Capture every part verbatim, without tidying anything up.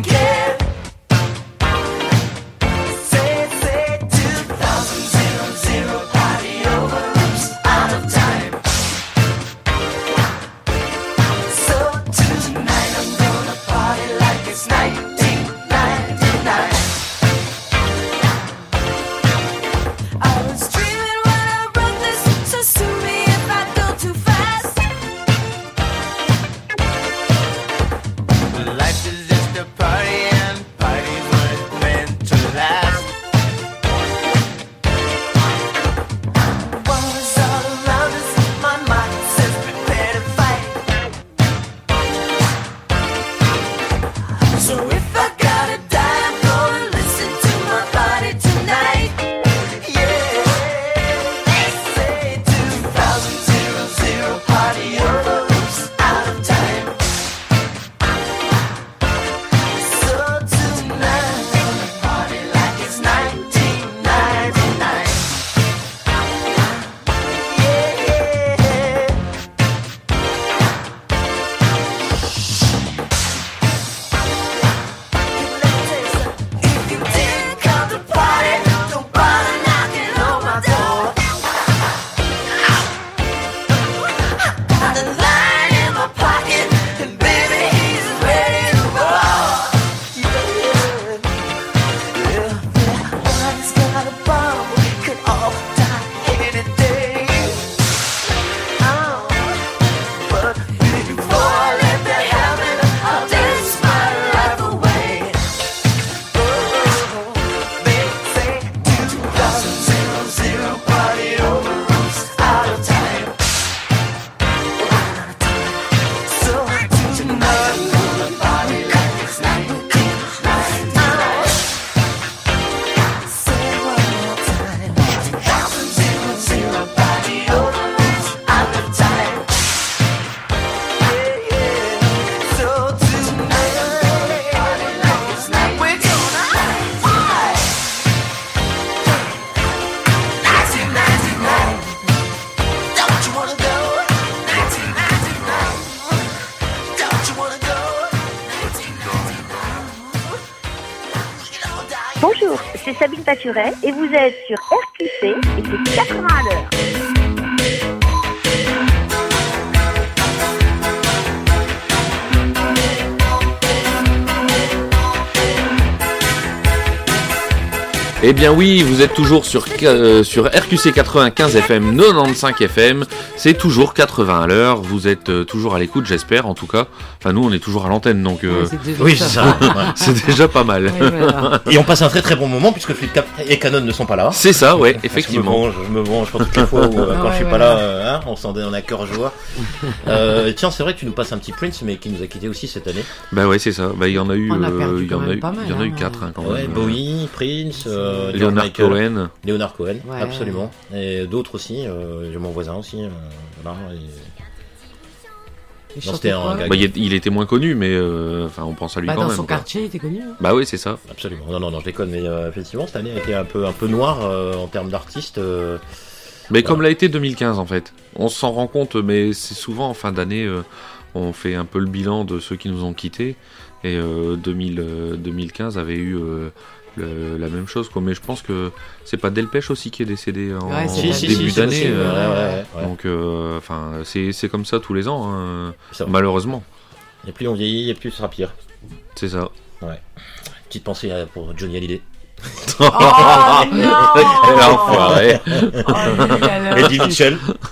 Bonjour, c'est Sabine Paturet et vous êtes sur R Q C et c'est quatre-vingts à l'heure. Eh bien oui, vous êtes toujours sur, euh, sur R Q C quatre-vingt-quinze F M, quatre-vingt-quinze F M, c'est toujours quatre-vingts à l'heure, vous êtes euh, toujours à l'écoute, j'espère en tout cas. Enfin nous on est toujours à l'antenne donc euh... ouais, c'est oui c'est ça, c'est déjà pas mal. Ouais, voilà. Et on passe un très très bon moment puisque Fluidcap et Canon ne sont pas là. C'est ça, ouais, effectivement. Je me venge, je me venge pour toutes les fois où euh, quand ouais, je suis ouais, pas là, euh, hein, on s'en on a cœur joie. euh, tiens, c'est vrai que tu nous passes un petit Prince mais qui nous a quitté aussi cette année. Bah ouais c'est ça, bah il y en a eu, on a euh, il y en a eu, mal, il y en a eu hein, quatre hein, quand ouais, même. Bowie, Prince, euh, Leonard Michael, Cohen. Leonard Cohen, ouais, absolument. Et d'autres aussi, euh, j'ai mon voisin aussi. Euh, voilà, et... Non, c'était un bah, il, il était moins connu, mais euh, enfin on pense à lui bah, quand dans même. Dans son quoi. quartier, il était connu. Hein. Bah oui, c'est ça. Absolument. Non, non, non, je déconne, mais euh, effectivement, cette année a été un peu, un peu noire euh, en termes d'artistes. Euh... Mais voilà. Comme l'a été deux mille quinze en fait. On s'en rend compte, mais c'est souvent en fin d'année, euh, on fait un peu le bilan de ceux qui nous ont quittés. Et euh, deux mille, euh, deux mille quinze avait eu euh, le, la même chose, quoi. Mais je pense que c'est pas Delpech aussi qui est décédé en, ouais, en si, début si, d'année. si, euh, ouais, ouais, ouais. Donc, enfin, euh, c'est, c'est comme ça tous les ans, hein, malheureusement. Et plus on vieillit, et plus ce sera pire. C'est ça. Ouais. Petite pensée pour Johnny Hallyday. Oh non L'enfoiré. Oh, Eddie Mitchell.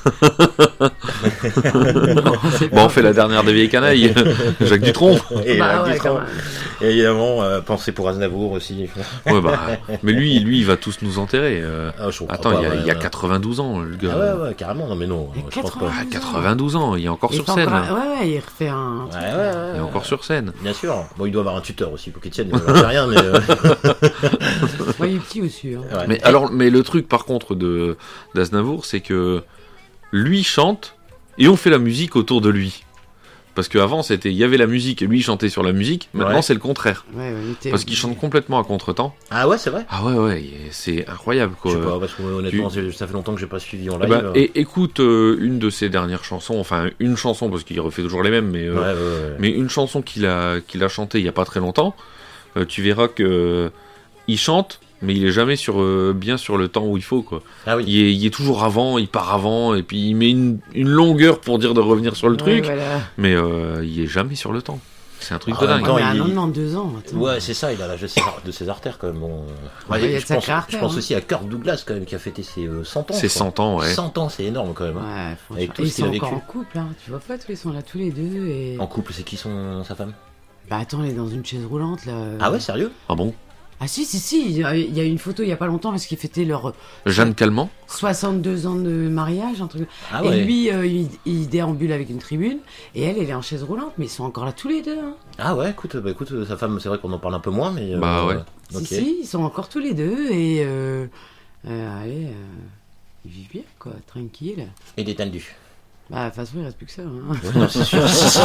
Non, bon, on fait la dernière des vieilles canailles. Jacques Dutronc. Et, bah, ouais, Dutronc. Et évidemment, euh, pensez pour Aznavour aussi. Ouais, bah, mais lui, lui, il va tous nous enterrer. Euh... Ah, Attends, pas, il y a, ouais, il y a ouais. quatre-vingt-douze ans, le gars. Ah ouais, ouais, carrément. Non, mais non, je pense pas. Ah, quatre-vingt-douze ans, il est encore il sur scène. Encore... Ouais, ouais, il refait un. Ouais, ouais, ouais, il est encore sur scène. Bien sûr. Bon, il doit avoir un tuteur aussi pour qu'il tienne. Il ne rien, mais. Euh... ouais, il est petit aussi. Hein. Ouais. Mais alors, mais le truc par contre de d'Aznavour, c'est que lui chante et on fait la musique autour de lui. Parce qu'avant, c'était, il y avait la musique et lui il chantait sur la musique. Maintenant, ouais. c'est le contraire. Ouais, ouais, parce qu'il chante complètement à contre-temps. Ah ouais, c'est vrai. Ah ouais, ouais, c'est incroyable quoi. Je sais pas, parce que honnêtement, tu... ça fait longtemps que j'ai pas suivi en live. Bah, et écoute euh, une de ses dernières chansons, enfin une chanson parce qu'il refait toujours les mêmes, mais euh, ouais, ouais, ouais. mais une chanson qu'il a qu'il a chantée il y a pas très longtemps. euh, tu verras que euh, il chante, mais il est jamais sur euh, bien sur le temps où il faut, quoi. Ah oui. Il est, il est toujours avant, il part avant, et puis il met une, une longueur pour dire de revenir sur le Ouais, truc, voilà. mais euh, il est jamais sur le temps. C'est un truc Ah, de en même dingue. temps, Ouais, mais il- un an de deux ans. Attends. Ouais, c'est ça, il a l'âge de ses, ar- de ses artères quand même. Bon, euh, Ouais, il y a de je, pense, sacrées artères, je pense hein. aussi à Kirk Douglas quand même qui a fêté ses euh, cent ans. C'est je crois. cent ans, ouais. cent ans, c'est énorme quand même. hein. Ouais, franchement. Avec tout Et ce ils qu'il sont a encore vécu. en couple, hein. Tu vois pas, tous ils sont là tous les deux. Et... En couple, c'est qui son sa femme? Bah attends, elle est dans une chaise roulante là. Ah ouais, sérieux? Ah bon? Ah si, si, si. Il y a- il y a une photo il y a pas longtemps parce qu'ils fêtaient leur Jeanne Calment? soixante-deux ans de mariage, un truc. Ah et ouais. lui, euh, il, il déambule avec une tribune. Et elle, elle est en chaise roulante, mais ils sont encore là tous les deux. Hein. Ah ouais, écoute, bah écoute, euh, sa femme, c'est vrai qu'on en parle un peu moins, mais. euh, Bah ouais. ok. Si, si, ils sont encore tous les deux. Et euh, euh, allez, euh, ils vivent bien, quoi, tranquille. Et détendu. Bah, de toute façon, il reste plus que ça. Hein. Ouais, non, c'est sûr.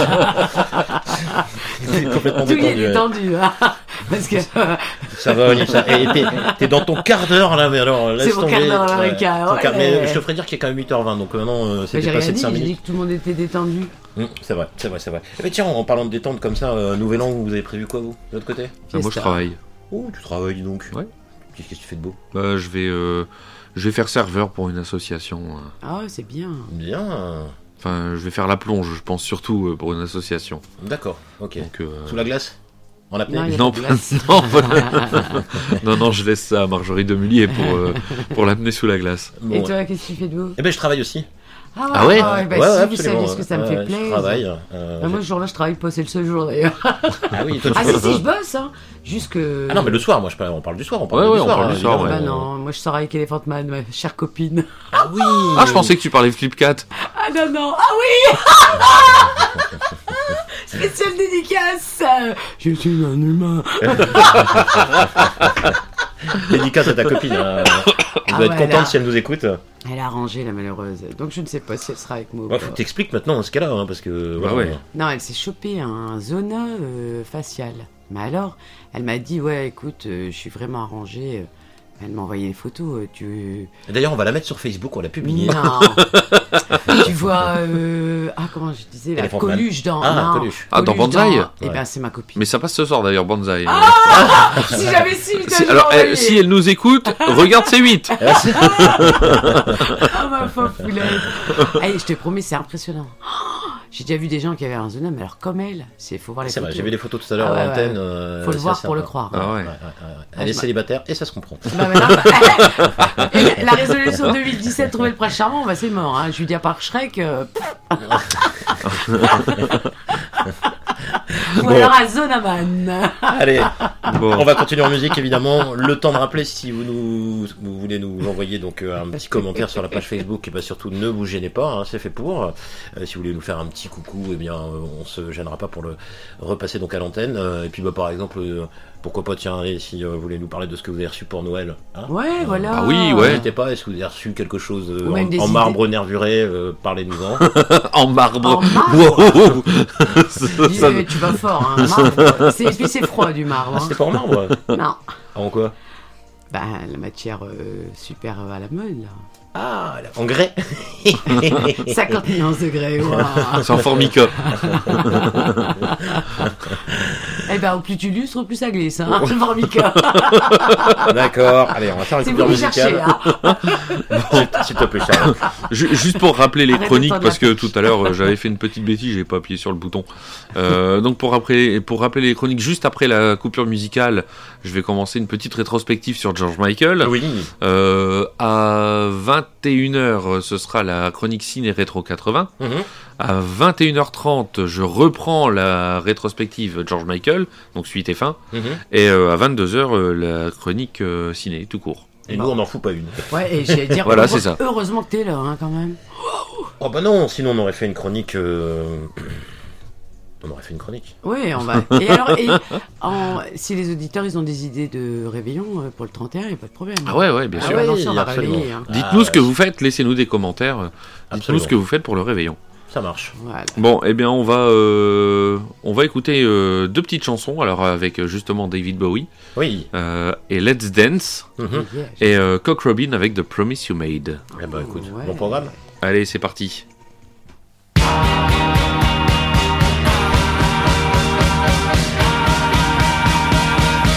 C'est complètement Tout y est détendu. ouais. détendu. Hein. Parce que euh, Ça va, Olive, ça. Et t'es, t'es dans ton quart d'heure là, mais alors laisse C'est mon tomber. quart d'heure, là, Ouais, le quart, ton ouais. quart- Mais je te ferai dire qu'il est quand même huit heures vingt, donc maintenant euh, bah, c'était j'ai passé rien de dit, cinq j'ai dit minutes. que tout le monde était détendu. Hum, c'est vrai, c'est vrai, c'est vrai. Eh ben tiens, en parlant de détente comme ça, euh, nouvel an, vous avez prévu quoi vous, de l'autre côté? Ah, moi je Fiesta. travaille. Oh, tu travailles dis donc. Ouais. Qu'est-ce que tu fais de beau? Bah, je vais, euh, je vais faire serveur pour une association. euh. Ah, ouais, c'est bien. Bien. Enfin, je vais faire la plonge, je pense surtout euh, pour une association. D'accord, ok. Donc, euh, Sous la glace? En apnée? Non, il y a non, pas de glace. non, pas- non, non, je laisse ça à Marjorie Demullier pour, euh, pour l'amener sous la glace. Bon, Et ouais. toi, qu'est-ce que tu fais de beau? Eh ben je travaille aussi. Ah Ah ouais bah, Ouais, si, ouais, vous absolument, savez ce que ça me ouais, fait ouais, plaisir. Je travaille. euh, Bah, moi, ce jour-là, je travaille pas, c'est le seul jour d'ailleurs. Ah oui, toi, tu Ah, fais- si, si, je bosse, hein. Juste que. Ah non, mais le soir, moi je parle, on parle du soir, on parle Ouais, du ouais, on soir. parle hein, du soir, évidemment. Bah non, moi je sors avec Elephant Man, ma chère copine. Ah oui. Ah, je pensais que tu parlais de Flipcat. Ah non, non, ah oui. Spéciale dédicace. Je suis un humain. Dédicace à ta copine. hein. Elle Ah doit être ouais, contente là. si elle nous écoute. Elle a rangé la malheureuse, donc je ne sais pas si elle sera avec moi. ou Ouais, pas. faut que t'expliques maintenant dans ce cas-là, hein, parce que. Bah voilà, ouais. Non, elle s'est chopée un zona euh, facial. Mais alors, elle m'a dit, ouais, écoute, euh, je suis vraiment arrangée. Elle m'a envoyé des photos. euh, Tu. Et d'ailleurs, on va la mettre sur Facebook, on l'a publié. Non. Tu vois, euh... ah comment je disais, la Elephant Man. Coluche dans. Ah, non, Coluche. Ah, dans Banzai. Eh Ouais. ben, c'est ma copine. Mais ça passe ce soir d'ailleurs, Banzai. Si j'avais su, je Si- t'avais alors, envoyé. elle- si elle nous écoute, regarde ses huit. Ah ma fofoulette. Allez, je te promets, c'est impressionnant. Oh, j'ai déjà vu des gens qui avaient un zona, mais alors comme elle, c'est faut voir les C'est photos. vrai, j'ai vu des photos tout à l'heure Ah ouais, à l'antenne. ouais. euh, Faut le c'est voir assez pour le sympa. croire. Ah ouais. Ouais, ouais, ouais. Elle Ah, est je célibataire et ça se comprend. Bah, maintenant, bah, et la résolution deux mille dix-sept, trouver le prince charmant, bah c'est mort. Hein. Je lui dis à part Shrek. Euh... Ou Bon. alors à Zonaman. Allez, Bon. on va continuer en musique évidemment. Le temps de rappeler si vous nous vous voulez nous envoyer donc euh, un petit commentaire sur la page Facebook, et bah surtout ne vous gênez pas, hein, c'est fait pour. Euh, si vous voulez nous faire un petit coucou, et eh bien euh, on se gênera pas pour le repasser donc à l'antenne. Euh, et puis bah par exemple, euh, pourquoi pas tiens allez, si euh, vous voulez nous parler de ce que vous avez reçu pour Noël. Hein. Ouais, voilà. Ah oui, ouais. N'hésitez pas, est-ce que vous avez reçu quelque chose euh, Ou même en, des en idées. marbre nervuré, euh, parlez-nous-en. En marbre. En marbre. Wow. Ça- Dis, ça- euh, tu vas fort, hein. Marbre. C'est, et puis c'est froid du marbre. Ah, Hein. c'était pas en marbre. Non. En quoi? Bah, la matière euh, super euh, à la mode, là. Ah, en grès. cinquante nuances degrés, waouh. C'est en formica. Eh ben, au plus tu lustres, au plus ça glisse, hein. Le formica. D'accord, allez, on va faire une C'est coupure vous qui cherchez, musicale. hein. S'il- S'il te plaît, Charles. Ju- Juste pour rappeler les Arrête de chroniques, tendre parce la que perche. tout à l'heure euh, j'avais fait une petite bêtise, j'ai pas appuyé sur le bouton. Euh, donc pour rappeler, pour rappeler les chroniques, juste après la coupure musicale, je vais commencer une petite rétrospective sur George Michael. Oui. Euh, à vingt et une heures, ce sera la chronique ciné rétro quatre-vingts. Mhm. À vingt et une heures trente, je reprends la rétrospective George Michael, donc suite et fin. Mhm. Et euh, à vingt-deux heures, euh, la chronique euh, ciné, tout court. Et nous, on n'en fout pas une. Ouais, et j'allais dire, Voilà, heureusement- c'est ça. Heureusement que t'es là, hein, quand même. Oh bah non, sinon on aurait fait une chronique. euh, On aurait fait une chronique. Oui, on va. Et alors, et, en- si les auditeurs, ils ont des idées de réveillon euh, pour le trente et un, il n'y a pas de problème. Ah ouais, ouais, bien Ah sûr. ouais, non, Oui, ça, on va absolument. réveiller, hein. Dites-nous Ah, ce que vous faites, laissez-nous des commentaires. euh, Dites-nous Absolument. ce que vous faites pour le réveillon. Ça marche. Voilà. Bon, eh bien, on va, euh, on va écouter euh, deux petites chansons, alors avec euh, justement David Bowie Oui. euh, et Let's Dance, Mhm. Yeah. et euh, Cock Robin avec The Promise You Made. Eh bah écoute, Ouais. bon programme. Allez, c'est parti. Thank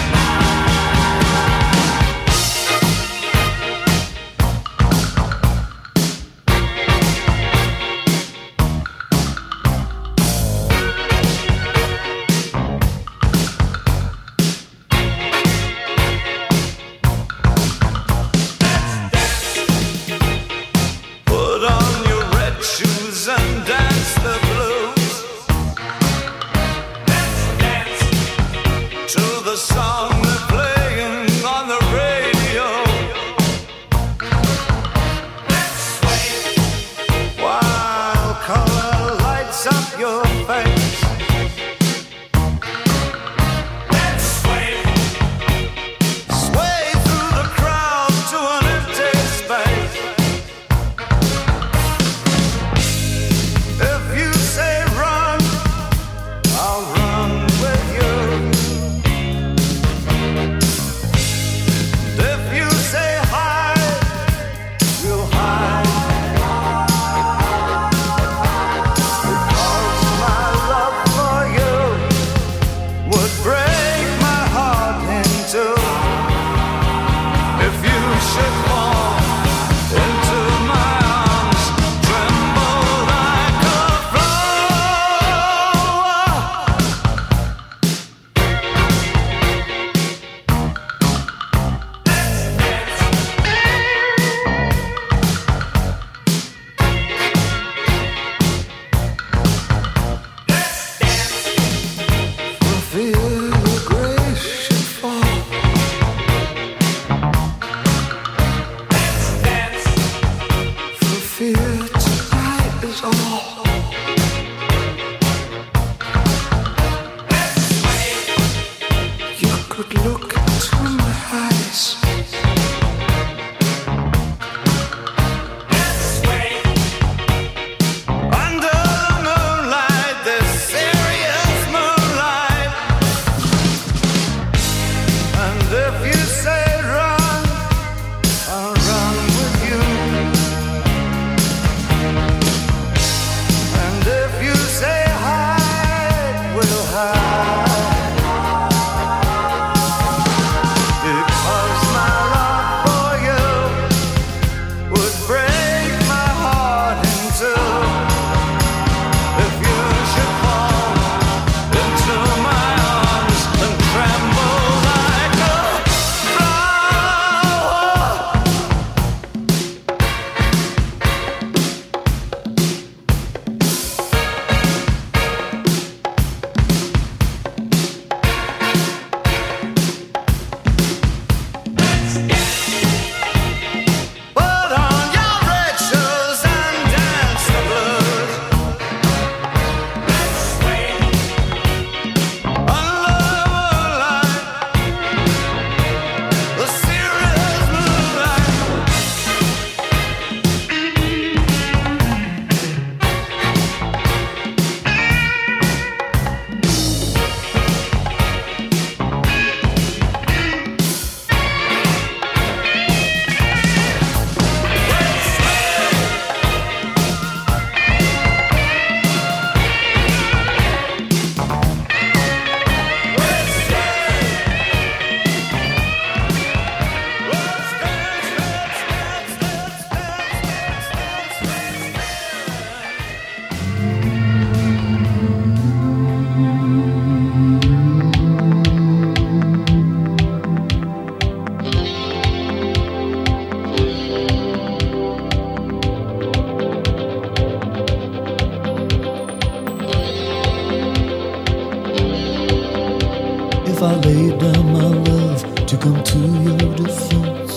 I laid down my love to come to your defense,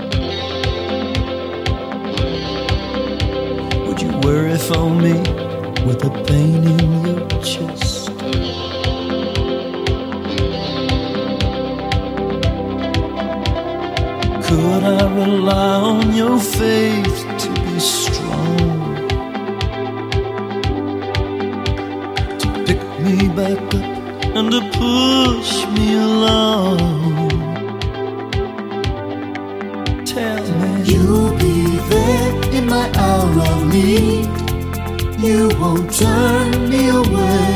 would you worry for me with the pain in your chest? Could I rely on your faith to be strong, to pick me back up and to push me along? Tell me you'll be there in my hour of need. You won't turn me away.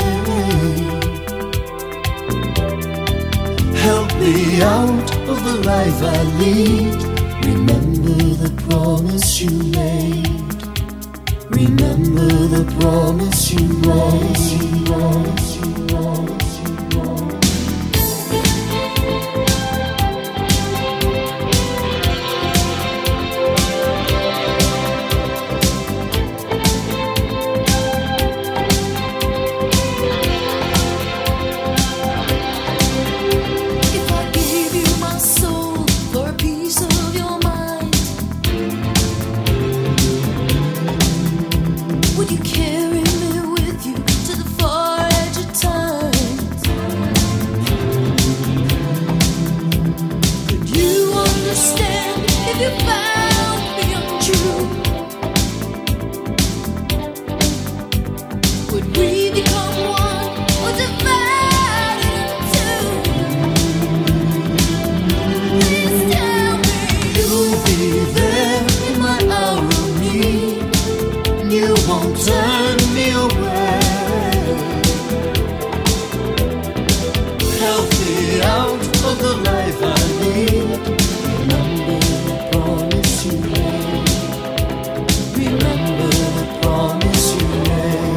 Help me out of the life I lead. Remember the promise you made. Remember the promise you made. Promise you made. turn me away. Help me out of the life I lead. Remember the promise you made. Remember the promise you made.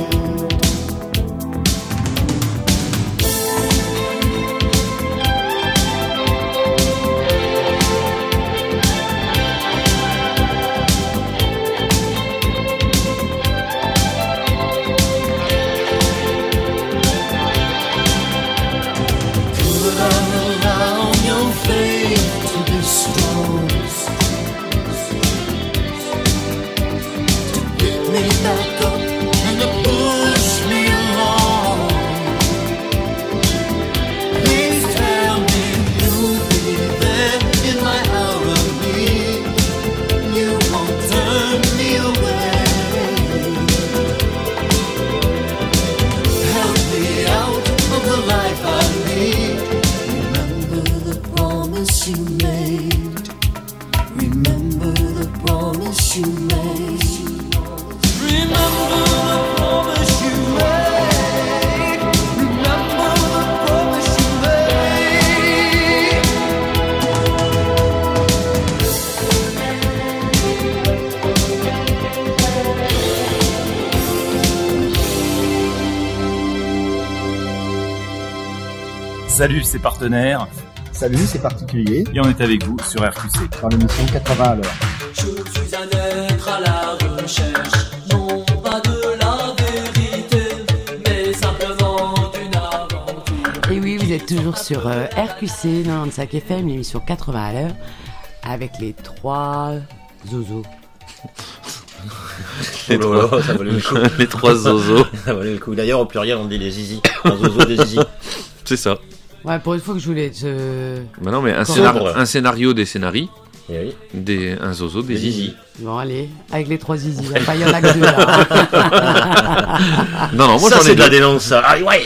Salut, c'est Partenaire. Salut, c'est Particulier. Et on est avec vous sur R Q C. Dans l'émission quatre-vingts à l'heure. Je suis un être à la recherche, non pas de la vérité, mais simplement d'une aventure. Et oui, vous êtes toujours sur euh, R Q C quatre-vingt-quinze F M, l'émission quatre-vingts à l'heure, avec les trois zozos. Les, oh là, trois... ça valait le coup. Les trois zozos. Ça valait le coup. D'ailleurs, au pluriel, on dit les zizi. Un zozo des zizi. C'est ça. Ouais, pour une fois que je voulais te... Euh... Bah non, mais un, scénar... un scénario des scénarii, et oui. des... un zozo des, des zizi. zizi. Bon, allez, avec les trois zizi. Enfin, il y en a que deux, là. Non, non, moi ça, j'en ai c'est de deux. la dénonce, ça. Ah, ouais.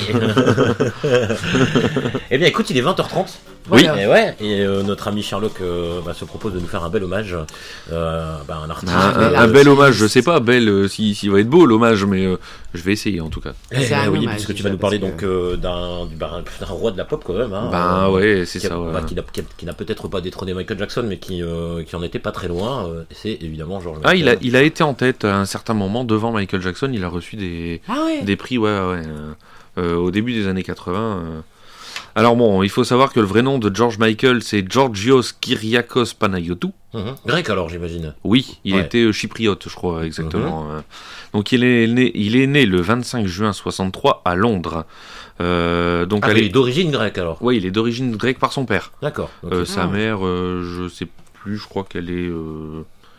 Eh bien, écoute, il est vingt heures trente. Oui. Et ouais, et euh, notre ami Sherlock euh, bah, se propose de nous faire un bel hommage, euh, bah, un artiste. Un, un, un bel hommage, je sais pas, bel, euh, s'il si va être beau l'hommage, mais euh, je vais essayer en tout cas. Eh, c'est eh, un oui, hommage, parce que tu vas nous parler que... donc euh, d'un, d'un, d'un roi de la pop quand même. Hein, ben euh, ouais, c'est qui a, ça. Ouais. Bah, qui, n'a, qui, a, qui n'a peut-être pas détrôné Michael Jackson, mais qui, euh, qui en était pas très loin. Euh, c'est évidemment George Michael. Ah, il a, il a été en tête à un certain moment devant Michael Jackson. Il a reçu des, ah ouais. des prix, ouais, ouais. Euh, euh, au début des années quatre-vingts. Euh. Alors bon, il faut savoir que le vrai nom de George Michael, c'est Georgios Kyriakos Panayotou. Mmh. Grec alors, j'imagine. Oui, il ouais. était euh, chypriote, je crois, exactement. Mmh. Donc il est né, il est né le vingt-cinq juin soixante-trois à Londres. Euh, donc ah, elle il est est d'origine grecque alors. Oui, il est d'origine grecque par son père. D'accord. Okay. Euh, sa ah. mère, euh, je sais plus, je crois qu'elle est... Euh...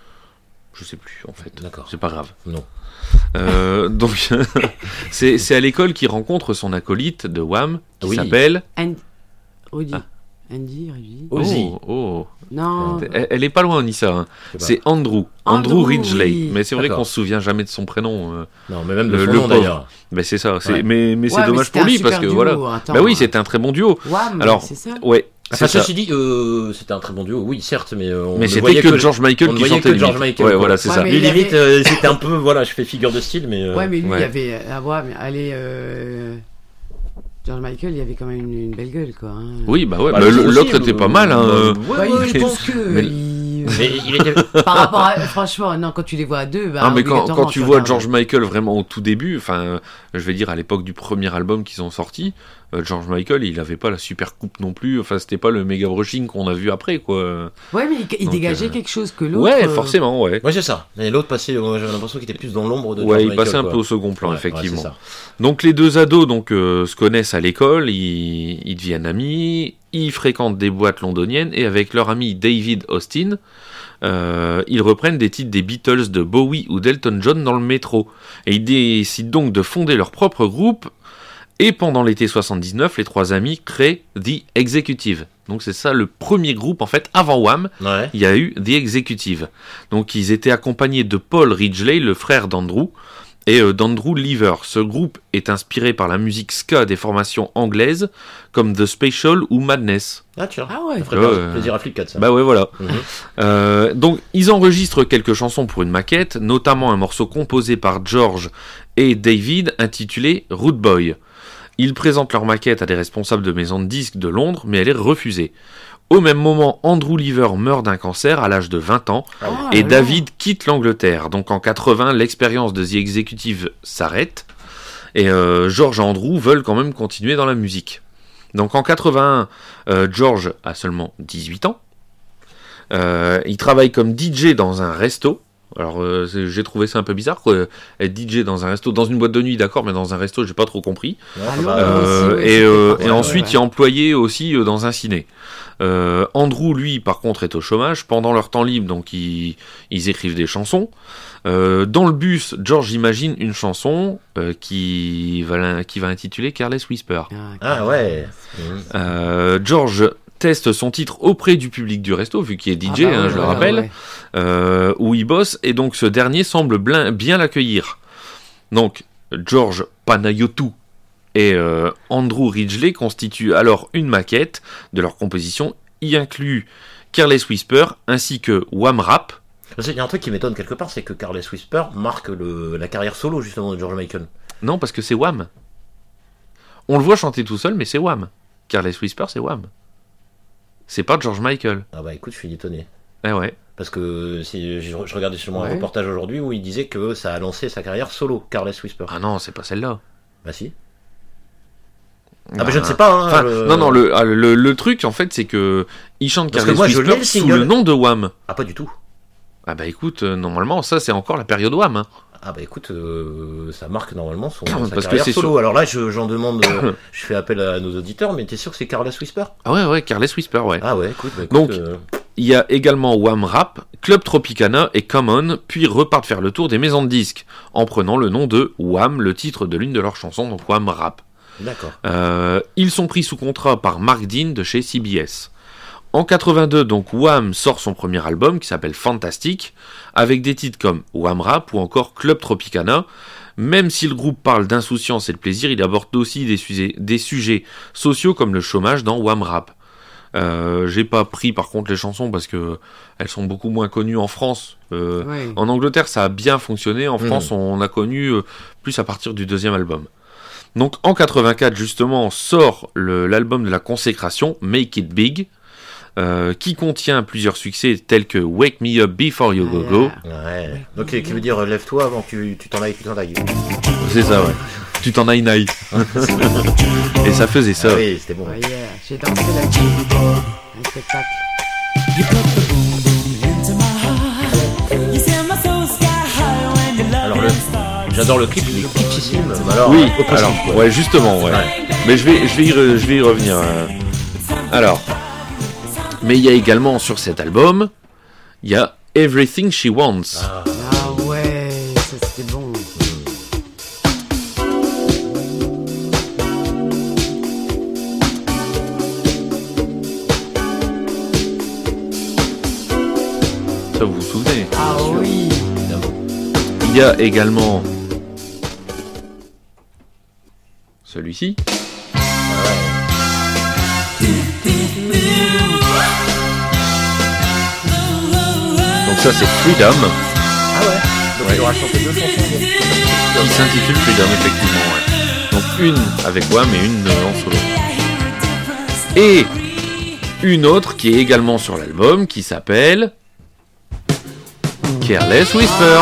Je sais plus, en fait. D'accord. C'est pas grave. Non. Euh, donc, c'est, c'est à l'école qu'il rencontre son acolyte de Wham, qui oui. s'appelle... And... Audi. Ah. Andy, Rudy. Ozzy. Oh, oh. Non. Elle, elle est pas loin, Nissa. Hein. C'est Andrew. Andrew, Andrew Ridgeley. Oui. Mais c'est vrai D'accord. qu'on se souvient jamais de son prénom. Euh, non, mais même de son le nom d'ailleurs. Ben c'est ça. C'est, ouais. Mais, mais c'est ouais, dommage mais pour lui parce que duo, voilà. Attends, bah oui, c'était un très bon duo. Wham, Alors, c'est ça. Ouais. Enfin, ceci dit, euh, c'était un très bon duo, oui, certes, mais euh, on mais ne c'était voyait que, que George Michael qui chantait. Que George Michael, ouais, voilà, c'est ouais, ça. Lui, avait... limite, euh, c'était un peu, voilà, je fais figure de style, mais. Euh... Ouais, mais lui, ouais. il y avait, ah ouais, mais allez, euh... George Michael, il y avait quand même une, une belle gueule, quoi. Hein. Oui, bah ouais, bah, bah, l'autre, l'autre aussi, était euh, pas mal, hein. Euh, ouais, ouais, ouais, je pense que. Mais... Il... Mais il était... Par rapport à... Franchement, non, quand tu les vois à deux, bah. Ah, mais quand, quand tu vois regardes. George Michael vraiment au tout début, enfin, je vais dire à l'époque du premier album qu'ils ont sorti, euh, George Michael, il avait pas la super coupe non plus, enfin, c'était pas le méga brushing qu'on a vu après, quoi. Ouais, mais il, il Donc, dégageait euh... quelque chose que l'autre. Ouais, euh... forcément, ouais. Ouais, c'est ça. Et l'autre passait, euh, j'avais l'impression qu'il était plus dans l'ombre de George ouais, Michael. Ouais, il passait un quoi. peu au second plan, ouais, effectivement. Ouais, donc, les deux ados, donc, euh, se connaissent à l'école, ils, ils deviennent amis, ils fréquentent des boîtes londoniennes, et avec leur ami David Austin, Euh, ils reprennent des titres des Beatles, de Bowie ou d'Elton John dans le métro. Et ils décident donc de fonder leur propre groupe. Et pendant l'été soixante-dix-neuf, les trois amis créent The Executive. Donc c'est ça le premier groupe, en fait, avant Wham, ouais. il y a eu The Executive. Donc ils étaient accompagnés de Paul Ridgeley, le frère d'Andrew, et euh, d'Andrew Lever. Ce groupe est inspiré par la musique ska des formations anglaises comme The Special ou Madness. Ah tiens, Ah ouais. ça ferait Ouais, plaisir- ouais. plaisir à Flipcat ça. Bah ouais, voilà. Mhm. Euh, donc, ils enregistrent quelques chansons pour une maquette, notamment un morceau composé par George et David intitulé Root Boy. Ils présentent leur maquette à des responsables de maisons de disques de Londres, mais elle est refusée. Au même moment, Andrew Lever meurt d'un cancer à l'âge de vingt ans, Ah, et là, David quitte l'Angleterre. Donc en quatre-vingts, l'expérience de The Executive s'arrête, et euh, George et Andrew veulent quand même continuer dans la musique. Donc en quatre-vingt-un, euh, George a seulement dix-huit ans. Euh, il travaille comme D J dans un resto. Alors euh, c'est- j'ai trouvé ça un peu bizarre, quoi. Être D J dans un resto, dans une boîte de nuit, d'accord, mais dans un resto, j'ai pas trop compris. Ouais, Ah, bah, non, euh, Euh, aussi, ouais, et c'était euh, pas- et ouais, ensuite, ouais. il est employé aussi euh, dans un ciné. Euh, Andrew, lui, par contre, est au chômage. Pendant leur temps libre, donc ils, ils écrivent des chansons. Euh, dans le bus, George imagine une chanson euh, qui, va, l'in- qui va intituler Careless Whisper. Ah ouais. Mhm. Euh, George teste son titre auprès du public du resto, vu qu'il est D J, Ah bah hein, ouais, je le ouais, rappelle, ouais. euh, où il bosse, et donc ce dernier semble blin- bien l'accueillir. Donc, George Panayotou et euh, Andrew Ridgeley constituent alors une maquette de leur composition, y inclut Careless Whisper ainsi que Wham Rap. Parce qu'il y a un truc qui m'étonne quelque part, c'est que Careless Whisper marque le, la carrière solo justement de George Michael. Non, parce que c'est Wham. On le voit chanter tout seul, mais c'est Wham. Careless Whisper, c'est Wham. C'est pas George Michael. Ah bah écoute, je suis étonné. Eh ouais. Parce que si je, je regardais justement un Ouais. reportage aujourd'hui où il disait que ça a lancé sa carrière solo, Careless Whisper. Ah non, c'est pas celle-là. Bah si. Ah bah je ne sais pas. Hein, Enfin, le- non, non, le, ah, le, le truc, en fait, c'est que il chante Parce que Careless moi, je Whisper l'ai, le sous single. le nom de Wham. Ah pas du tout. Ah bah écoute, euh, normalement, ça, c'est encore la période Wham. Hein. Ah bah écoute, euh, ça marque normalement son Parce sa que carrière c'est solo. sur- Alors là, je- j'en demande, euh, je fais appel à nos auditeurs, mais t'es sûr que c'est Careless Whisper? Ah ouais, ouais, Careless Whisper, ouais. Ah ouais, écoute, bah, écoute, Donc, euh, Il y a également Wham Rap, Club Tropicana et Common, puis repartent faire le tour des maisons de disques, en prenant le nom de Wham, le titre de l'une de leurs chansons, donc Wham Rap. d'accord. Euh, ils sont pris sous contrat par Mark Dean de chez C B S. En quatre-vingt-deux, donc, Wham sort son premier album qui s'appelle Fantastic, avec des titres comme Wham Rap ou encore Club Tropicana. Même si le groupe parle d'insouciance et de plaisir, il aborde aussi des sujets, des sujets sociaux comme le chômage dans Wham Rap. Euh, j'ai pas pris par contre les chansons parce que elles sont beaucoup moins connues en France. Euh, Ouais. En Angleterre, ça a bien fonctionné. En Mhm. France, on a connu euh, plus à partir du deuxième album. Donc en quatre-vingt-quatre, justement, sort le- l'album de la consécration, Make It Big, euh, qui contient plusieurs succès tels que Wake Me Up Before You Go Go. Ouais. Donc qui veut dire euh, lève-toi avant que tu tu t'en ailles, tu t'en ailles. C'est ça, ouais. Tu t'en ailles, naï. Et ça faisait ça. Ah oui, c'était bon. Ouais, yeah. J'ai dansé là-dessus. Un spectacle. Alors le, j'adore le clip, il est kitschissime. mais Alors, Oui, euh, au possible, alors, quoi. ouais, justement, ouais. Ouais. Mais je vais, je vais, y, re- je vais y revenir. euh. Alors, mais il y a également sur cet album, il y a Everything She Wants. Ah, Ah ouais, ça c'était bon. Ça, vous vous souvenez? Ah oui. évidemment. Il y a également celui-ci. Donc ça, c'est Freedom, Ah ouais. Donc il aura chanté deux chansons. qui s'intitule Freedom, effectivement. Ouais. Donc une avec Wham et une euh, en solo. Et une autre qui est également sur l'album, qui s'appelle Careless Whisper.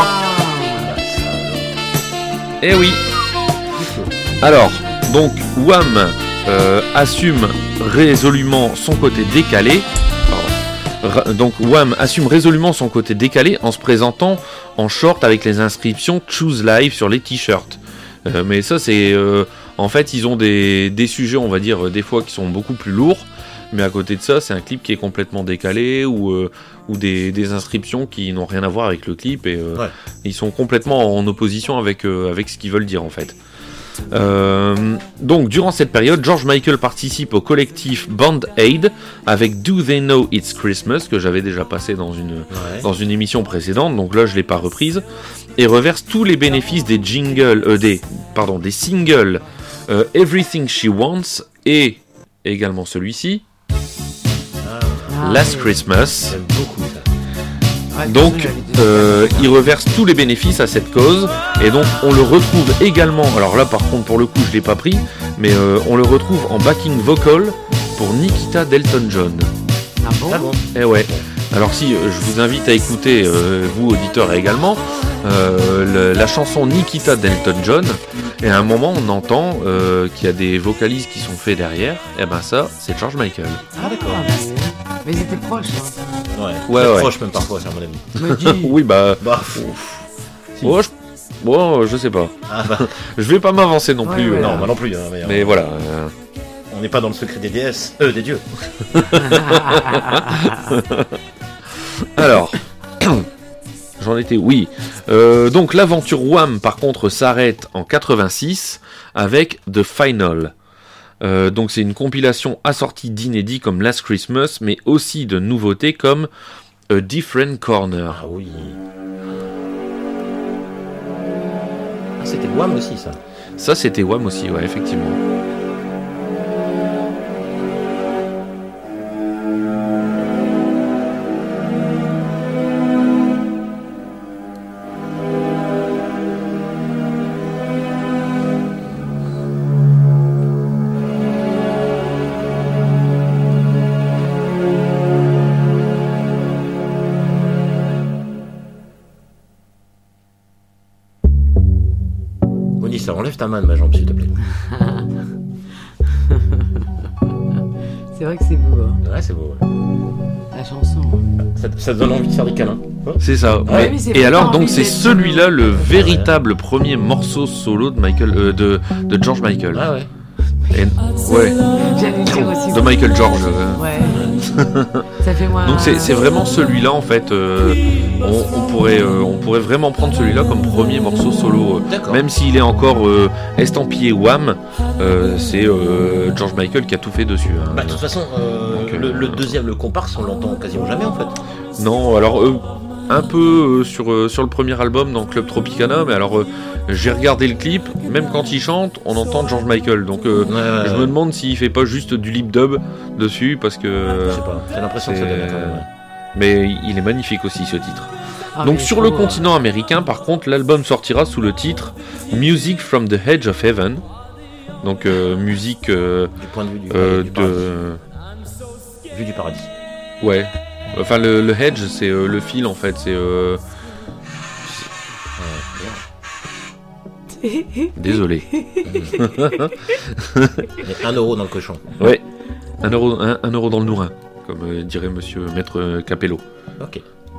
Eh oui. Alors, donc Wham euh, assume résolument son côté décalé. Pardon. Ra- Donc Wham assume résolument son côté décalé en se présentant en short avec les inscriptions Choose Live sur les t-shirts. Euh, mais ça c'est... euh, en fait ils ont des, des sujets on va dire des fois qui sont beaucoup plus lourds. Mais à côté de ça c'est un clip qui est complètement décalé ou, euh, ou des, des inscriptions qui n'ont rien à voir avec le clip. Et euh, Ouais. ils sont complètement en opposition avec, euh, avec ce qu'ils veulent dire en fait. Euh, donc durant cette période, George Michael participe au collectif Band Aid avec Do They Know It's Christmas, que j'avais déjà passé dans une, Ouais. dans une émission précédente, donc là je l'ai pas reprise, et reverse tous les bénéfices des jingles, euh, des, pardon, des singles euh, Everything She Wants et également celui-ci, Ah, Last oui. Christmas. J'aime beaucoup ça. Ouais, Donc, de toute façon, j'avais euh, déjà- il reverse tous les bénéfices à cette cause, et donc on le retrouve également, alors là par contre pour le coup je l'ai pas pris, mais euh, on le retrouve en backing vocal pour Nikita d'Elton John. Ah bon, Ah bon. Eh ouais. Alors si, euh, je vous invite à écouter, euh, vous auditeurs également, euh, le- la chanson Nikita d'Elton John, et à un moment on entend euh, qu'il y a des vocalises qui sont faits derrière, et ben ça c'est George Michael. Ah d'accord. Mais, mais ils étaient proches. Hein. Ouais, Ouais, très ouais. proche même parfois, c'est à mon avis. Me dis. Oui bah, Bah, si. oh, je... bon, je sais pas. Ah, bah, Je vais pas m'avancer non Ouais, plus, ouais, euh, non, moi non plus. Hein, mais mais euh, voilà. euh, on n'est pas dans le secret des déesses, euh, des dieux. Alors, j'en étais, oui. Euh, donc l'aventure Wham par contre s'arrête en quatre-vingt-six avec The Final. Euh, donc c'est une compilation assortie d'inédits comme Last Christmas, mais aussi de nouveautés comme A Different Corner. Ah oui. Ah, c'était Wham aussi ça. Ça c'était Wham aussi, ouais, effectivement. Onissa, enlève ta main de ma jambe s'il te plaît. C'est vrai que c'est beau, hein, Ouais, c'est beau. Ouais. la chanson. Ça, ça te donne envie de faire des câlins. Hein C'est ça. Ah Mais- oui, c'est et pas alors envie donc c'est d'être- celui-là le véritable premier morceau solo de Michael, euh, de, de George Michael. Ah ouais. Et- ouais. J'allais dire aussi. De Michael George. euh. Ouais. Ça fait moins. Donc c'est c'est vraiment celui-là en fait. euh, on, on pourrait euh, on pourrait vraiment prendre celui-là comme premier morceau solo. euh, D'accord. Même s'il est encore euh, estampillé Wham, euh, c'est euh, George Michael qui a tout fait dessus. hein. Bah, de toute façon, euh, Donc, euh, le, le deuxième, le comparse, on l'entend quasiment jamais en fait. Non, alors euh, un peu euh, sur euh, sur le premier album dans Club Tropicana, mais alors euh, j'ai regardé le clip. Même quand il chante, on entend George Michael. Donc euh, Ouais, je me demande s'il fait pas juste du lip dub dessus parce que. Je sais pas, j'ai l'impression que ça c'est- donne quand même. ouais. Mais il est magnifique aussi ce titre. Ah, Donc mais sur faut, le euh, continent américain, par contre, l'album sortira sous le titre Music from the Edge of Heaven. Donc euh, musique euh, Du point de vue du, euh, du paradis. de... Vue du paradis. Ouais. Enfin le, le hedge c'est euh, le fil en fait, c'est... euh, Désolé. Mais un euro dans le cochon. Ouais. Un euro, un, un euro dans le nourrin, comme euh, dirait monsieur Maître Capello. Ok.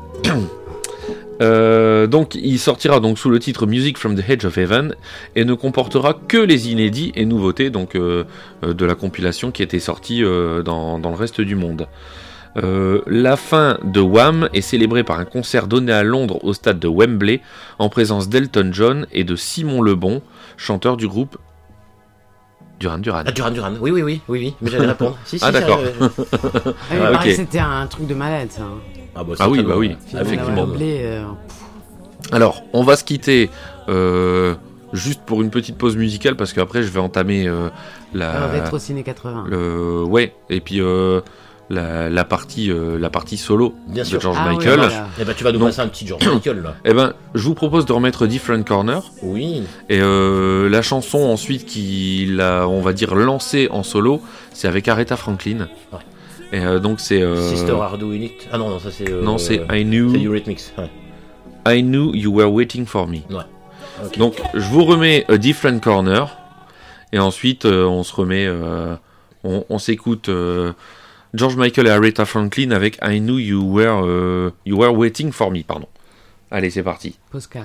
Euh, donc il sortira donc sous le titre Music from the Edge of Heaven et ne comportera que les inédits et nouveautés donc euh, euh, de la compilation qui était sortie euh, dans, dans le reste du monde. Euh, la fin de Wham est célébrée par un concert donné à Londres au stade de Wembley en présence d'Elton John et de Simon Le Bon, chanteur du groupe Duran Duran. Ah, Duran Duran. Oui, oui, oui, oui, oui. Mais j'allais répondre. Si, si, Ah, ça, d'accord. euh, Ah, mais Ah, pareil, ok. c'était un truc de malade, ça. hein. Ah, bah, Ah oui, certainement, bah oui, ouais. Finalement, effectivement. Wembley, euh, Alors, on va se quitter euh, juste pour une petite pause musicale parce qu'après je vais entamer euh, la, euh, Rétro Ciné quatre-vingts. le, ouais, et puis euh, la, la partie, euh, la partie solo Bien de sûr. George Ah, oui, Michael. voilà. Eh ben, tu vas nous Donc- passer un petit George Michael là. Eh ben, je vous propose de remettre Different Corner Oui. et euh, la chanson ensuite qui l'a, on va dire, lancée en solo, c'est avec Aretha Franklin. Ouais. Et euh, donc c'est. euh, Sister Are Doing It. Ah non, non, ça c'est. euh, non, c'est I C'est knew, Eurythmics. Ouais. I knew you were waiting for me. Ok. Donc je vous remets A Different Corner et ensuite euh, on se remet, euh, on, on s'écoute euh, George Michael et Aretha Franklin avec I knew you were, euh, you were waiting for me, pardon. Allez, c'est parti. Posca.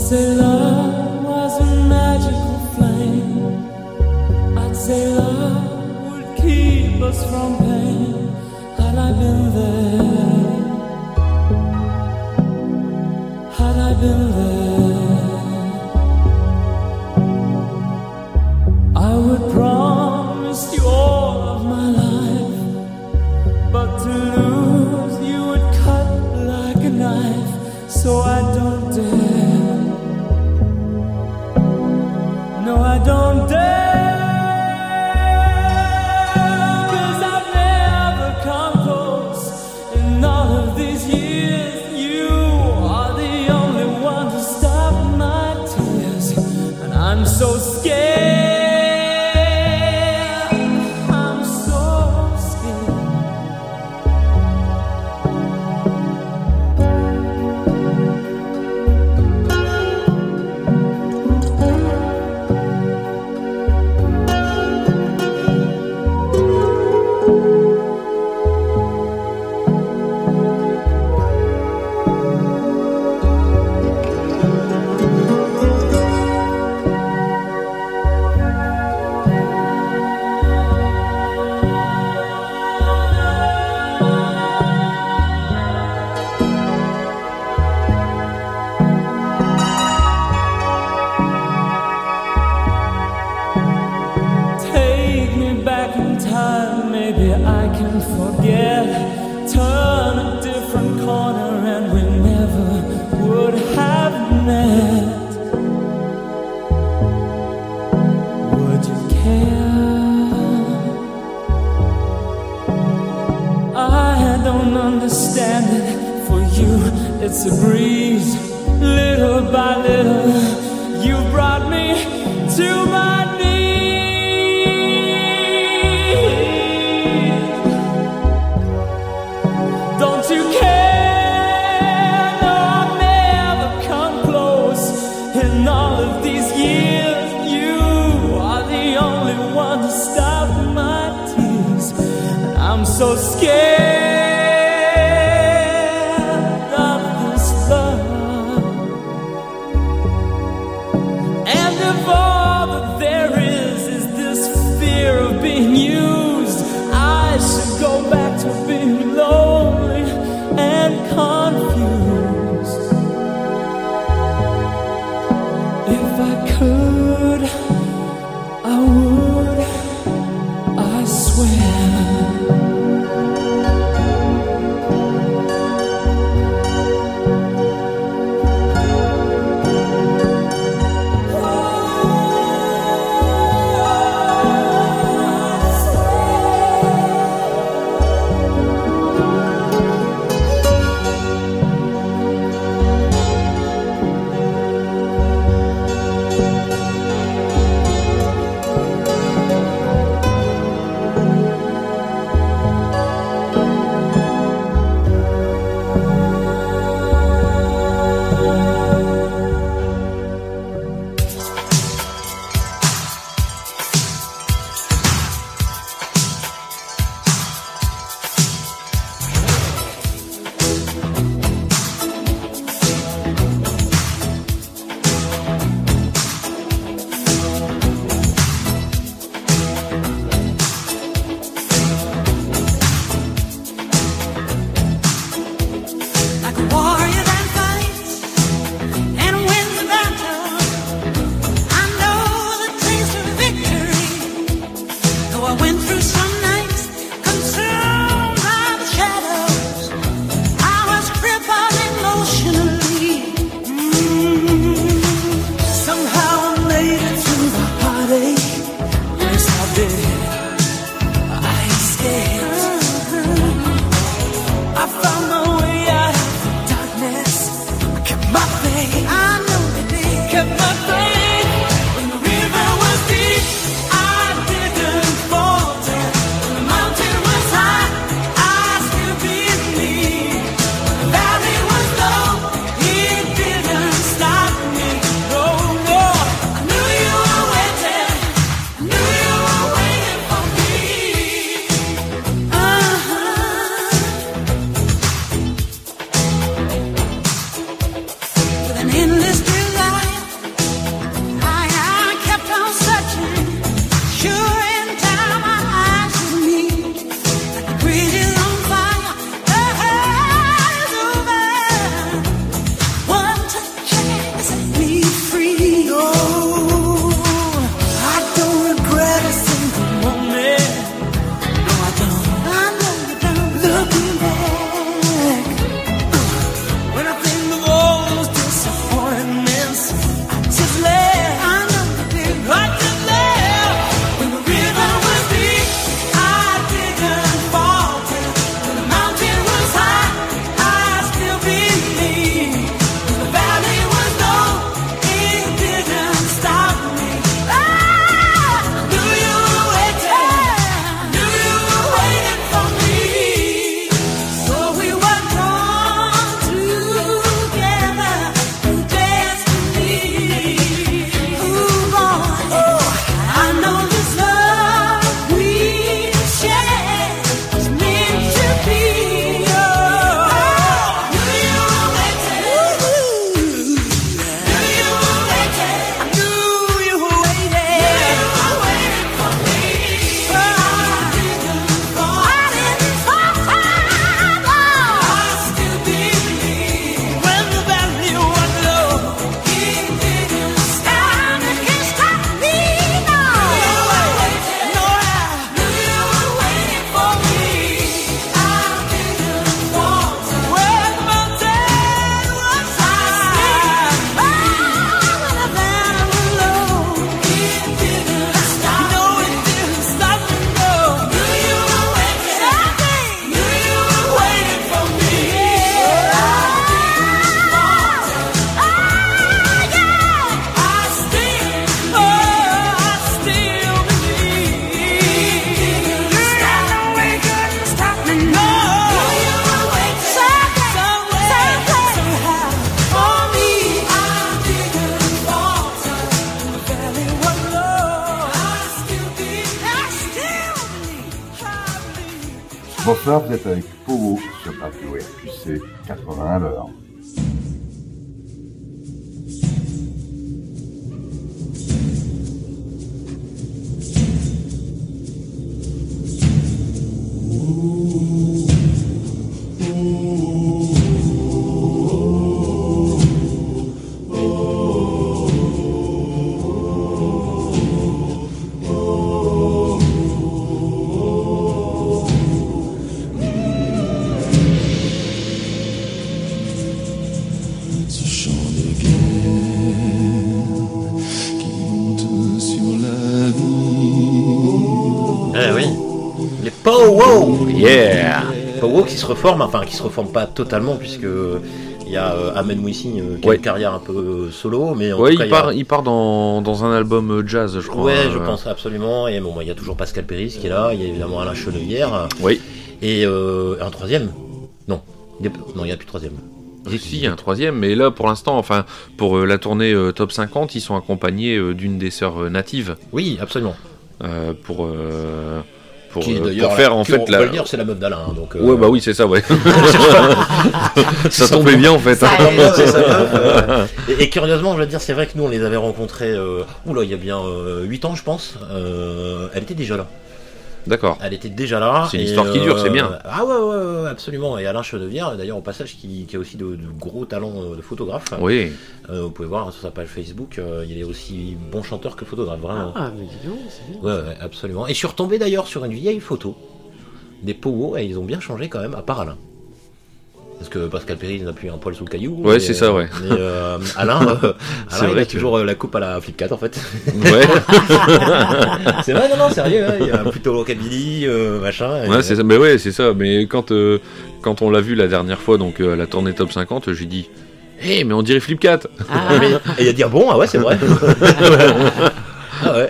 say love was a magical flame. I'd say love would keep us from pain. Had I been there, had I been there, I would promise you all of my life. But to lose you would cut like a knife. So I don't dare, no I don't dare, 'cause I've never come close in all of these years. You are the only one to stop my tears, and I'm so scared. Forget, turn a different corner and we never would have met. Would you care? I don't understand it. For you it's a breeze. Little by little you brought me to my knees. So scared of this love, and if all that there is is this fear of being used, I should go back to being lonely and confused. If I could, I would, I swear. In this life Bonsoir, vous êtes avec Powo sur Radio R Q C quatre-vingts à l'heure. Yeah, Powo qui se reforme, enfin qui se reforme pas totalement puisque il y a euh, Ahmed Mouissi euh, qui ouais. a une carrière un peu euh, solo, mais en ouais, tout cas, il part, il, a... il part dans, dans un album jazz, je crois. Ouais, euh... je pense absolument. Et bon, il y a toujours Pascal Péris qui est là, il y a évidemment Alain Chenelière. Oui. Et euh, un troisième. Non, il y a... non, il y a plus de troisième. Si, si, il y a un troisième, mais là pour l'instant, enfin pour euh, la tournée euh, Top cinquante, ils sont accompagnés euh, d'une des sœurs euh, natives. Oui, absolument. Euh, pour euh... Pour, qui, euh, pour faire en qui, fait on la... peut le dire, c'est la meuf d'Alain. Donc, euh... ouais bah oui c'est ça ouais. Ça tombait bien en fait. Ça, c'est sa meuf, euh... et, et curieusement je veux dire c'est vrai que nous on les avait rencontrés. Euh... Oula il y a bien euh, huit ans je pense. Euh... Elle était déjà là. D'accord. Elle était déjà là. C'est une histoire qui dure, euh... c'est bien. Ah ouais, ouais, ouais, absolument. Et Alain Chenevière, d'ailleurs, au passage, qui, qui a aussi de, de gros talents de photographe. Oui. Euh, vous pouvez voir sur sa page Facebook, euh, il est aussi bon chanteur que photographe, vraiment. Ah, mais dis donc, c'est bien. Ouais, ouais, absolument. Et je suis retombé d'ailleurs sur une vieille photo des Powo, et ils ont bien changé quand même, à part Alain. Parce que Pascal Péris n'a plus un poil sous le caillou. Ouais, c'est ça, ouais. Mais euh, Alain, euh, Alain il a que... toujours euh, la coupe à la Flip quatre en fait. Ouais. C'est vrai, non, non, sérieux, hein, il y a plutôt rockabilly, euh, machin. Ouais, et... c'est ça, mais ouais, c'est ça. Mais quand, euh, quand on l'a vu la dernière fois, donc euh, à la tournée Top cinquante, j'ai dit hé, hey, mais on dirait Flip quatre. Ah, mais... Et il a dit ah bon, ah ouais, c'est vrai. Ah ouais.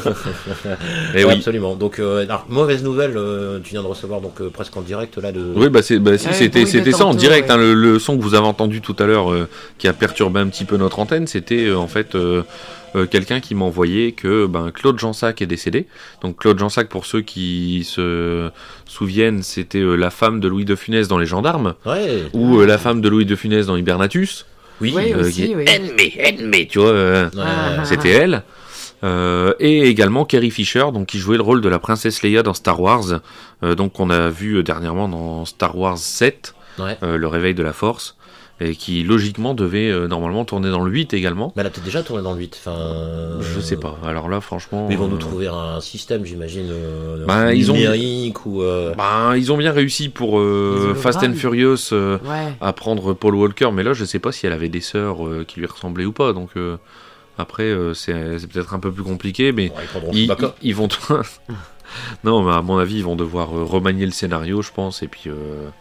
Et ouais, oui. Absolument. Donc euh, alors, mauvaise nouvelle, euh, tu viens de recevoir donc euh, presque en direct là de. Oui bah c'est bah si, ouais, c'était bon, c'était ça en tantôt, direct ouais. hein, le, le son que vous avez entendu tout à l'heure euh, qui a perturbé un petit peu notre antenne, c'était euh, en fait euh, euh, quelqu'un qui m'a envoyé que ben Claude Jansac est décédé. Donc Claude Jansac, pour ceux qui se souviennent, c'était euh, la femme de Louis de Funès dans Les Gendarmes, ouais. ou euh, la femme de Louis de Funès dans Hibernatus. Oui, oui euh, aussi, qui est oui. ennemi, ennemi, tu vois. Euh, Ah. C'était elle. Euh, et également Carrie Fisher, donc qui jouait le rôle de la princesse Leia dans Star Wars, euh, donc qu'on a vu dernièrement dans Star Wars sept, ouais. euh, le réveil de la Force, et qui logiquement devait euh, normalement tourner dans le huit également. Mais elle a peut-être déjà tourné dans le huit. Enfin, je sais pas. Alors là, franchement, mais ils vont nous euh... trouver un système, j'imagine, euh, ben, ils numérique ont... ou. Euh... Ben, ils ont bien réussi pour euh, Fast and Furious euh, ouais. à prendre Paul Walker, mais là, je sais pas si elle avait des sœurs euh, qui lui ressemblaient ou pas, donc. Euh... Après, euh, c'est, c'est peut-être un peu plus compliqué, mais ouais, ils, ils, ils vont. Non, mais à mon avis, ils vont devoir euh, remanier le scénario, je pense, et puis. Euh...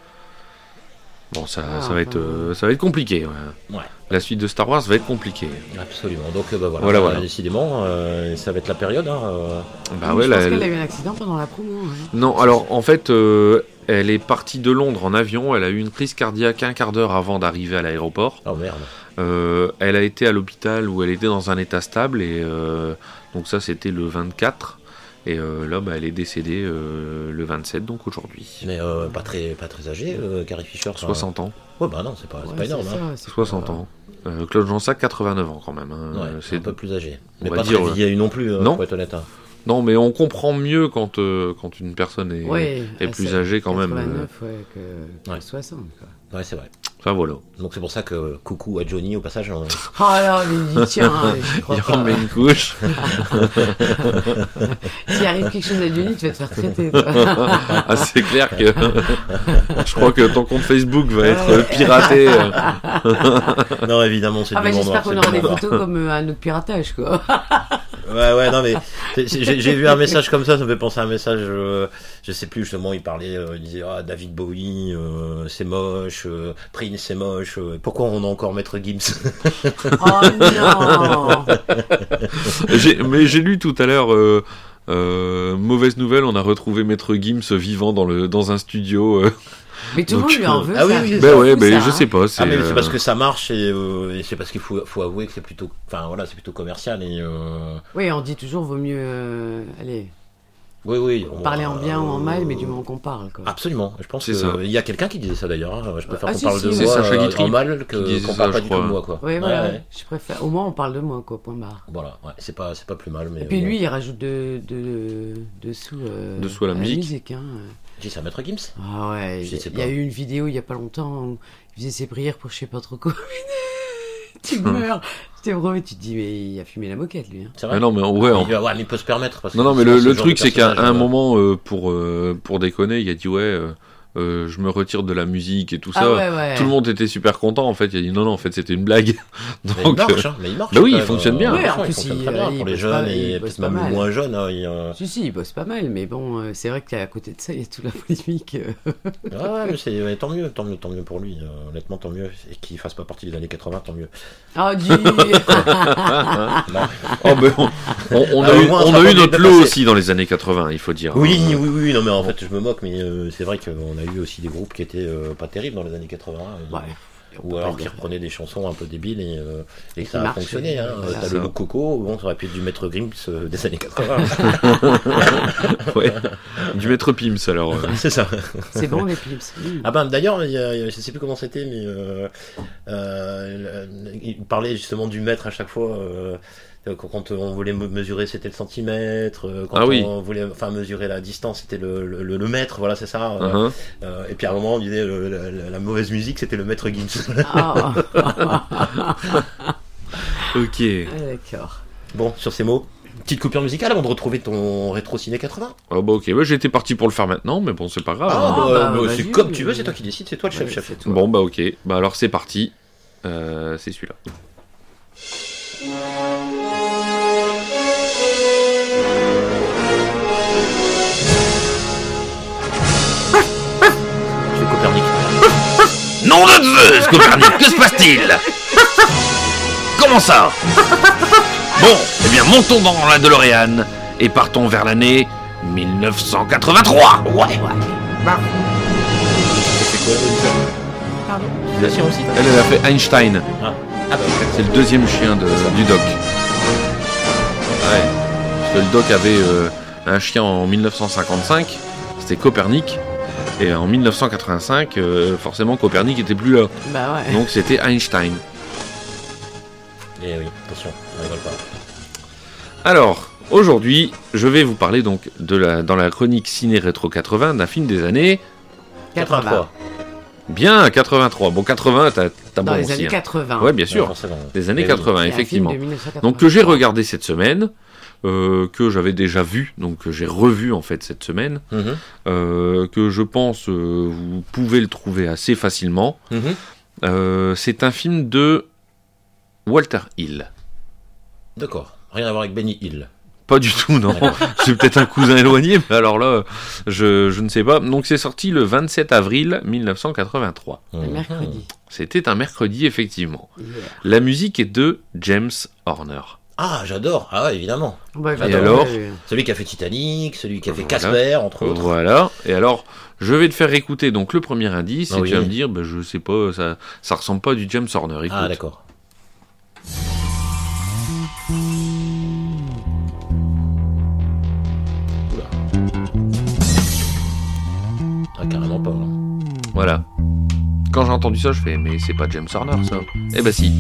Bon, ça, ah, ça, va être, euh, ça va être compliqué. Ouais. Ouais. La suite de Star Wars va être compliquée. Absolument. Donc, euh, bah, voilà, voilà, bah, voilà. Décidément, euh, ça va être la période. Hein, euh... Bah, oui, ouais, je la, pense la... qu'elle a eu un accident pendant la promo. Hein. Non, alors, en fait. Euh... Elle est partie de Londres en avion, elle a eu une crise cardiaque un quart d'heure avant d'arriver à l'aéroport. Oh merde. Euh, elle a été à l'hôpital où elle était dans un état stable, et euh, donc ça c'était le vingt-quatre, et euh, là bah, elle est décédée euh, le vingt-sept, donc aujourd'hui. Mais euh, pas très pas très âgée, euh, Carrie Fisher. soixante ans. Ouais bah non, c'est pas, c'est ouais, pas énorme. c'est hein. ça, c'est soixante pas... ans. Euh, Claude Jansac, quatre-vingt-neuf ans quand même. Hein. Ouais, c'est un peu plus âgé. Mais pas dire, très vieille non plus, non. pour être honnête. Hein. Non, mais on comprend mieux quand, euh, quand une personne est, ouais, est plus âgée quand même. quatre-vingt-neuf, ouais, que, ouais. que soixante. Quoi. Ouais, c'est vrai. Ça voilà. Donc c'est pour ça que coucou à Johnny au passage. On... Oh là, mais il tiens, je crois il pas. remet une couche. S'il arrive quelque chose à Johnny, tu vas te faire traiter. Toi. Ah, c'est clair que je crois que ton compte Facebook va être piraté. Non, évidemment, c'est ah, du bah, monde j'espère noir, qu'on c'est aura du des monde photos comme euh, un autre piratage, quoi. Ouais, ouais, non, mais j'ai, j'ai vu un message comme ça, ça me fait penser à un message, euh, je sais plus, justement, il parlait, euh, il disait, ah, David Bowie, euh, c'est moche, euh, Prince, c'est moche, euh, pourquoi on a encore Maître Gims? Oh non. j'ai, Mais j'ai lu tout à l'heure, euh, euh, mauvaise nouvelle, on a retrouvé Maître Gims vivant dans, le, dans un studio. Euh, mais tout le monde lui en veut. Ah oui, ça. oui, ben ouais, ben ça, je hein. sais pas. C'est, ah mais c'est euh... parce que ça marche et, euh, et c'est parce qu'il faut, faut avouer que c'est plutôt, enfin voilà, c'est plutôt commercial et. Euh... Oui, on dit toujours vaut mieux, euh, allez, Oui, oui. On Parler en bien euh, ou en mal, mais du moment qu'on parle, quoi. Absolument. Je pense C'est que ça. il y a quelqu'un qui disait ça d'ailleurs. Hein. Je préfère Ah, qu'on si, parle si, de c'est moi Sacha euh, Guitry en mal qui que disait qu'on ça, parle pas je du tout de crois. moi, quoi. Oui, voilà. Ouais. Je préfère. Au moins, on parle de moi, quoi. Point barre. Voilà. Ouais. C'est pas, c'est pas plus mal. Mais Et puis bon. lui, il rajoute de, de, dessous, euh, Dessous à la musique. hein. Qui c'est un maître Gims? Ah ouais. Je sais Il y a pas. eu une vidéo il y a pas longtemps où il faisait ses prières pour je sais pas trop quoi. Tu Hum. meurs. C'était vrai. Tu te dis mais il a fumé la moquette lui. Hein. C'est vrai. Mais non, mais ouais. Ah, on- il, ouais, mais il peut se permettre. Parce Non, que non, mais sinon, le, ce le genre truc, de c'est qu'à personnage, un euh, moment, euh, pour, euh, pour déconner, il a dit ouais, euh, euh, je me retire de la musique et tout ça. Ah ouais, ouais. Tout le monde était super content. En fait, il a dit non, non, en fait, c'était une blague. Mais il Donc, marche, euh, hein, mais il marche. bah oui, quand il même, fonctionne bien. Ouais, franchement, en il plus, fonctionne il- très bien il pour les bosse jeunes pas- il et bosse peut-être pas même les mal. moins jeunes. hein, il, euh, Si si, il bosse pas mal, mais bon, euh, c'est vrai qu'à côté de ça, il y a toute la polémique. euh. Ah ouais, mais c'est ouais, tant mieux, tant mieux, tant mieux pour lui. euh, honnêtement, tant mieux et qu'il fasse pas partie des années quatre-vingts, tant mieux. Ah du. Non. oh, ben, on, on- on a Ah, au eu, moins, on ça a va eu bien notre passer. lot aussi dans les années quatre-vingts, il faut dire. Oui, Euh, oui, oui, non, mais en fait, je me moque, mais euh, c'est vrai qu'on a eu aussi des groupes qui étaient euh, pas terribles dans les années quatre-vingts. euh, Ouais. Ou alors qui reprenaient des chansons un peu débiles et, euh, et que qui ça a marchaient, fonctionné. Hein. voilà. T'as Ça. le look Coco, bon, ça aurait pu être du Maître Grims euh, des années quatre-vingts. ouais. Du maître Pims, alors. euh. C'est ça. C'est bon les pips. Mmh. Ah ben d'ailleurs, il y a- il y a- je sais plus comment c'était, mais euh, euh, il parlait justement du mètre à chaque fois. Euh, quand, quand on voulait me- mesurer, c'était le centimètre. euh, Quand Ah oui. on voulait, enfin, mesurer la distance, c'était le, le, le- le mètre. Voilà, c'est ça. euh, Uh-huh. euh, et puis à un moment, on disait le- la, la- la mauvaise musique, c'était le maître Gims. Ah, Ok. ah, d'accord. Bon, sur ces mots, petite coupure musicale avant de retrouver ton rétro ciné quatre-vingts. Oh, bah, ok, ouais, j'étais parti pour le faire maintenant, mais bon, c'est pas grave. Ah, hein. bah, bah, bah, vas-y, c'est comme tu veux, euh, c'est toi qui décides, c'est toi le chef, Ouais, chef. c'est toi. Bon, bah, ok. Bah, alors, c'est parti. Euh, c'est celui-là. C'est Copernic. Nom de Zeus, Copernic, que se passe-t-il? Comment ça? Bon, eh bien, montons dans la DeLorean et partons vers l'année mille neuf cent quatre-vingt-trois. Ouais. C'est quoi Pardon. la science aussi Elle, elle a fait Einstein. Ah, ah bah, C'est le deuxième chien de, du doc. Ouais. Parce que le doc avait euh, un chien en mille neuf cent cinquante-cinq, c'était Copernic. Et en mille neuf cent quatre-vingt-cinq, euh, forcément, Copernic était plus là. Bah ouais. Donc c'était Einstein. Et oui, attention, on rigole pas. Alors, aujourd'hui, je vais vous parler donc de la, dans la chronique Ciné Rétro quatre-vingts d'un film des années quatre-vingt-trois. bien quatre-vingt-trois. Bon, quatre-vingts, t'as, t'as Dans bon les aussi. années hein. quatre-vingts. Ouais, bien Ouais, sûr. forcément. Des années Mais oui. quatre-vingts, C'est un film effectivement. de mille neuf cent quatre-vingt-trois. Donc que j'ai regardé cette semaine, euh, que j'avais déjà vu, donc que j'ai revu en fait cette semaine, Mhm, euh, que je pense euh, vous pouvez le trouver assez facilement. mhm. Euh, c'est un film de Walter Hill. D'accord, rien à voir avec Benny Hill. Pas du tout, non. C'est peut-être un cousin éloigné, mais alors là, je, je ne sais pas. Donc c'est sorti le vingt-sept avril mille neuf cent quatre-vingt-trois. Le Mhm. mercredi. C'était un mercredi, effectivement. Yeah. La musique est de James Horner. Ah, j'adore. Ah ouais, évidemment. Bah, Et bah, alors ouais. Celui qui a fait Titanic, celui qui a fait Voilà. Casper, entre autres. Voilà. Et alors, je vais te faire écouter donc le premier indice, Ah et oui. tu vas me dire, bah, je sais pas, ça, ça ressemble pas à du James Horner. Écoute. Ah, d'accord. Oula. Ah, carrément pas. hein. Voilà. Quand j'ai entendu ça, je fais, mais c'est pas James Horner, ça. Eh ben si.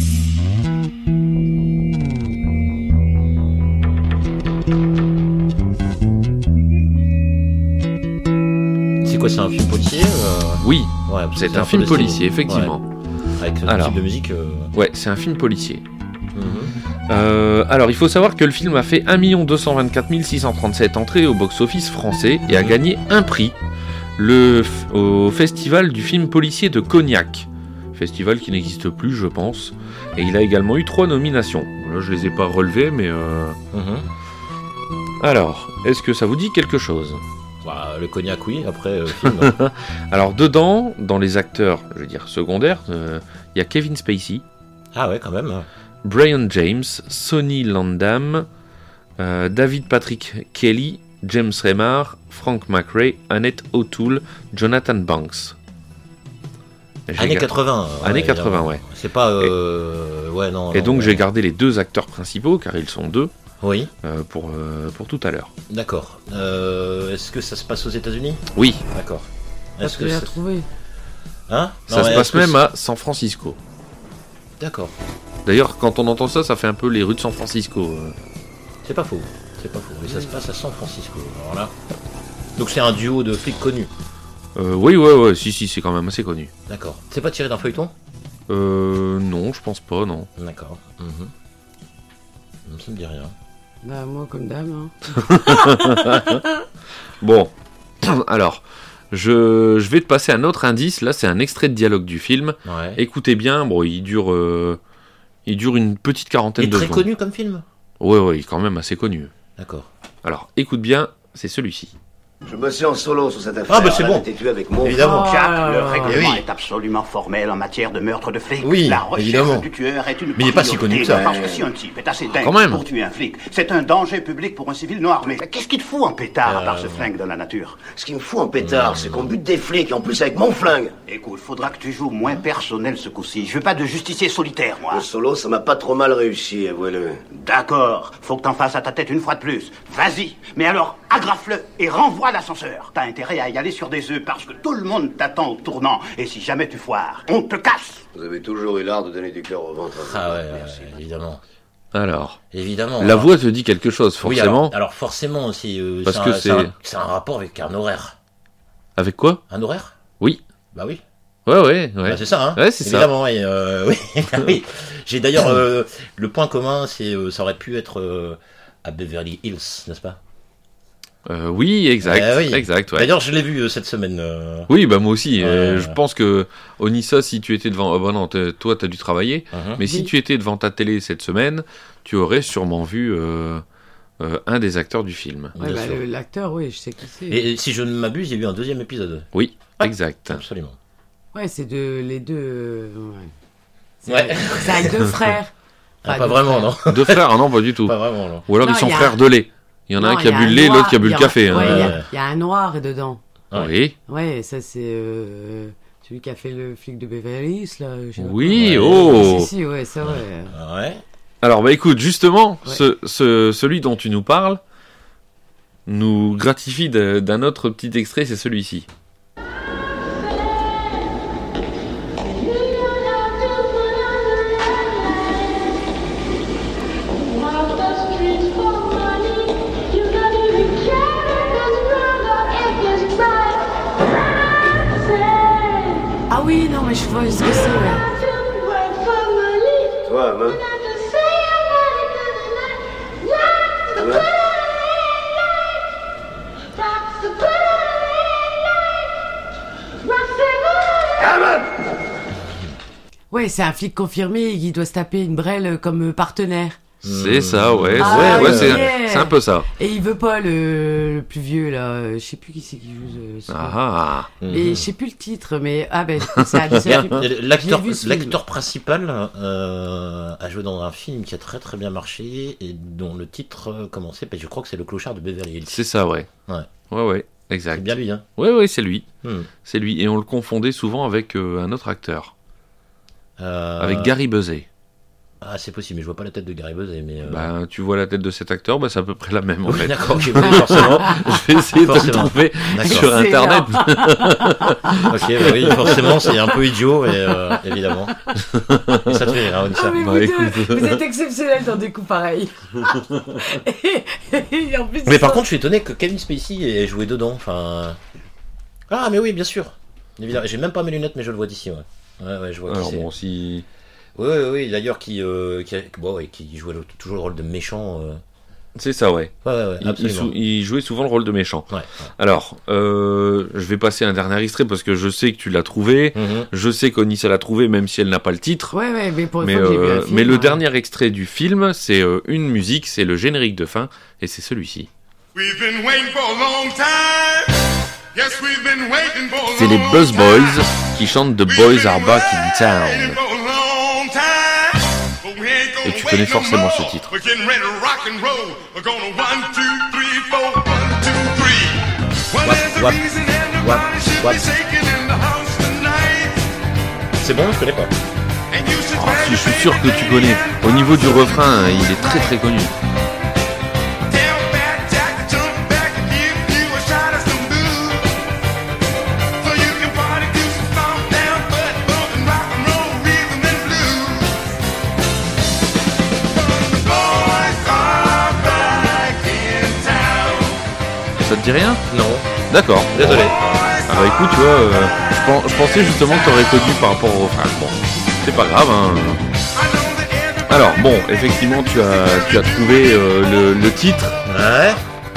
C'est quoi, c'est un film policier euh, Oui, Ouais, parce que c'est un peu film le style. policier, effectivement. Ouais, avec ce Alors. type de musique. euh, Ouais, c'est un film policier. mhm. Euh, alors, il faut savoir que le film a fait un million deux cent vingt-quatre mille six cent trente-sept entrées au box-office français et a gagné un prix le f- au Festival du film policier de Cognac. Festival qui n'existe plus, je pense. Et il a également eu trois nominations. Là, je les ai pas relevées, mais... euh, Mhm. Alors, est-ce que ça vous dit quelque chose? Bah, le cognac, oui. Après, euh, film. Alors, dedans, dans les acteurs, je veux dire, secondaires, euh, il y a Kevin Spacey, Ah ouais, quand même. Brian James, Sonny Landham, euh, David Patrick Kelly, James Remar, Frank McRae, Annette O'Toole, Jonathan Banks. J'ai Années gar- quatre-vingts. ouais, Années quatre-vingts, évidemment. ouais. C'est pas. Euh... Ouais, non. Et non, donc ouais. j'ai gardé les deux acteurs principaux, car ils sont deux. Oui. euh, pour, euh, pour tout à l'heure. D'accord. Euh, est-ce que ça se passe aux États-unis? Oui. D'accord. Est-ce que tu l'as trouvé? Hein? Ça Non, se mais passe est-ce que même c'est- à San Francisco. D'accord. D'ailleurs, quand on entend ça, ça fait un peu les rues de San Francisco. euh. C'est pas faux. C'est pas faux. Mais ça se passe à San Francisco. Alors là. Donc c'est un duo de flics connus. Euh, oui, ouais, ouais, si, si, c'est quand même assez connu. D'accord. C'est pas tiré d'un feuilleton? Euh, non, je pense pas, non. D'accord. Mhm. Ça me dit rien. Bah, moi, comme dame. Hein. Bon, alors, je, je vais te passer un autre indice. Là, c'est un extrait de dialogue du film. Ouais. Écoutez bien, bon, il dure, euh, il dure une petite quarantaine Il est de très secondes. connu comme film? Ouais, ouais, il est quand même assez connu. D'accord. Alors, écoute bien, c'est celui-ci. Je bossais en solo sur cette affaire. Ah, bah c'est Là, bon. t'étais-tu avec moi? Évidemment. Oh Jacques, là le là. règlement Eh oui. est absolument formel en matière de meurtre de flic. Oui, la recherche évidemment. du tueur est une Mais il est pas si connu que ça. Parce que si un type est assez dingue Quand même. pour tuer un flic, c'est un danger public pour un civil non armé. Qu'est-ce qui te fout en pétard à part Euh, ce flingue de la nature? Ce qui me fout en pétard, c'est qu'on bute des flics, et en plus avec mon flingue. Écoute, faudra que tu joues moins personnel ce coup-ci. Je veux pas de justicier solitaire, moi. Le solo, ça m'a pas trop mal réussi, avouez-le. D'accord, faut que t'en fasses à ta tête une fois de plus. Vas-y, mais alors agrafe-le et renvoie l'ascenseur. T'as intérêt à y aller sur des œufs parce que tout le monde t'attend au tournant. Et si jamais tu foires, on te casse. Vous avez toujours eu l'art de donner du cœur au ventre. Ah ouais, ouais, Merci. ouais, évidemment. Alors, Évidemment. la alors- voix te dit quelque chose, Oui, forcément. alors, alors forcément aussi. euh, Parce c'est que un- c'est- c'est un, c'est un rapport avec un horaire. Avec quoi? Un horaire? Oui. Bah oui. Ouais, ouais, ouais. Bah, c'est ça, hein. Ouais, c'est ça. Évidemment, et, euh, oui. oui. J'ai d'ailleurs euh, le point commun, c'est euh, ça aurait pu être euh, à Beverly Hills, n'est-ce pas? Euh, oui, exact, Eh oui. exact, ouais. D'ailleurs, je l'ai vu euh, cette semaine. euh, Oui, bah moi aussi. Ouais, euh, ouais. Je pense que Onissa, si tu étais devant, oh, bah non, t'es- toi, t'as dû travailler. Mhm. Mais si Oui. tu étais devant ta télé cette semaine, tu aurais sûrement vu euh, euh, un des acteurs du film. Ouais, Bien bah, sûr. le- l'acteur, oui, je sais qui c'est. Et, et si je ne m'abuse, il y a eu un deuxième épisode. Oui, Ah. exact. Absolument. Ouais, c'est de les deux. euh, ouais. C'est Ouais. avec- c'est avec deux frères. Ah, Enfin, pas deux vraiment, frères. non. Deux frères, ah non, pas du tout. Pas vraiment, non. Ou alors Non, ils sont il y a frères un- de lait. Il y en a Non, un qui a il y bu le un lait, noir, l'autre qui a bu il y le a- café. hein. Ouais, il y a- Ouais. il y, a un noir dedans. Ouais. Oui. Ouais, ça c'est euh, celui qui a fait le flic de Beverly Hills, là. je sais pas Oui, Ouais. oh. quoi. Si, si, ouais, ça, ouais. Ouais. Alors bah écoute, justement, Ouais. ce, ce- celui dont tu nous parles nous gratifie de- d'un autre petit extrait, c'est celui-ci. Ah oui, non, mais je vois ce que c'est, ouais. Toi, main. Ouais. Ouais, c'est un flic confirmé qui doit se taper une brêle comme euh, partenaire. C'est ça, ouais. Ah, ouais, ouais, ok. c'est, c'est un peu ça. Et il veut pas le, le plus vieux, là. euh, Je sais plus qui c'est qui joue. euh, ce- Ah, Et je sais plus le titre, mais. Ah ben, c'est un des Bien, seuls films- L'acteur, J'ai vu ce l'acteur principal euh, a joué dans un film qui a très très bien marché et dont le titre euh, commençait, je crois que c'est Le Clochard de Beverly Hills. c'est ça, ouais. Ouais. Ouais, ouais, C'est exact. bien lui, hein. Ouais, ouais, c'est lui. Hmm. C'est lui. Et on le confondait souvent avec euh, un autre acteur, Euh, avec Gary Busey. Ah, c'est possible, mais je vois pas la tête de Gary Busey, mais. euh, Bah, tu vois la tête de cet acteur, bah, c'est à peu près la même en oui, fait. d'accord, j'ai vu forcément. Je vais essayer de le Forcément. trouver D'accord. sur C'est internet. Ok, bah oui, forcément, c'est un peu idiot, et, euh, évidemment. Et ça te fait rire, hein, Onissa. Ah, mais Bah, vous, deux, écoute. vous êtes exceptionnels dans des coups pareils. et, et en plus, Mais par contre, je suis étonné que Kevin Spacey ait joué dedans. Enfin. Ah, mais oui, bien sûr. Évidemment, j'ai même pas mes lunettes, mais je le vois d'ici, ouais. Ouais, ouais, je vois qui Alors c'est. bon, si... Oui, oui, oui, d'ailleurs, qui, euh, qui, a- bon, ouais, qui jouait le- toujours le rôle de méchant. euh. C'est ça, ouais. Ouais, ouais, ouais, Il, il absolument. sou- il jouait souvent le rôle de méchant. Ouais, ouais. Alors, euh, je vais passer un dernier extrait parce que je sais que tu l'as trouvé. Mhm. Je sais qu'Onissa l'a trouvé, même si elle n'a pas le titre. Ouais, ouais, mais pour une Mais, fois que j'ai vu euh, un film, mais le hein. dernier extrait du film, c'est euh, une musique, c'est le générique de fin, et c'est celui-ci. We've been waiting for a long time. Yes, we've been waiting for a C'est les long Buzz time. Boys qui chantent The Boys Are Back in Waiting Town. for a long time. But we ain't gonna Et tu wait connais no forcément more. ce titre. We're getting ready to rock and roll. We're gonna one, two, three, four, one, two, three. Well, Wap, there's a wap, reason wap, everybody should wap. be shaking in the house tonight. C'est bon, je connais pas. And you should Ah, si, je suis sûr que tu connais. Au niveau du refrain, il est très très connu. ça te dit rien? Non. D'accord. Désolé. Ah bah écoute, tu vois, euh, je, pen- je pensais justement que t'aurais connu par rapport au frère. Bon, c'est pas grave, hein. Alors, bon, effectivement, tu as, tu as trouvé euh, le, le titre. Ouais.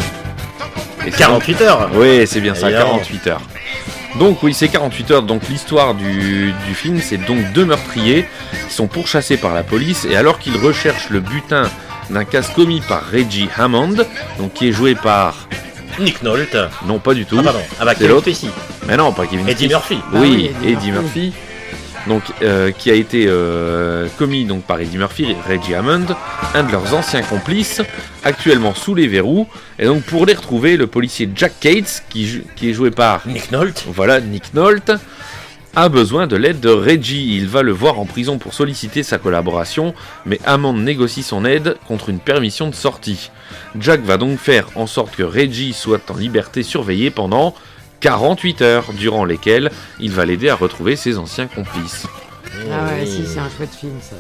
Et c'est quarante-huit donc- heures. Oui, c'est bien ça, Évidemment. quarante-huit heures. Donc oui, c'est quarante-huit heures. Donc l'histoire du, du film, c'est donc deux meurtriers qui sont pourchassés par la police et alors qu'ils recherchent le butin d'un casse commis par Reggie Hammond, donc qui est joué par Nick Nolte. non pas du tout. Ah pardon. Ah bah c'est Kevin l'autre. Spacey. Mais non, pas Kevin Eddie Spacey. Murphy. Bah Oui, oui, Eddie Eddie Murphy. Murphy. Donc, euh, qui a été euh, commis donc par Eddie Murphy et Reggie Hammond, un de leurs anciens complices, actuellement sous les verrous. Et donc, pour les retrouver, le policier Jack Cates, qui, jou- qui est joué par Nick Nolte. voilà Nick Nolte, a besoin de l'aide de Reggie. Il va le voir en prison pour solliciter sa collaboration, mais Hammond négocie son aide contre une permission de sortie. Jack va donc faire en sorte que Reggie soit en liberté surveillée pendant quarante-huit heures, durant lesquelles il va l'aider à retrouver ses anciens complices. Ah ouais, si, c'est un chouette film, ça.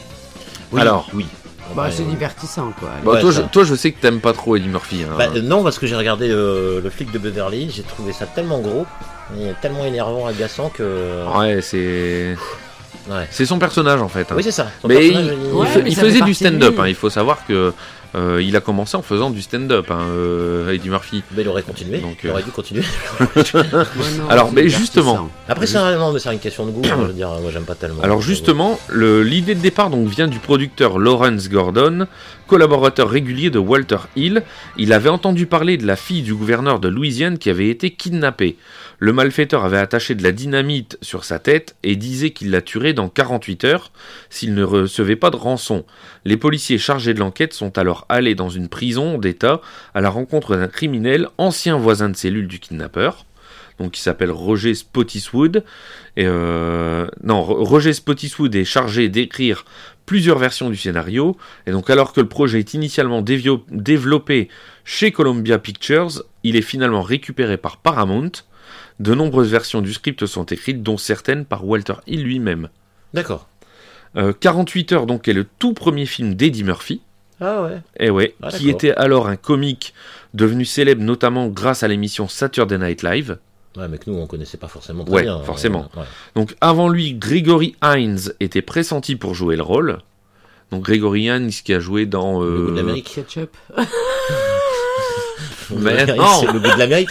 Oui, Alors, oui. Bah, Ouais, c'est ouais. divertissant, quoi. Bon, Ouais, toi, ça. je, toi, je sais que t'aimes pas trop Eddie Murphy. Hein. Bah, euh, non, parce que j'ai regardé euh, le flic de Beverly, j'ai trouvé ça tellement gros, et tellement énervant, agaçant que. Ouais, c'est. Ouais. C'est son personnage en fait. hein. Oui, c'est ça. Son Mais il, personnage, il Ouais, fa- mais il ça fait faisait du partie de stand-up. lui. hein. Il faut savoir que euh, il a commencé en faisant du stand-up, hein, euh, Eddie Murphy. Mais il aurait continué. Donc, il euh, aurait dû continuer. Ouais, non, Alors, c'est mais divertissant. justement, Après, c'est un, non, mais c'est une question de goût. Je veux dire, moi, j'aime pas tellement. Alors justement, le- l'idée de départ donc vient du producteur Lawrence Gordon, collaborateur régulier de Walter Hill. Il avait entendu parler de la fille du gouverneur de Louisiane qui avait été kidnappée. Le malfaiteur avait attaché de la dynamite sur sa tête et disait qu'il la tuerait dans quarante-huit heures s'il ne recevait pas de rançon. Les policiers chargés de l'enquête sont alors allés dans une prison d'État à la rencontre d'un criminel, ancien voisin de cellule du kidnappeur. Donc qui s'appelle Roger Spottiswoode. Et euh, non, Ro- Roger Spottiswoode est chargé d'écrire plusieurs versions du scénario. Et donc alors que le projet est initialement dévio- développé chez Columbia Pictures, il est finalement récupéré par Paramount. De nombreuses versions du script sont écrites, dont certaines par Walter Hill lui-même. D'accord. Euh, quarante-huit heures donc est le tout premier film d'Eddie Murphy. Ah ouais. Et ouais, Ah, qui d'accord. était alors un comique devenu célèbre notamment grâce à l'émission Saturday Night Live. Ouais, mais que nous, on connaissait pas forcément très Ouais, bien. forcément. Euh, ouais. Donc avant lui, Gregory Hines était pressenti pour jouer le rôle. Donc Gregory Hines qui a joué dans... Le Euh... goût de l'Amérique. Ketchup. Mais C'est non, le goût de l'Amérique.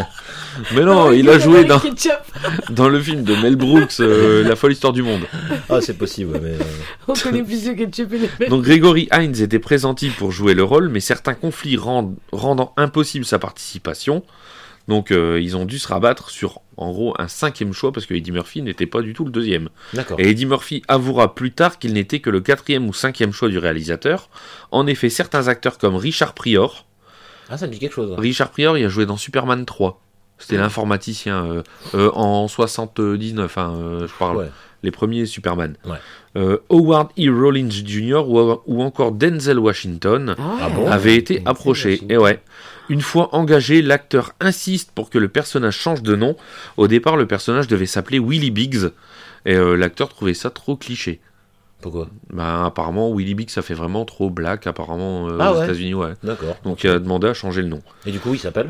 mais non, il a joué dans, Ketchup. dans le film de Mel Brooks, euh, La folle histoire du monde. Ah, c'est possible, mais. euh, On connaît plus le ketchup et les mecs. Donc Gregory Hines était pressenti pour jouer le rôle, mais certains conflits rendent- rendant impossible sa participation. Donc euh, ils ont dû se rabattre sur, en gros, un cinquième choix, parce que Eddie Murphy n'était pas du tout le deuxième. D'accord. Et Eddie Murphy avouera plus tard qu'il n'était que le quatrième ou cinquième choix du réalisateur. En effet, certains acteurs comme Richard Pryor, Ah, ça me dit quelque chose. Richard Pryor, il a joué dans Superman trois. C'était l'informaticien euh, euh, en soixante-dix-neuf, hein, euh, je parle. Ouais. Les premiers Superman. Ouais. Euh, Howard E. Rollins junior ou, ou encore Denzel Washington Ah bon avaient été Denzel approchés. Washington. Et ouais. Une fois engagé, l'acteur insiste pour que le personnage change de nom. Au départ, le personnage devait s'appeler Willie Biggs. Et euh, l'acteur trouvait ça trop cliché. Pourquoi? Bah, apparemment, Willie Biggs, ça fait vraiment trop black, apparemment, euh, Ah aux ouais. États-Unis, ouais. D'accord. Donc, il a demandé à changer le nom. Et du coup, il s'appelle?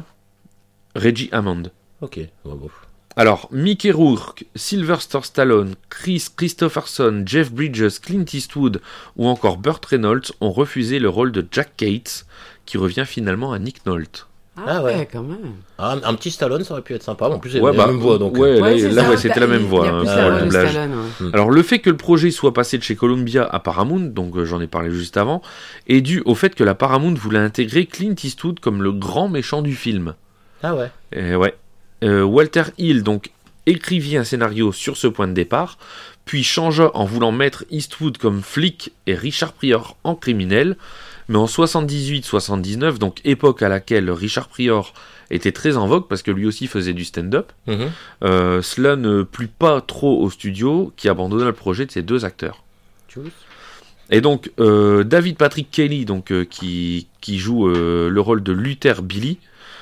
Reggie Hammond. Ok. Bon, bon. Alors, Mickey Rourke, Sylvester Stallone, Chris Christopherson, Jeff Bridges, Clint Eastwood ou encore Burt Reynolds ont refusé le rôle de Jack Cates, qui revient finalement à Nick Nolte. Ah, Ah ouais. ouais. quand même. Ah, un, un petit Stallone, ça aurait pu être sympa. En plus, c'est Ouais, la bah, même voix, donc. ouais, euh, là, Ouais, c'est là, ça, ouais, c'était t'as- la même il- voix il y a hein, plus pour la le voix de doublage. Stallone, ouais. Alors, le fait que le projet soit passé de chez Columbia à Paramount, donc euh, j'en ai parlé juste avant, est dû au fait que la Paramount voulait intégrer Clint Eastwood comme le grand méchant du film. Ah ouais. Et ouais. Euh, Walter Hill donc écrivit un scénario sur ce point de départ, puis changea en voulant mettre Eastwood comme flic et Richard Pryor en criminel. Mais en soixante-dix-huit soixante-dix-neuf, donc époque à laquelle Richard Pryor était très en vogue parce que lui aussi faisait du stand-up, Mhm. euh, cela ne plut pas trop au studio qui abandonna le projet de ces deux acteurs. Tchuss. Et donc euh, David Patrick Kelly, donc euh, qui, qui joue euh, le rôle de Luther Billy,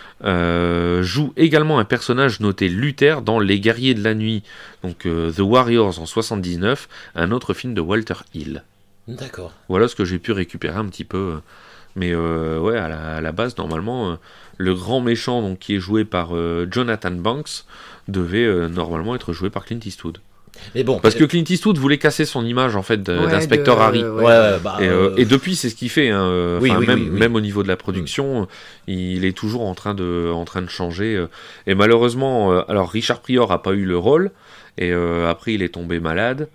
euh, joue également un personnage noté Luther dans Les Guerriers de la Nuit, donc euh, The Warriors en soixante-dix-neuf, un autre film de Walter Hill. D'accord. Voilà ce que j'ai pu récupérer un petit peu Mais euh, ouais, à la, à la base, normalement, euh, le grand méchant donc, qui est joué par euh, Jonathan Banks devait euh, normalement être joué par Clint Eastwood. Mais bon, parce que Clint Eastwood voulait casser son image en fait de, ouais, d'inspecteur de, Harry. ouais, ouais, ouais, bah, et, euh... euh, et depuis c'est ce qu'il fait. Hein. Oui, enfin, oui, même, oui, oui. même au niveau de la production, il est toujours en train de, en train de changer. Et malheureusement, alors Richard Pryor a pas eu le rôle. Et euh, après il est tombé malade.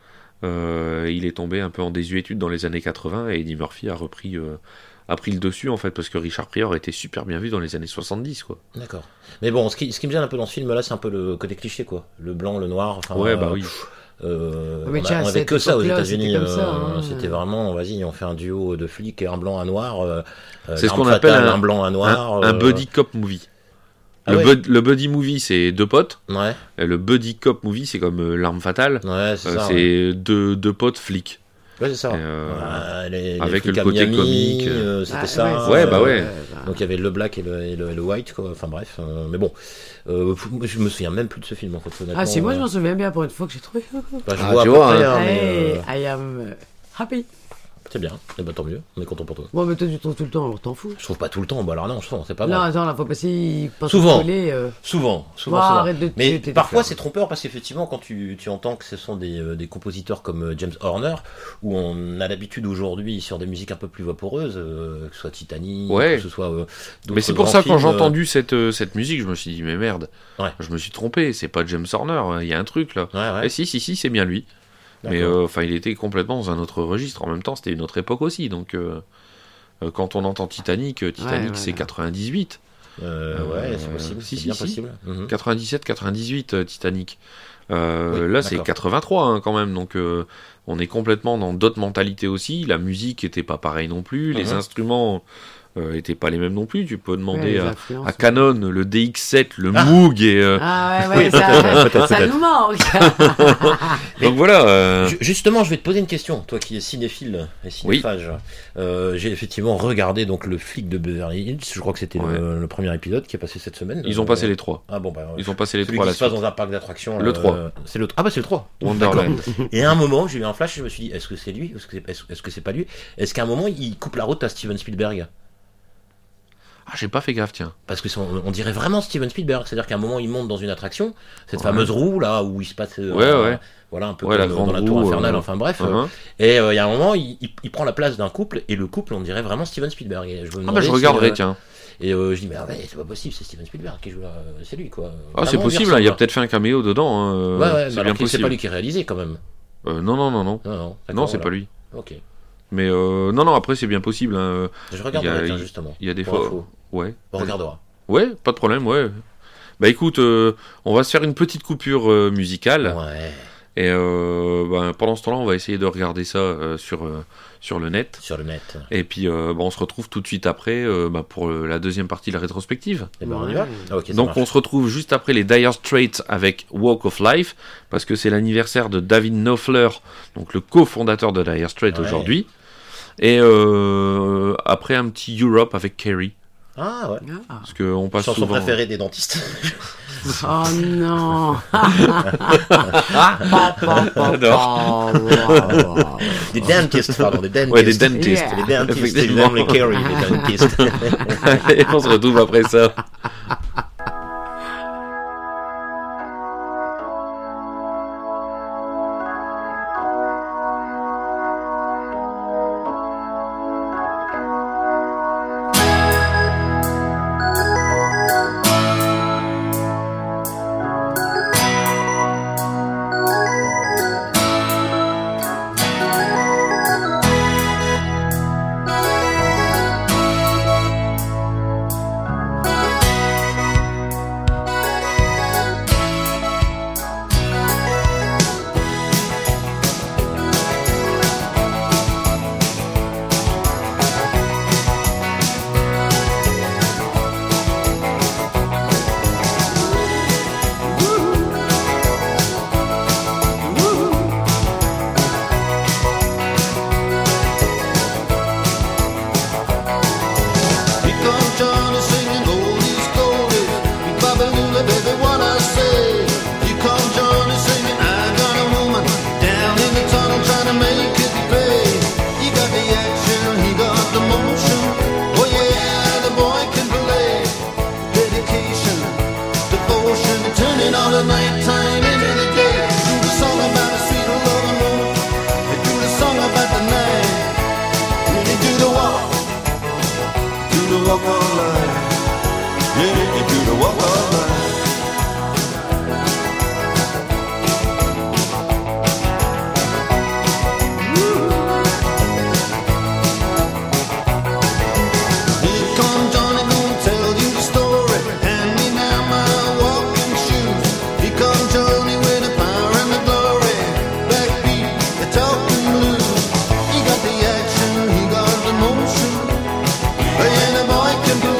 Euh, il est tombé un peu en désuétude dans les années quatre-vingts et Eddie Murphy a repris. Euh, a pris le dessus en fait parce que Richard Pryor était super bien vu dans les années soixante-dix quoi. D'accord. Mais bon, ce qui, ce qui me gêne un peu dans ce film là, c'est un peu le côté cliché quoi, le blanc, le noir. Enfin, ouais euh, bah oui. Euh, mais on, tiens, a, on avait que ça aux États-Unis. C'était, euh, hein. c'était vraiment, vas-y, on fait un duo de flics, un blanc, un noir. Euh, c'est ce qu'on appelle un, un blanc, un noir. Un, euh... un buddy cop movie. Ah le, ouais. bud, le buddy movie c'est deux potes. Ouais. Et le buddy cop movie c'est comme euh, l'arme fatale. Ouais, c'est, euh, ça, c'est ouais. deux, deux potes flics. Ouais, c'est ça. Euh, ouais, les, les avec le côté Miami, comique. Euh, c'était ah, ça. Ouais, bah ouais. Euh, donc il y avait le black et le, et le, et le white, quoi. Enfin bref. Euh, mais bon, euh, je me souviens même plus de ce film en fait. Ah si, moi je m'en souviens bien pour une fois que j'ai trouvé. Bah, je ah, vois tu à vois, peu près, hein. hein, mais, hey, euh... I am happy. C'est bien, et bah tant mieux, on est content pour toi. Bon, mais toi tu trouves tout le temps, alors t'en fous. Je trouve pas tout le temps, bah alors non, je trouve, c'est pas Non, vrai. attends, là faut passer. Souvent. Coller, euh... Souvent, souvent, oh, souvent. arrête de Mais tuer, parfois c'est trompeur parce qu'effectivement, quand tu, tu entends que ce sont des, euh, des compositeurs comme euh, James Horner, où on a l'habitude aujourd'hui sur des musiques un peu plus vaporeuses, euh, que ce soit Titanic, ouais. que ce soit. Euh, mais c'est pour ça films, quand j'ai euh... entendu cette, euh, cette musique, je me suis dit, mais merde, ouais. je me suis trompé, c'est pas James Horner, il y a un truc là. Ouais, ouais. Et si, si, si, c'est bien lui. D'accord. Mais enfin, euh, il était complètement dans un autre registre. En même temps, c'était une autre époque aussi. Donc, euh, euh, quand on entend Titanic, Titanic, ouais, ouais, c'est ouais. quatre-vingt-dix-huit. Euh, ouais, c'est possible. Si, c'est si, bien si. possible. Mm-hmm. quatre-vingt-dix-sept, quatre-vingt-dix-huit, euh, Titanic. Euh, oui, là, d'accord. c'est quatre-vingt-trois hein, quand même. Donc, euh, on est complètement dans d'autres mentalités aussi. La musique était pas pareille non plus. Mm-hmm. Les instruments euh, étaient pas les mêmes non plus. Tu peux demander ouais, à, à Canon le D X sept, le ah. Moog et. Euh... Ah ouais, ouais, ça, peut-être, ça peut-être. Nous manque. Donc voilà. Euh... Justement, je vais te poser une question, toi qui es cinéphile et cinéphage. Oui. Euh, j'ai effectivement regardé donc le flic de Beverly Hills. Je crois que c'était ouais. le, le premier épisode qui est passé cette semaine. Ils ont passé euh... les trois. Ah bon bah. Ils ont passé les Celui trois. Qui là se passe dans un parc d'attractions. Le euh, trois. C'est le. Ah bah c'est le trois. Wonderland. Et à un moment, j'ai eu un flash. Je me suis dit, est-ce que c'est lui ? Est-ce que c'est, est-ce que c'est pas lui ? Est-ce qu'à un moment, il coupe la route à Steven Spielberg ? Ah, j'ai pas fait gaffe, tiens. Parce que on, on dirait vraiment Steven Spielberg, c'est-à-dire qu'à un moment il monte dans une attraction, cette ouais. fameuse roue là où il se passe, euh, ouais, euh, ouais. voilà un peu ouais, comme la dans la tour roue, infernale, euh... enfin bref. Uh-huh. Euh, et il euh, y a un moment, il, il, il prend la place d'un couple et le couple, on dirait vraiment Steven Spielberg. Et je me ah bah je regarderai, si, euh, tiens. Et euh, je dis mais ah, ouais, c'est pas possible, c'est Steven Spielberg qui joue là, c'est lui quoi. Ah c'est possible, il y a peut-être fait un caméo dedans. Hein, ouais ouais, c'est mais bien alors possible. C'est pas lui qui est réalisé quand même. Euh, non non non non. Non non. Non c'est voilà. pas lui. Ok. Mais euh, non non après c'est bien possible. Hein. Je regarderai tiens, justement. Il y a des fois. Ouais. On regardera. Ouais, pas de problème, ouais. Bah écoute, euh, on va se faire une petite coupure euh, musicale. Ouais. Et euh, bah, pendant ce temps-là, on va essayer de regarder ça euh, sur, euh, sur le net. Sur le net. Et puis, euh, bah, on se retrouve tout de suite après euh, bah, pour euh, la deuxième partie de la rétrospective. Et ben on y va. Ah, okay, donc on se retrouve juste après les Dire Straits avec Walk of Life, parce que c'est l'anniversaire de David Knopfler, donc le cofondateur de Dire Straits ouais. aujourd'hui. Et euh, après un petit Europe avec Carrie. Ah ouais. Parce qu'on passe chanson souvent... préférée des dentistes. Oh non. Des dentistes, pardon, des dentistes. Ouais, des dentistes. Yeah. Les dentistes, ils aiment les Carrie, les dentistes. Et on se retrouve après ça. the walk of life. Yeah, you do the walk of life. Here comes Johnny, gonna tell you the story. Hand me now my walking shoes. Here comes Johnny with the power and the glory. Backbeat, the talking blues. He got the action, he got the motion. And the boy can do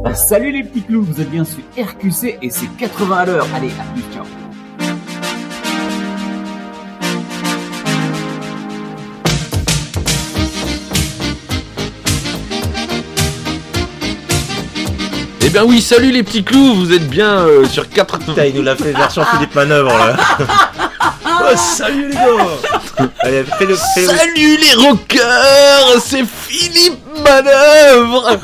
Salut les petits clous, vous êtes bien sur R Q C et c'est quatre-vingts à l'heure. Allez, à plus, ciao. Eh bien oui, salut les petits clous, vous êtes bien euh, sur quatre... Putain, il nous l'a fait version Philippe Manœuvre là. Oh, salut les gars. Allez, fais-le, fais-le. Salut les rockers, c'est Philippe Manœuvre.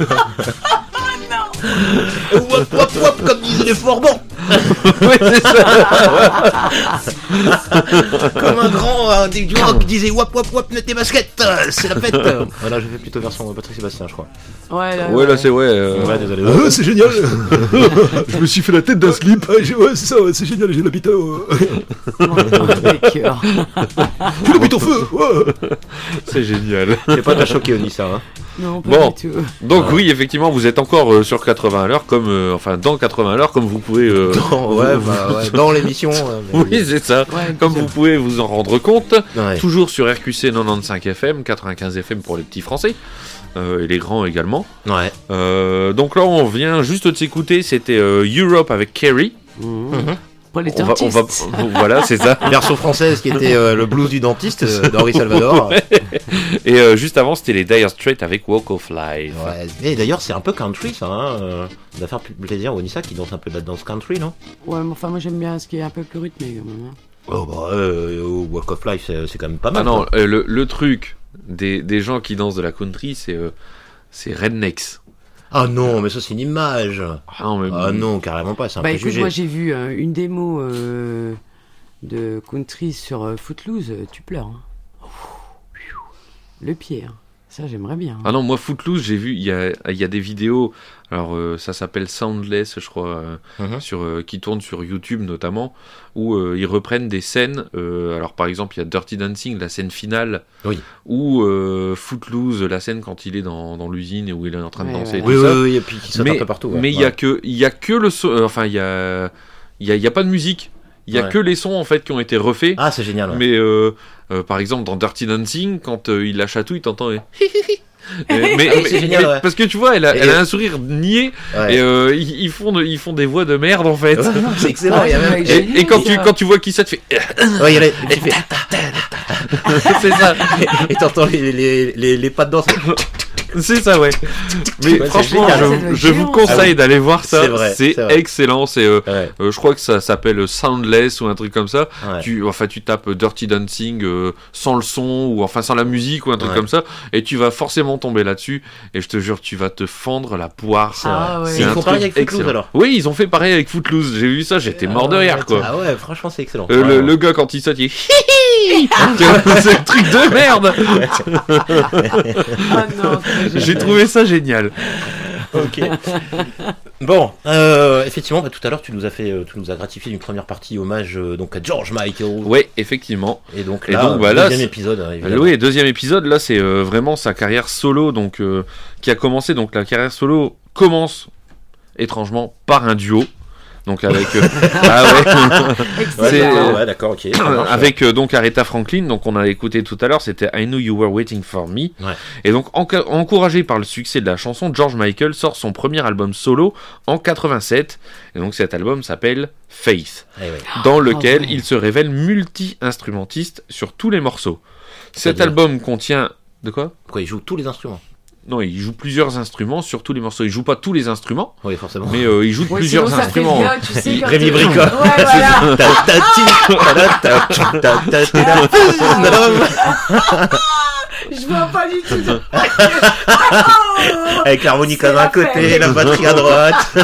Wop wop wop comme disent les Forbans. Oui, c'est ça. Comme un grand euh, des du rock qui disait wop wop wop, mets tes baskets, c'est la fête. Voilà, je fais plutôt version Patrick Sébastien, je crois. Ouais, là, Ouais, ouais. là c'est ouais. euh, Ouais, désolé. Ah, c'est génial. Je me suis fait la tête d'un slip. Ouais, j'ai- ouais, c'est ça, ouais, c'est génial, j'ai la bite euh... D'accord. J'ai la bite en feu. Ouais. C'est génial. Je sais pas, t'as choqué Onissa, hein. Non, pas Bon, du tout. donc oui, effectivement, vous êtes encore euh, sur quatre-vingts à l'heure, comme euh, enfin dans quatre-vingts à l'heure, comme vous pouvez. euh, Dans, ouais, bah, ouais, dans l'émission. euh, mais- Oui, c'est ça. Ouais, Comme vous pouvez vous en rendre compte, Ouais. toujours sur R Q C quatre-vingt-quinze F M, quatre-vingt-quinze F M pour les petits français, euh, et les grands également. Ouais. Euh, donc là, on vient juste de s'écouter, c'était euh, Europe avec Kerry. Mhm. Pour les On va, on va, dentistes. voilà, c'est ça. Version française qui était euh, le blues du dentiste euh, d'Henri Salvador. Ouais. Et euh, juste avant, c'était les Dire Straits avec Walk of Life. Ouais. Et d'ailleurs, c'est un peu country ça. Hein. Euh, ça va faire plaisir à Onissa qui danse un peu de la danse country, non? Ouais, mais enfin, moi j'aime bien ce qui est un peu plus rythmé quand même. hein. Oh bah, euh, Walk of Life, c'est, c'est quand même pas mal. Ah non, quoi. euh, le, le truc des, des gens qui dansent de la country, c'est euh, c'est rednecks. Ah non, mais ça c'est une image. Ah non, mais- Ah non, carrément pas, c'est un Bah écoute, préjugé. moi j'ai vu euh, une démo euh, de country sur euh, Footloose, euh, tu pleures. hein. Le pied, hein. Ça j'aimerais bien. hein. Ah non, moi Footloose, j'ai vu, il y a, il y a des vidéos, alors euh, ça s'appelle Soundless, je crois, euh, Mhm. sur, euh, qui tournent sur YouTube notamment, où euh, ils reprennent des scènes, euh, alors par exemple il y a Dirty Dancing, la scène finale, Oui. ou euh, Footloose, la scène quand il est dans, dans l'usine et où il est en train de Ouais, danser. ouais. et tout Oui, oui, ça. oui, et puis qui saute mais un peu partout. ouais. mais il y Ouais. a que, il y a que le son, euh, enfin il y a, il y a, il y a pas de musique, il y a Ouais. que les sons en fait qui ont été refaits. Ah, c'est génial. Ouais. Mais euh, euh, par exemple dans Dirty Dancing, quand euh, il la chatouille, t'entends. Et... mais, mais- Oui, c'est mais- génial, mais- ouais. Parce que tu vois, elle a, Et- elle a un sourire niais Ouais. et euh, ils, ils font de- ils font des voix de merde en fait. Ouais, non, c'est excellent. Ah, il y a ouais, même- ouais, Et, génial, et quand tu ça. quand tu vois qui ça te fait, Ouais, il y a les- tu fais- c'est ça, Et t'entends les, les, les, les pas de danse. c'est ça ouais. Mais Ouais, c'est franchement, génial. je, Ça doit être je vous géant, conseille ça. d'aller voir ça. C'est vrai, c'est c'est vrai. excellent. C'est euh, Ouais. euh, je crois que ça s'appelle Soundless ou un truc comme ça. Ouais. Tu, enfin, tu tapes Dirty Dancing euh, sans le son ou enfin sans la musique ou un truc Ouais. comme ça, et tu vas forcément tomber là-dessus. Et je te jure, tu vas te fendre la poire. Ah ouais. C'est Ils un font truc pareil avec Footloose, excellent. alors. Oui, ils ont fait pareil avec Footloose. J'ai vu ça, j'étais mort de rire quoi. Ah ouais, franchement, c'est excellent. Euh, le, Vraiment. le gars quand il saute, il Tu vois, c'est un truc de merde. Ah non, c'est J'ai génial. trouvé ça génial. Ok. Bon, euh, effectivement, bah, tout à l'heure, tu nous as fait, euh, tu nous as gratifié d'une première partie hommage euh, donc à George Michael. Ouais, effectivement. Et donc Et là, donc, bah, là, deuxième c'est- épisode. hein, Euh, évidemment. oui, deuxième épisode, là c'est euh, vraiment sa carrière solo, donc euh, qui a commencé. Donc la carrière solo commence étrangement par un duo, donc avec euh, ah ouais, Ouais, c'est, d'accord, euh, ouais, d'accord, ok. ça marche, avec euh, donc Aretha Franklin, donc on a écouté tout à l'heure, c'était I Knew You Were Waiting For Me. Ouais. Et donc enca- encouragé par le succès de la chanson, George Michael sort son premier album solo en quatre-vingt-sept, et donc cet album s'appelle Faith, Eh ouais. dans lequel ouais. il se révèle multi-instrumentiste sur tous les morceaux. Cet C'est-à-dire album contient... De quoi ? Pourquoi il joue tous les instruments? Non, il joue plusieurs instruments sur tous les morceaux. Il joue pas tous les instruments, Oui, forcément. mais euh, il joue Ouais, plusieurs sinon, ça fait instruments. bien, tu sais, quand Rémi tu- Bricot. Ouais, voilà. Ta- ta- ti- ta- ta- ta- ta- ta- ta- Je vois pas du tout. de- Avec l'harmonica C'est d'un la côté, fête. la batterie à droite.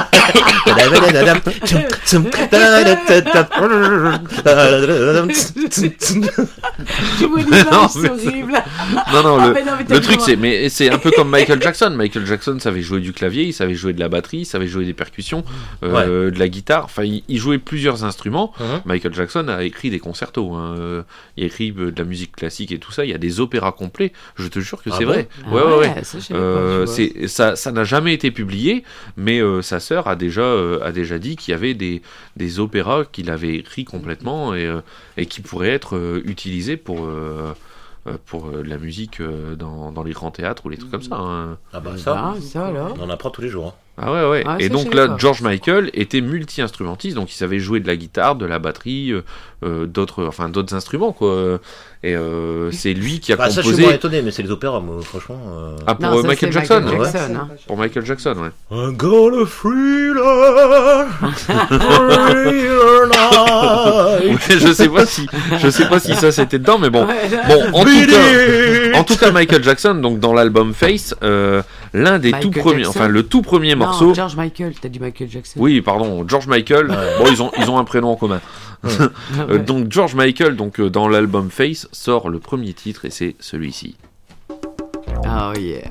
Tu vois l'image, Non, c'est mais- horrible. Non, non, Ah, le, mais non, mais t'as le truc raison. c'est, mais c'est un peu comme Michael Jackson. Michael Jackson savait jouer du clavier, il savait jouer de la batterie, il savait jouer des percussions, euh, de la guitare. Enfin, il, il jouait plusieurs instruments. Mhm. Michael Jackson a écrit des concertos. Hein. Euh, Il a écrit euh, de la musique classique et tout ça. Il y a des opéras complets. Je te jure que Ah c'est bon vrai. Ah ouais, ouais, ouais. ça, je savais Euh, pas, tu vois. c'est ça, ça n'a jamais été publié, mais euh, sa sœur a déjà euh, a déjà dit qu'il y avait des des opéras qu'il avait écrits complètement et euh, et qui pourraient être euh, utilisés pour euh, euh, pour euh, la musique euh, dans, dans les grands théâtres ou les trucs comme ça. Hein. Ah bah Ah, ça, ça alors. on en apprend tous les jours. hein. Ah ouais, ouais. Ah, et ça, donc je là, savais pas. George Michael était multi-instrumentiste, donc il savait jouer de la guitare, de la batterie, euh, euh, d'autres, enfin d'autres instruments, quoi. Et euh, c'est lui qui a Bah, ça, je composé. suis moins étonné, mais c'est les opéras, moi, franchement. euh. Ah, pour Non, euh, ça, Michael c'est Jackson, Michael ouais. Jackson, hein. Pour Michael Jackson, ouais. I'm gonna thriller, thriller night. Ouais, je sais pas si, je sais pas si ça c'était dedans, mais bon, Ouais, bon, en tout Beat cas, it. en tout cas, Michael Jackson, donc dans l'album Face, euh, l'un des Michael tout premiers, Jackson. enfin le tout premier Non, morceau. George Michael, t'as dit Michael Jackson. Oui, pardon, George Michael. Bon, ils ont, ils ont un prénom en commun. Euh, donc George Michael, donc euh, dans l'album Face, sort le premier titre et c'est celui-ci. Oh yeah.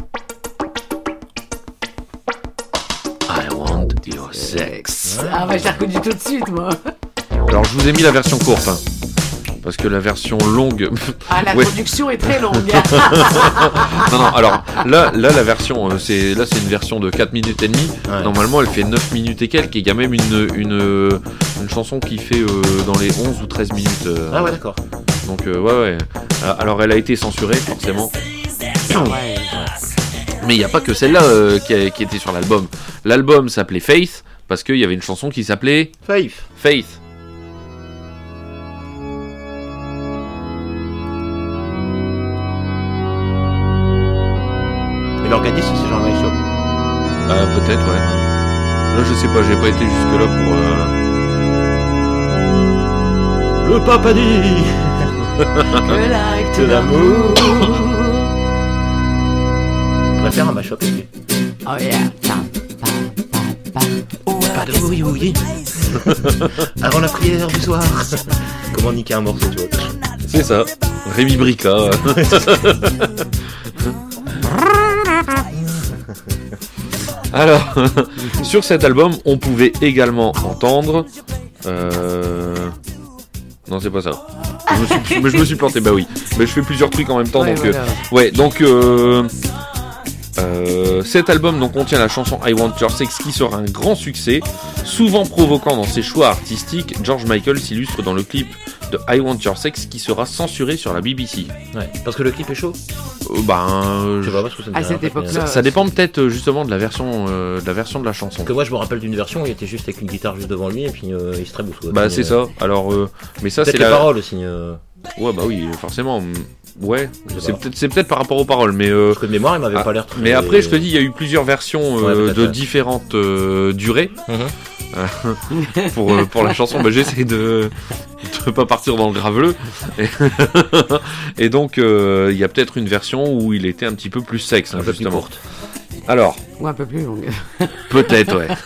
I want your sex. Ah bah j'ai reconnu tout de suite moi. Alors je vous ai mis la version courte, hein, parce que la version longue. Ah la Ouais. production est très longue. Non, non, alors là, là la version, euh, c'est là c'est une version de quatre minutes et demie. Ouais. Normalement elle fait neuf minutes et quelques, et il y a même une, une, euh, une chanson qui fait euh, dans les onze ou treize minutes. euh, Ah ouais, d'accord. Donc euh, ouais, ouais. Euh, Alors elle a été censurée forcément. Ouais. Mais il n'y a pas que celle-là euh, qui, a- qui était sur l'album. L'album s'appelait Faith parce qu'il y avait une chanson qui s'appelait Faith. Faith. Et l'organiste, c'est Jean Michel. Ah, peut-être, ouais. Là, je sais pas, j'ai pas été jusque-là pour. euh, Le papa dit Que l'acte de l'amour. d'amour. On va faire un mashup. Oh yeah. Pas de oui, oui. Avant la prière du soir. Comment niquer un morceau, tu vois. C'est ça. Rémi Brica. Alors, sur cet album, on pouvait également entendre. Euh... Non, c'est pas ça. Je me suis, mais je me suis planté, bah oui. Mais je fais plusieurs trucs en même temps, Ouais, donc. voilà. euh, Ouais, donc. Euh... euh, cet album donc contient la chanson I Want Your Sex qui sera un grand succès, souvent provoquant dans ses choix artistiques. George Michael s'illustre dans le clip de I Want Your Sex qui sera censuré sur la B B C. Ouais, parce que le clip est chaud. Euh, ben, Je sais pas parce que ça me À dit cette rien, époque-là, mais- ça, ça dépend peut-être euh, justement de la version, euh, de la version de la chanson. Parce que moi je me rappelle d'une version où il était juste avec une guitare juste devant lui et puis euh, il se trémousse. quoi. Bah Mais, c'est euh, ça. Alors, euh, mais ça Peut-être c'est les la. paroles aussi. euh, Ouais bah oui, forcément. Ouais, Je sais c'est pas. peut-être c'est peut-être par rapport aux paroles, mais. euh, Parce que de mémoire il m'avait ah, pas l'air très. Mais après, je te dis, il y a eu plusieurs versions euh, Ouais, peut-être, de ouais. différentes euh, durées. Mhm. Euh, pour, euh, pour la chanson, bah, j'essaie de de pas partir dans le graveleux. Et, et donc, euh, il y a peut-être une version où il était un petit peu plus sexe, hein, Un peu plus justement. courte. Alors, Ou un peu plus longue. peut-être, ouais.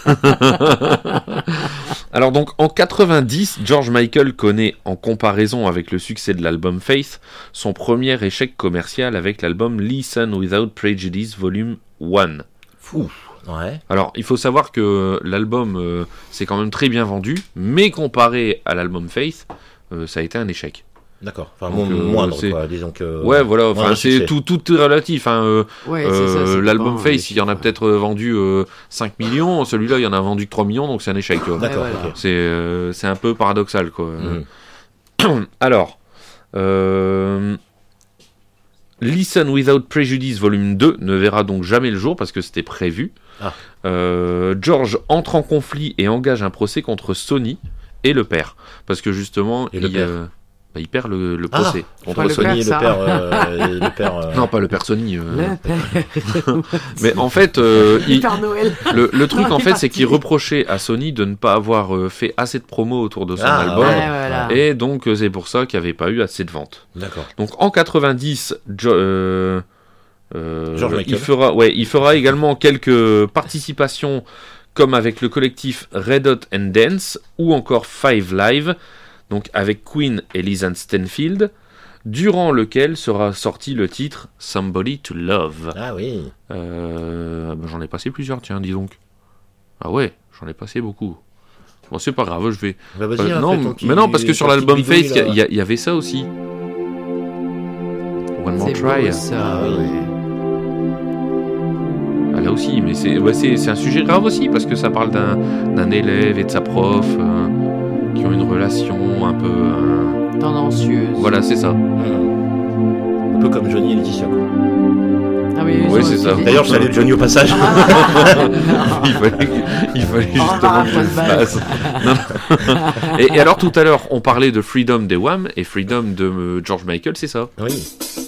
Alors donc, en quatre-vingt-dix, George Michael connaît, en comparaison avec le succès de l'album Faith, son premier échec commercial avec l'album Listen Without Prejudice Volume un. Fou. Ouais. Alors, il faut savoir que l'album euh, s'est quand même très bien vendu, mais comparé à l'album Faith, euh, ça a été un échec. D'accord. Enfin, Donc, mo- euh, moindre, c'est- quoi. Disons que. Ouais, voilà, moindre enfin, c'est succès. tout, tout est relatif. Hein, euh, Ouais, c'est euh, ça. c'est l'album pas un Face, il y en a échec, peut-être euh, vendu euh, cinq millions, celui-là, il y en a vendu que trois millions, donc c'est un échec. Tu vois. D'accord, Ouais, voilà. ok. C'est euh, c'est un peu paradoxal, quoi. Mhm. Alors, euh, Listen Without Prejudice Volume deux ne verra donc jamais le jour parce que c'était prévu. Ah. Euh, George entre en conflit et engage un procès contre Sony et le père. Parce que justement, Et le il, père. euh, bah, il perd le, le Ah, procès pas contre le Sony. père, Sony et le ça. père. euh, et le père euh, Non, pas le père Sony. euh. Le père. Mais en fait, euh, il- Père Noël. le, le truc Non, en il est fait, c'est parti. qu'il reprochait à Sony de ne pas avoir euh, fait assez de promos autour de son Ah, album. Ouais, voilà. Et donc, euh, c'est pour ça qu'il n'y avait pas eu assez de ventes. D'accord. Donc en quatre-vingt-dix, Jo- euh, euh, George Michael. il fera, ouais, il fera également quelques participations comme avec le collectif Red Hot and Dance ou encore Five Live, donc avec Queen et Lisanne Stanfield, durant lequel sera sorti le titre Somebody to Love. Ah oui. Euh, ben, j'en ai passé plusieurs, tiens, dis donc. Ah ouais, j'en ai passé beaucoup. Bon, c'est pas grave, je vais. Bah vas-y. Euh, hein, non, fais ton petit- mais non, parce que sur ton petit l'album bidouille, Faith, il y a- là. il y, a- il y avait ça aussi. One More C'est Try. beau, ça. Ah oui. ouais. Ah, là aussi, mais c'est ouais, c'est c'est un sujet grave aussi, parce que ça parle d'un d'un élève et de sa prof euh, qui ont une relation un peu. euh, Tendancieuse. Voilà, c'est ça. Mhm. Un peu comme Johnny et Laetitia, quoi. Ah Ah oui, Oui, c'est ça. D'ailleurs, je salue Johnny au passage. il fallait, il fallait On justement repart à que je point le de balle. fasse. Non, non. Et, et alors, tout à l'heure, on parlait de Freedom des Wham et Freedom de euh, George Michael, c'est ça? Oui.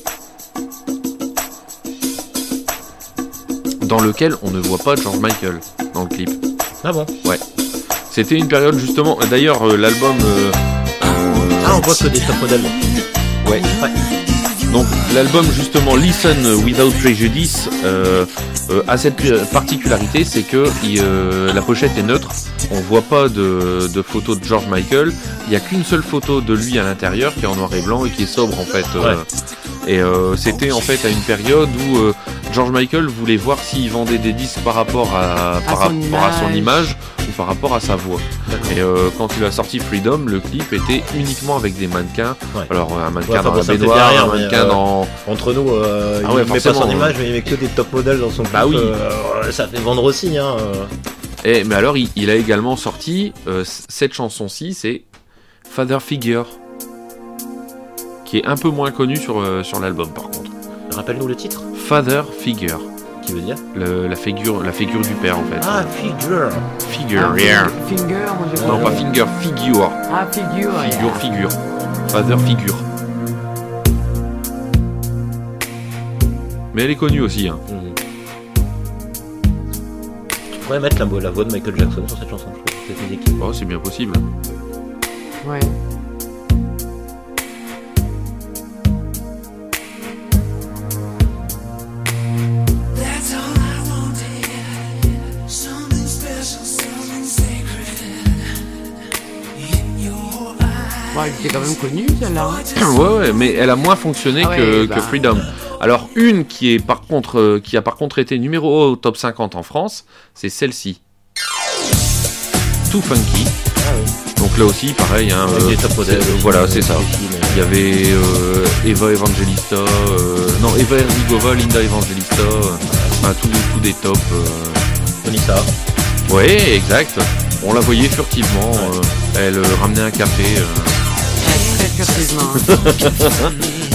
Dans lequel on ne voit pas George Michael dans le clip. Ah bon? Ouais. C'était une période justement. D'ailleurs, euh, l'album. Euh, Ah, on voit que des top modèles. Ouais. Ouais. Donc l'album justement Listen Without Prejudice euh, euh, a cette particularité, c'est que il, euh, la pochette est neutre, on voit pas de, de photo de George Michael, il n'y a qu'une seule photo de lui à l'intérieur qui est en noir et blanc et qui est sobre en fait. Euh, Ouais. Et euh, c'était en fait à une période où euh, George Michael voulait voir s'il vendait des disques par rapport à, par son rapport à son image. image ou par rapport à sa voix. Et euh, quand il a sorti Freedom, le clip était uniquement avec des mannequins. Ouais. Alors un mannequin Ouais, enfin, dans bon, la ça me fait baignoire, rien, un mais, mannequin euh, dans... Entre nous, euh, Ah il ouais, met pas son forcément, image, mais il met que des top modèles dans son clip. Bah oui. euh, ça fait vendre aussi, hein. euh. Et, mais alors il, il a également sorti euh, cette chanson-ci, c'est Father Figure, qui est un peu moins connue sur, euh, sur l'album par contre. Rappelle-nous le titre. Father Figure. Qui veut dire le, la, figure, la figure du père en fait. Ah, figure. Figure, Ah, yeah. Finger, moi j'ai Non, pas finger, figure. Ah, figure, Figure, yeah. figure. Father Figure. Mais elle est connue aussi. Hein. Mmh. Tu pourrais mettre la, la voix de Michael Jackson sur cette chanson, je trouve. C'est des équipes. Oh, c'est bien possible. Ouais. Bon, elle était quand même connue, celle-là. Ouais, ouais, mais elle a moins fonctionné Ah que, ouais, bah. que Freedom. Alors, une qui, est par contre, euh, qui a par contre été numéro un au top cinquante en France, c'est celle-ci. Too Funky. Ah oui. Donc là aussi, pareil. Hein, Avec euh, des top modèles c'est- aussi, voilà, euh, c'est ça. des films, euh. Il y avait euh, Eva Evangelista, euh, non, Eva Herzigova, Linda Evangelista, euh, enfin, tous, tous des tops. Euh... Onissa. Ouais, exact. On la voyait furtivement. euh, elle euh, ramenait un café. euh. Très furtivement.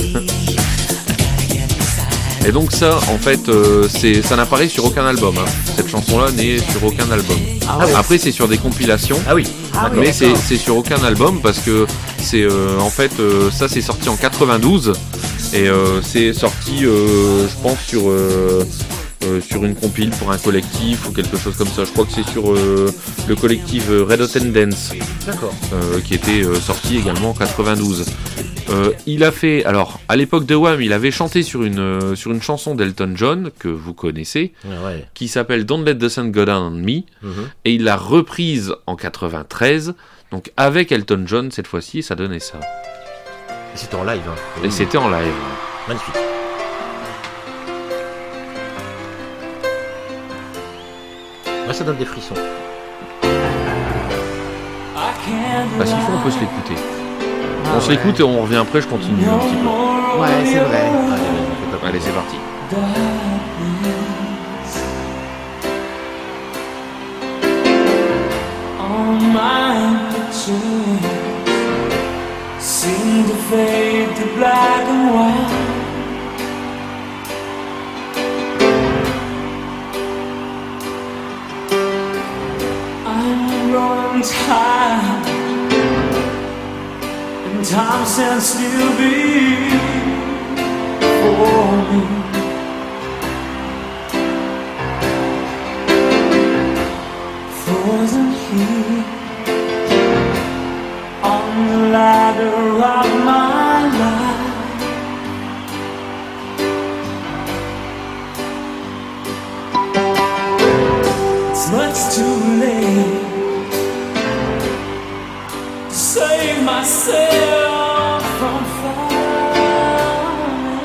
Et donc ça, en fait, euh, c'est, ça n'apparaît sur aucun album. Hein. Cette chanson-là n'est sur aucun album. Ah ouais. Après, c'est sur des compilations. Ah oui. Ah oui, Mais c'est, d'accord. c'est sur aucun album parce que c'est euh, en fait euh, ça c'est sorti en quatre-vingt-douze et euh, c'est sorti euh, je pense sur euh, euh, sur une compile pour un collectif ou quelque chose comme ça. Je crois que c'est sur euh, le collectif euh, Red Hot and Dance. D'accord. Euh, qui était euh, sorti également en quatre-vingt-douze. Euh, il a fait, alors à l'époque de Wham, il avait chanté sur une euh, sur une chanson d'Elton John que vous connaissez, Ah ouais. qui s'appelle Don't Let the Sun Go Down on Me, Mhm. et il l'a reprise en quatre-vingt-treize, donc avec Elton John cette fois-ci, ça donnait ça. Et c'était en live. Hein. Et c'était en live. Magnifique. Ouais, ça donne des frissons. Bah s'il faut, on peut se l'écouter. On se l'écoute et on revient après, je continue un petit peu. Ouais, c'est vrai. Allez, allez c'est parti. All my pictures seem to fade to black and white. I'm growing tired, and time stands still before me. Frozen here on the ladder of my life. It's much too late to save myself from falling.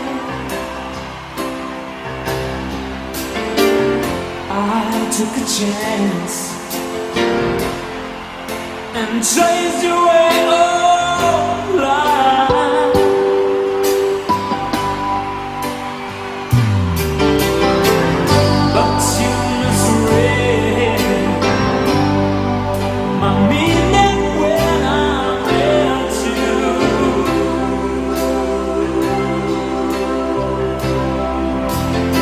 I took a chance and chased your way all life. But you misread my meaning when I met you.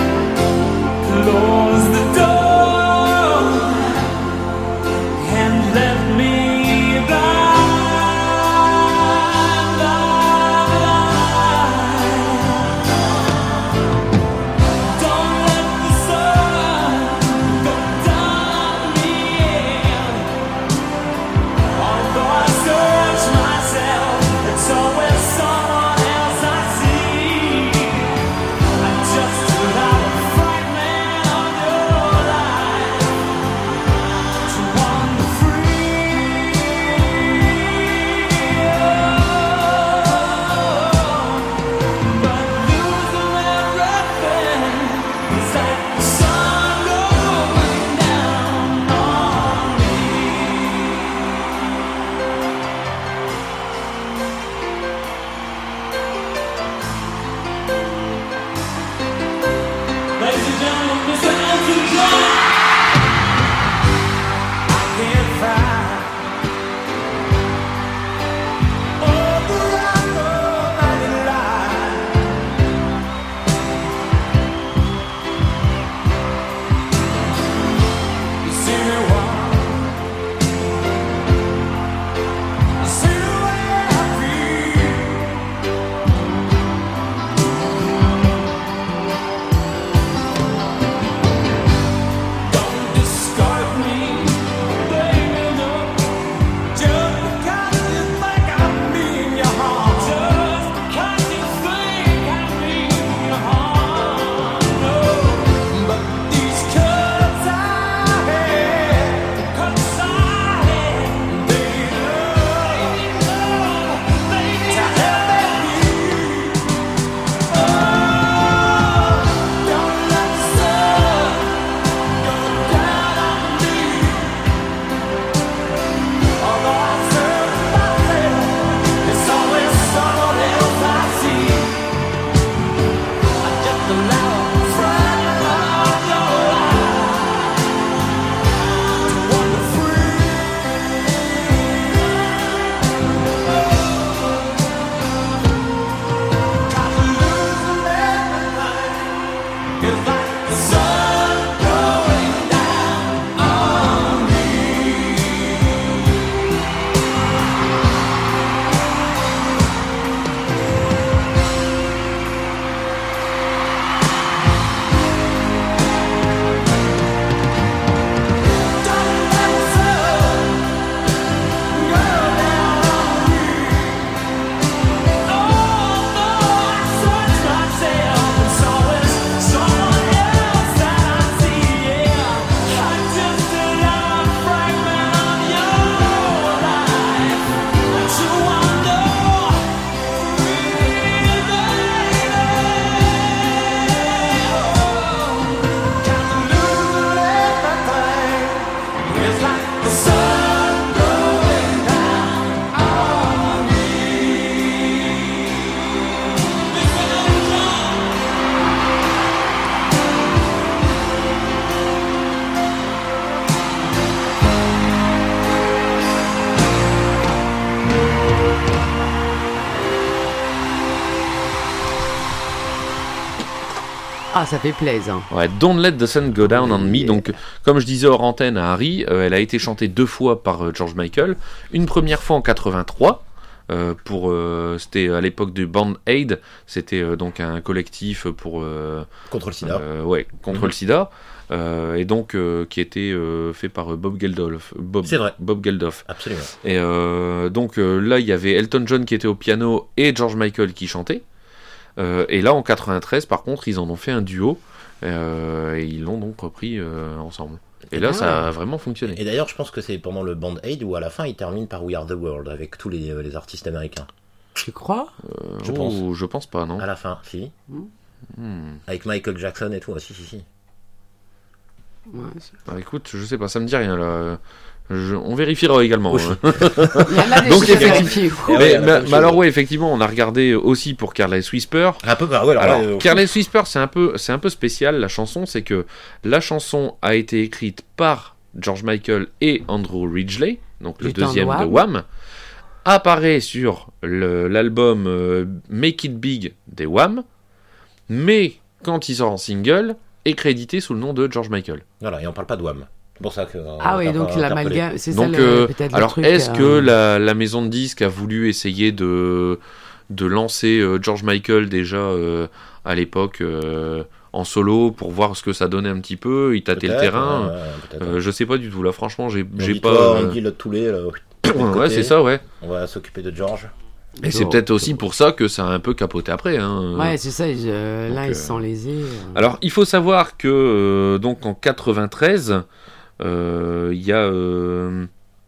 Ah, ça fait plaisir. Ouais, Don't Let the Sun Go Down on Me. Donc, comme je disais hors antenne à Harry, euh, elle a été chantée deux fois par euh, George Michael. Une première fois en quatre-vingt-trois. Euh, pour, euh, c'était à l'époque du Band Aid. C'était euh, donc un collectif pour... Euh, contre le sida. Euh, ouais, contre mmh. le sida. Euh, et donc, euh, qui était euh, fait par euh, Bob Geldof. Bob, C'est vrai. Bob Geldof. Absolument. Et euh, donc, euh, là, il y avait Elton John qui était au piano et George Michael qui chantait. Euh, et là en quatre-vingt-treize par contre ils en ont fait un duo euh, et ils l'ont donc repris euh, ensemble et, et là ah, ça a vraiment fonctionné. Et d'ailleurs je pense que c'est pendant le Band Aid où à la fin ils terminent par We Are The World avec tous les, les artistes américains. Tu crois? euh, Je oh, pense. Je pense pas non. À la fin si. Hmm. Avec Michael Jackson et tout, si si si. Ouais, bah, écoute je sais pas, ça me dit rien là. Je, on vérifiera également. Oui. Donc effectivement. Mais, mais, mais, mais alors ouais, effectivement, on a regardé aussi pour Careless Whisper. Un peu bah, ouais, alors, alors ouais, Careless Whisper, c'est un peu, c'est un peu spécial. La chanson, c'est que la chanson a été écrite par George Michael et Andrew Ridgeley, donc le Putain deuxième de de Wham, apparaît sur le, l'album euh, Make It Big des Wham, mais quand il sort en single, est crédité sous le nom de George Michael. Voilà, et on parle pas de Wham. Pour ça que, euh, ah oui, donc l'amalgame, c'est donc, ça le, euh, peut-être alors, le truc. est-ce euh... que la, la maison de disques a voulu essayer de, de lancer euh, George Michael déjà euh, à l'époque euh, en solo pour voir ce que ça donnait un petit peu, il tâtait le terrain ouais, ouais, euh, je sais pas du tout, là franchement j'ai, j'ai pas... Toi, on dit le toulé, là, ouais, c'est ça, ouais. On va s'occuper de George. Et oh, c'est peut-être aussi pour ça que ça a un peu capoté après. Hein. Ouais, c'est ça, je, là, donc, ils se sont lésés. Euh... Alors, il faut savoir que, euh, donc, en quatre-vingt-treize, il euh, y a euh,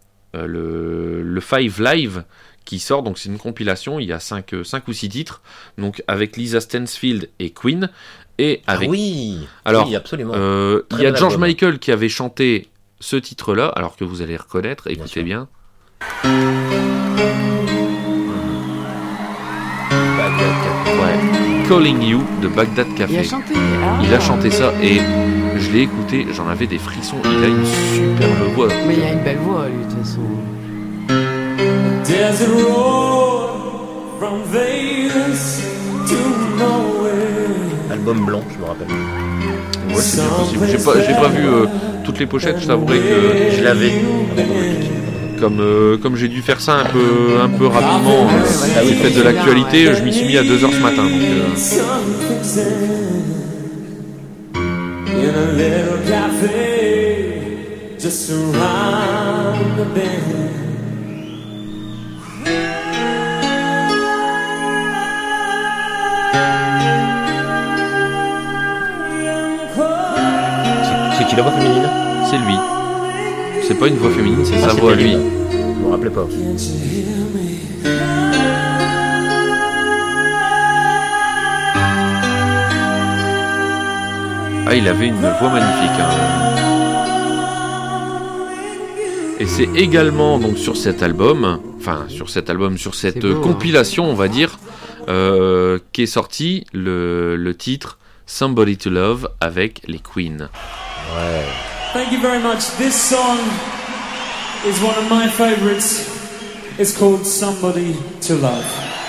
le, le Five Live qui sort, donc c'est une compilation, il y a cinq ou six titres, donc avec Lisa Stansfield et Queen, et avec... Ah oui, alors, oui, absolument. Euh, il y a George album. Michael qui avait chanté ce titre-là, alors que vous allez reconnaître, bien écoutez sûr. Bien. Ouais. Calling You de Baghdad Café. Il a chanté, ah. Il a chanté ça et je l'ai écouté, j'en avais des frissons. Il a une superbe voix. Mais il a une belle voix, lui, de toute façon. There's a road from Vegas to nowhere. Album blanc, je me rappelle. Ouais, c'est bien possible. J'ai pas, j'ai pas vu euh, toutes les pochettes, je t'avouerai que je l'avais. Comme, euh, comme j'ai dû faire ça un peu, un peu rapidement, euh, ah, du fait de l'actualité, ouais. Je m'y suis mis à deux heures ce matin. Donc, euh... c'est, c'est qui la voix féminine? C'est lui. C'est pas une voix féminine, c'est ah, sa voix à lui. Je me rappelais pas. Ah, il avait une voix magnifique. Hein. Et c'est également donc sur cet album, enfin sur cet album, sur cette beau, compilation, hein. On va dire, euh, qu'est sorti le, le titre Somebody to Love avec les Queen. Ouais. Thank you very much. This song is one of my favorites. It's called Somebody to Love.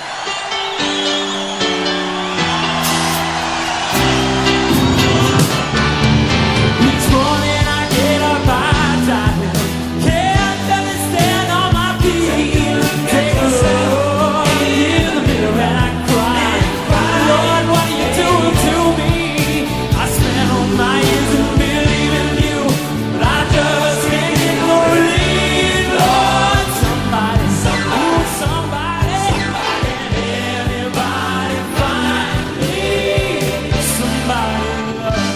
Each morning I get up, I die. Can't understand all my feelings. Take a look in the mirror and I cry. Lord, what are you doing to me? I spent all my years in believing you, but I just can't get no relief. Lord, somebody, somebody, somebody, somebody, anybody find me somebody love.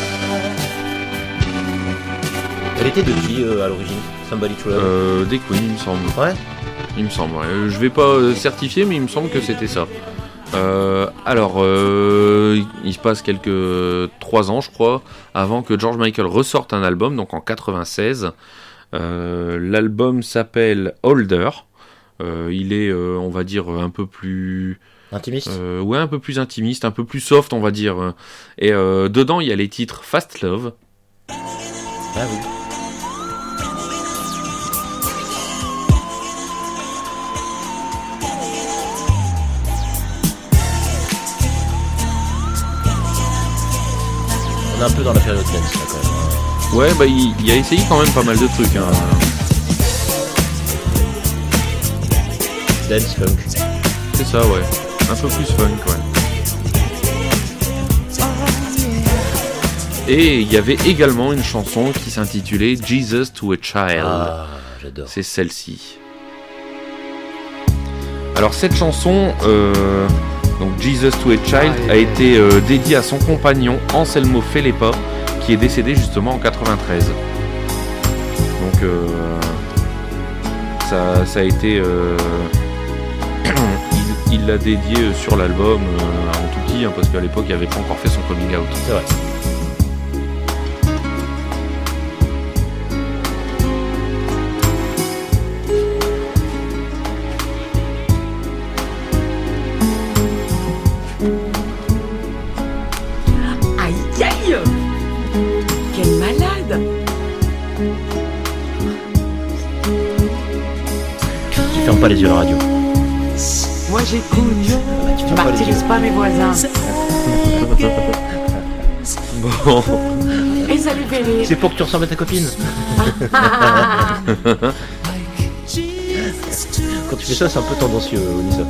Elle était de qui euh, à l'origine? Somebody to Love euh, Des Queen, il me semble. Ouais. Il me semble. Ouais. Je vais pas euh, certifier, mais il me semble que c'était ça. Euh, alors, euh, il se passe quelques trois ans, je crois, avant que George Michael ressorte un album, donc en quatre-vingt-seize. Euh, l'album s'appelle Older. Euh, il est, euh, on va dire, un peu plus intimiste. Euh, ouais, un peu plus intimiste, un peu plus soft, on va dire. Et euh, dedans, il y a les titres Fast Love. Ah oui. On est un peu dans la période dance là quand même. Ouais, bah il, il a essayé quand même pas mal de trucs. Hein. Dance, funk. C'est ça, ouais. Un peu plus funk, ouais. Et il y avait également une chanson qui s'intitulait Jesus to a Child. Ah, j'adore. C'est celle-ci. Alors cette chanson, euh, donc Jesus to a Child, a été euh, dédiée à son compagnon Anselmo Felipa, qui est décédé justement en quatre-vingt-treize. Donc euh, ça, ça a été, euh, il, il l'a dédié sur l'album euh, en tout petit, hein, parce qu'à l'époque il n'avait pas encore fait son coming out. C'est vrai. Ferme pas les yeux à la radio. Moi j'écoute. Tu martyrises pas mes voisins. Bon. Et ça lui fait rire. C'est pour que tu ressembles à ta copine. Quand tu fais ça, c'est un peu tendancieux, Onissa.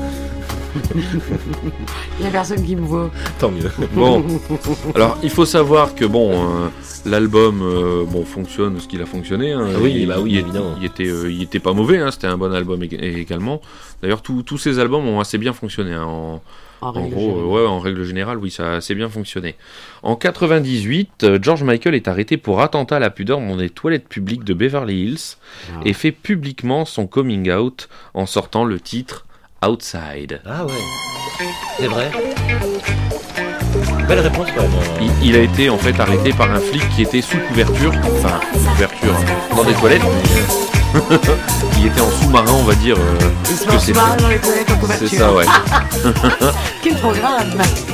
Il n'y a personne qui me voit. Tant mieux. Bon, alors il faut savoir que bon, euh, l'album euh, bon fonctionne ce qu'il a fonctionné. Hein. Oui, il, bah oui, il, évidemment. Il était, euh, il était pas mauvais. Hein. C'était un bon album ég- également. D'ailleurs, tous tous ces albums ont assez bien fonctionné. Hein. En, en, en gros, euh, ouais, en règle générale, oui, ça a assez bien fonctionné. En quatre-vingt-dix-huit, euh, George Michael est arrêté pour attentat à la pudeur dans des toilettes publiques de Beverly Hills ah. et fait publiquement son coming out en sortant le titre Outside. Ah ouais, c'est vrai. Belle réponse quand même. Il, il a été en fait arrêté par un flic qui était sous couverture, enfin sous couverture, dans des toilettes. Il était en sous-marin, on va dire. Euh, il se met en sous-marin dans les toilettes en couverture. C'est ça, ouais. Quel programme.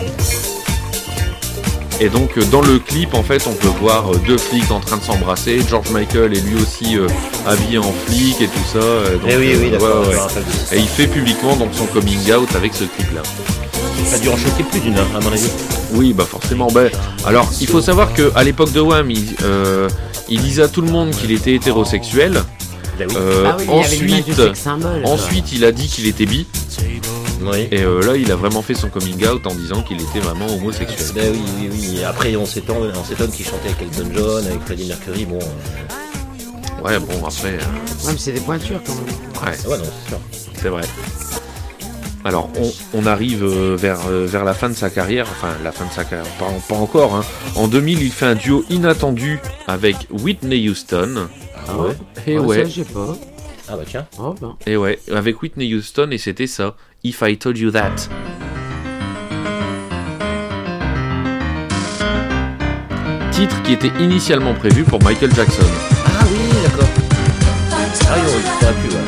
Et donc dans le clip en fait on peut voir deux flics en train de s'embrasser, George Michael est lui aussi euh, habillé en flic et tout ça. Donc, et oui, oui, euh, d'accord. Ouais, ouais. Et il fait publiquement donc son coming out avec ce clip là. Ça a dû en choquer plus d'une heure à mon avis. Oui bah forcément. Ben, alors il faut savoir qu'à l'époque de Wham il, euh, il disait à tout le monde qu'il était hétérosexuel. Ben oui. Euh, ah oui, ensuite, il symbole, ensuite il a dit qu'il était bi. Oui. Et euh, là, il a vraiment fait son coming out en disant qu'il était vraiment homosexuel. Ben oui, oui, oui. Et après, on s'étonne, on s'étonne qu'il chantait avec Elton John, avec Freddie Mercury. Bon. Euh... Ouais, bon, après. Euh... Ouais, mais c'est des pointures quand même. Ouais, ouais non, c'est sûr. C'est vrai. Alors, on, on arrive euh, vers, euh, vers la fin de sa carrière. Enfin, la fin de sa carrière, pas, pas encore. Hein. En deux mille, il fait un duo inattendu avec Whitney Houston. Ah ouais. Et ouais. ouais. Ça, j'ai pas. Ah bah tiens. Oh, ben. Et ouais, avec Whitney Houston, et c'était ça. If I Told You That. Titre qui était initialement prévu pour Michael Jackson. Ah oui, d'accord. Ah oui, on aurait pu, ouais.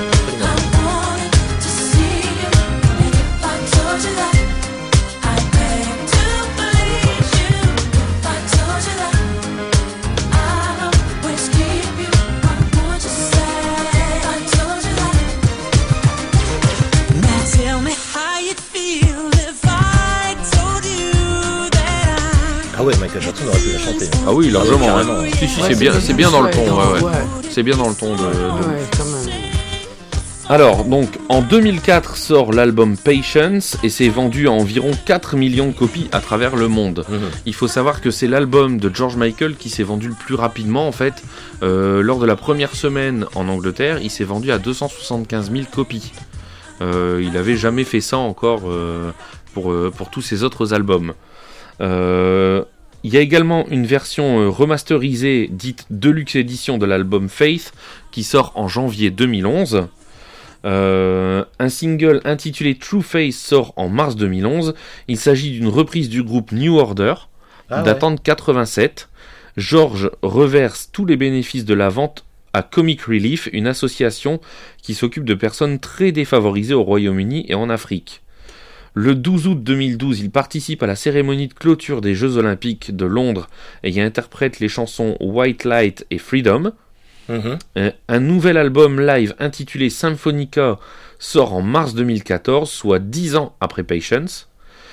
Ah ouais, Michael Jackson aurait pu la chanter. Ah oui, largement. Ah ouais, ouais. Si, si, Ouais, c'est bien, c'est bien dans le ton. Ouais, ouais. ouais. C'est bien dans le ton de. de... Ouais, quand même. Alors, donc, en deux mille quatre sort l'album Patience et c'est vendu à environ quatre millions de copies à travers le monde. Mmh. Il faut savoir que c'est l'album de George Michael qui s'est vendu le plus rapidement en fait. Euh, lors de la première semaine en Angleterre, il s'est vendu à deux cent soixante-quinze mille copies. Euh, il n'avait jamais fait ça encore euh, pour, euh, pour tous ses autres albums. Euh, il y a également une version euh, remasterisée dite Deluxe Edition de l'album Faith qui sort en janvier deux mille onze. Euh, un single intitulé True Face sort en mars deux mille onze. Il s'agit d'une reprise du groupe New Order ah datant ouais. de quatre-vingt-sept. George reverse tous les bénéfices de la vente à Comic Relief, une association qui s'occupe de personnes très défavorisées au Royaume-Uni et en Afrique. Le douze août deux mille douze, il participe à la cérémonie de clôture des Jeux Olympiques de Londres et y interprète les chansons White Light et Freedom. Mmh. Euh, un nouvel album live intitulé Symphonica sort en mars deux mille quatorze, soit dix ans après Patience.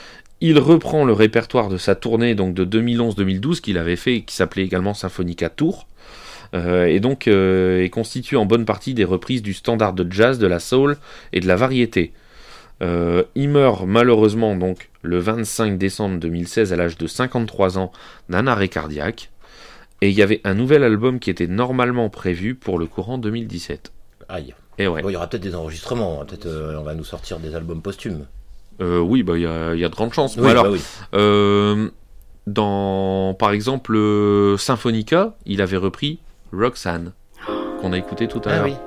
il reprend le répertoire de sa tournée donc de deux mille onze deux mille douze qu'il avait fait, qui s'appelait également Symphonica Tour, euh, et donc euh, est constitué en bonne partie des reprises du standard de jazz, de la soul et de la variété. Euh, il meurt malheureusement donc le vingt-cinq décembre deux mille seize à l'âge de cinquante-trois ans d'un arrêt cardiaque, et il y avait un nouvel album qui était normalement prévu pour le courant deux mille dix-sept. Aïe. Et ouais. Bon, il y aura peut-être des enregistrements, peut-être euh, on va nous sortir des albums posthumes. Euh, oui, bah il y a, y a de grandes chances. Oui, alors, bah oui. euh, dans par exemple euh, Symphonica, il avait repris Roxanne qu'on a écouté tout à Ah l'heure. oui.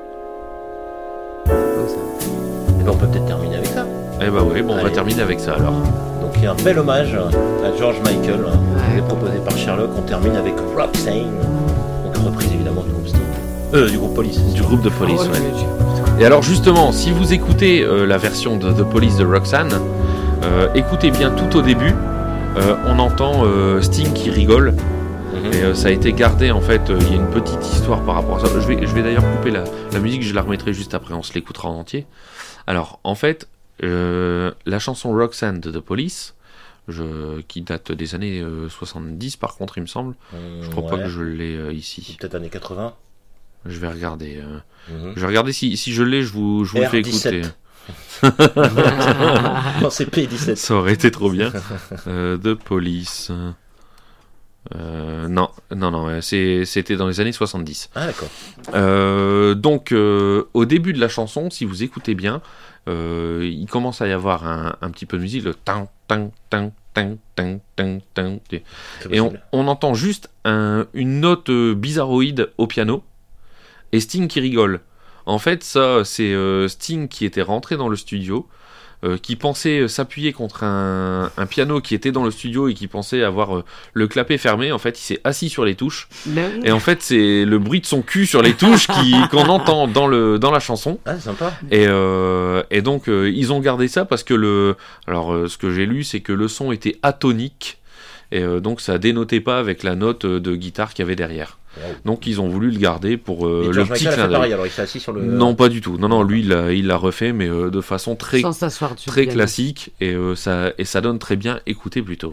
Et ben on peut peut-être terminer avec ça. Eh bah oui, bon, on va Allez. terminer avec ça alors. Donc il y a un bel hommage à George Michael, ouais. proposé par Sherlock. On termine avec Roxanne, donc reprise évidemment du groupe Sting. Euh, du groupe Police. Du groupe de Police, Oh, ouais. le- Et alors justement, si vous écoutez euh, la version de The Police de Roxanne, euh, écoutez bien tout au début, euh, on entend euh, Sting qui rigole. Mhm. Et euh, ça a été gardé en fait, il euh, y a une petite histoire par rapport à ça. Je vais, je vais d'ailleurs couper la, la musique, je la remettrai juste après, on se l'écoutera en entier. Alors en fait, euh, la chanson Roxanne de The Police, je, qui date des années euh, soixante-dix par contre il me semble, Mmh, je crois ouais. pas que je l'ai euh, ici. Peut-être années quatre-vingts. Je vais regarder. Euh, Mhm. Je vais regarder si, si je l'ai, je vous, je vous le R fais dix-sept. écouter. Non, c'est P dix-sept. Ça aurait été trop bien. Euh, The Police. Euh, non, non, non, ouais, c'est, c'était dans les années soixante-dix. Ah d'accord. Euh, donc, euh, au début de la chanson, si vous écoutez bien, euh, il commence à y avoir un, un petit peu de musique, le tang, tang, tang, tang, tang, tang, tang. Et on, on entend juste un, une note euh, bizarroïde au piano, et Sting qui rigole. En fait, ça, c'est euh, Sting qui était rentré dans le studio, euh, qui pensait s'appuyer contre un, un piano qui était dans le studio et qui pensait avoir euh, le clapet fermé. En fait, il s'est assis sur les touches. Mais- Et en fait, c'est le bruit de son cul sur les touches qui, qu'on entend dans, le, dans la chanson. Ah, sympa. Et, euh, et donc, euh, ils ont gardé ça parce que le. Alors, euh, ce que j'ai lu, c'est que le son était atonique. Et euh, donc, ça dénotait pas avec la note de guitare qu'il y avait derrière. Wow. Donc, ils ont voulu le garder pour euh, Et le George petit Michael a clin fait d'œil. pareil, alors il s'est assis sur le... Non, pas du tout. Non, non, lui, il l'a, il l'a refait, mais euh, de façon très, Sans s'asseoir dessus, très bien. classique. Et, euh, ça, et ça donne très bien. Écoutez plutôt.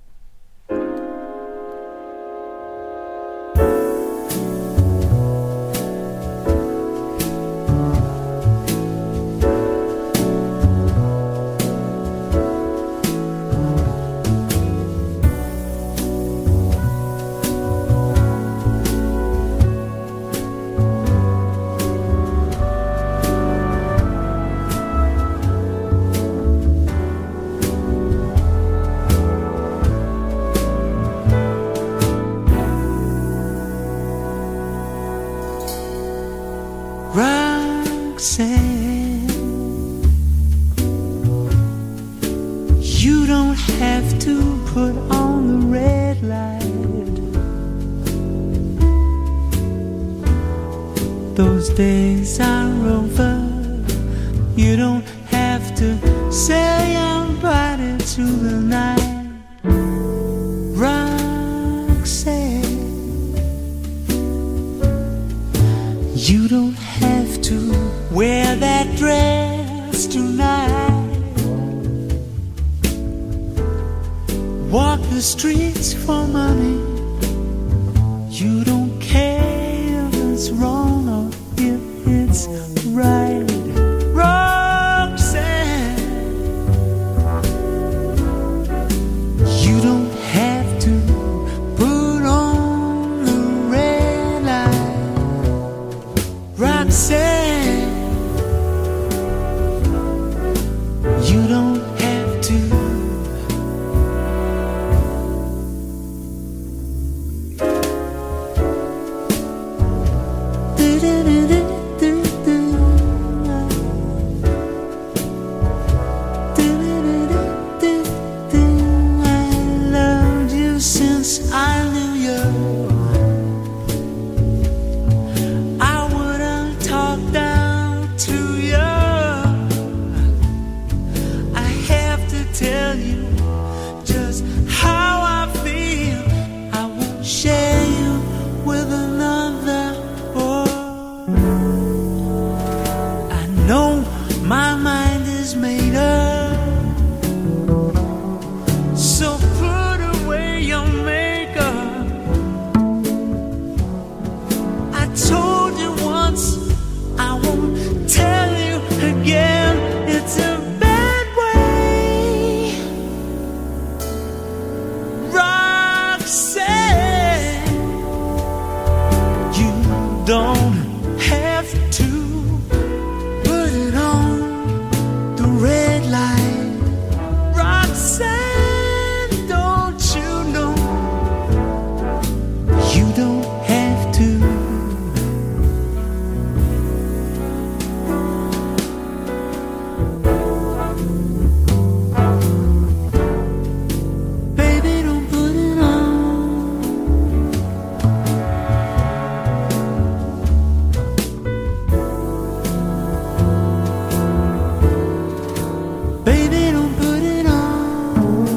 Roxanne, you don't have to put on the red light. Those days are over. You don't have to sell your body to the night. Roxanne, you don't have to wear that dress tonight. Walk the streets for money. You don't care if it's wrong or if it's right. Roxanne, you don't have to put on the red light. Roxanne, you don't have to. Do, do, do, do, do, do. don't have to put it on the red light. Roxanne, don't you know you don't have to. Baby, don't put it on. Baby, don't put it on.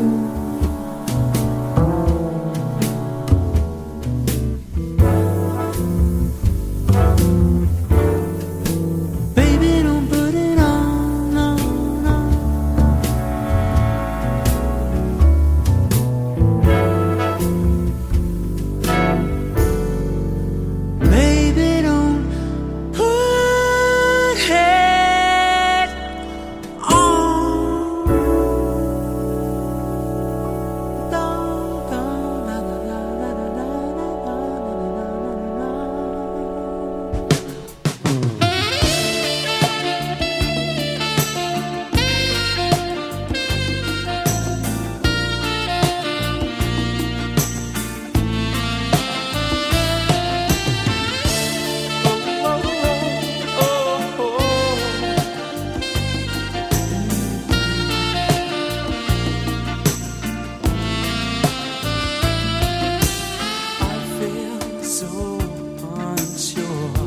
Baby, don't put it on. No, no. Baby, don't put it on. Don't, don't, la, la, la, la, la, la, la, la, la, I feel so unsure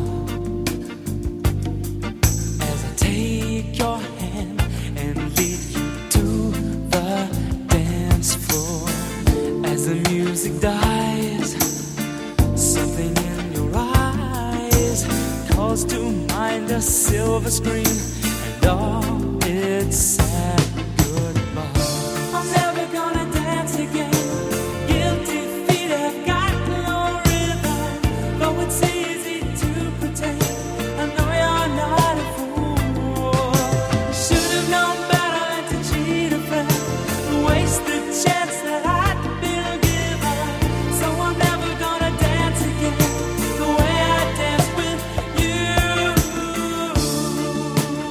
as I take your hand and lead you to the dance floor. As the music dies, something in your eyes calls to mind a silver screen and all its sad goodbye. I'm never gonna dance again. Guilty feet have got no rhythm, though it's easy to pretend. I know you're not a fool. Should have known better than to cheat a friend, waste the chance that I'd been given. So I'm never gonna dance again the way I danced with you.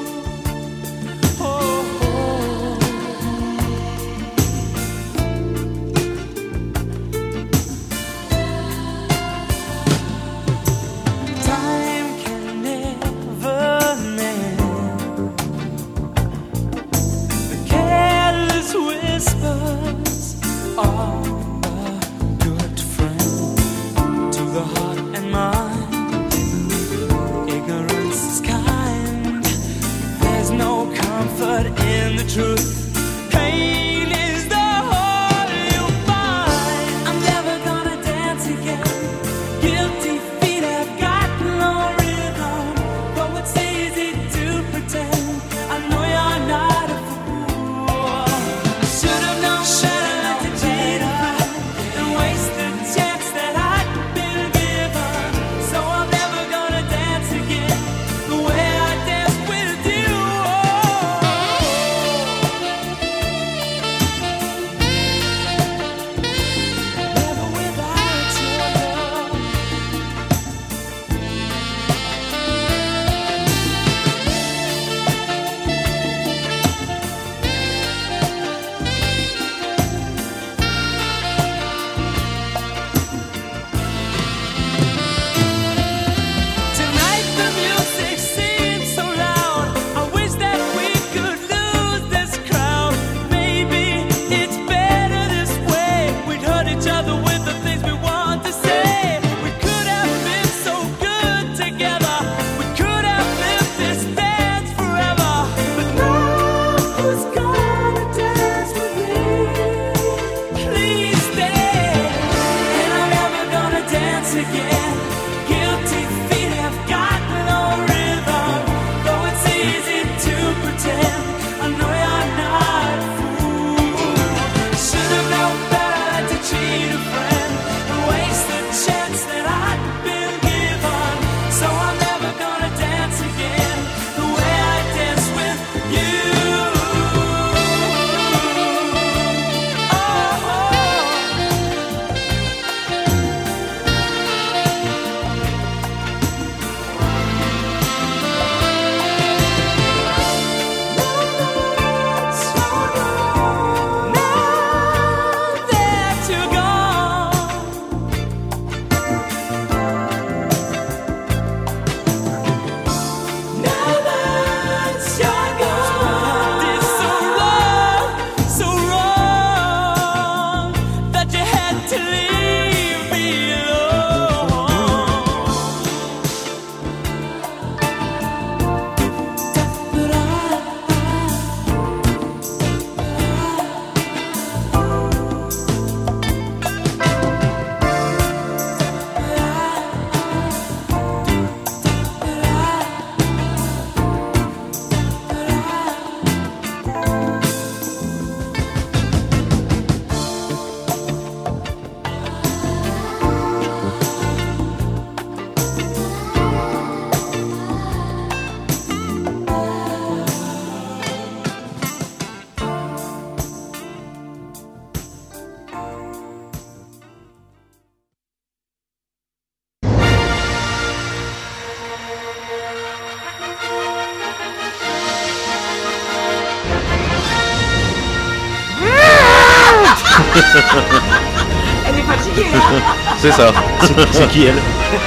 Elle est fatiguée, hein. C'est ça. C'est, c'est qui elle?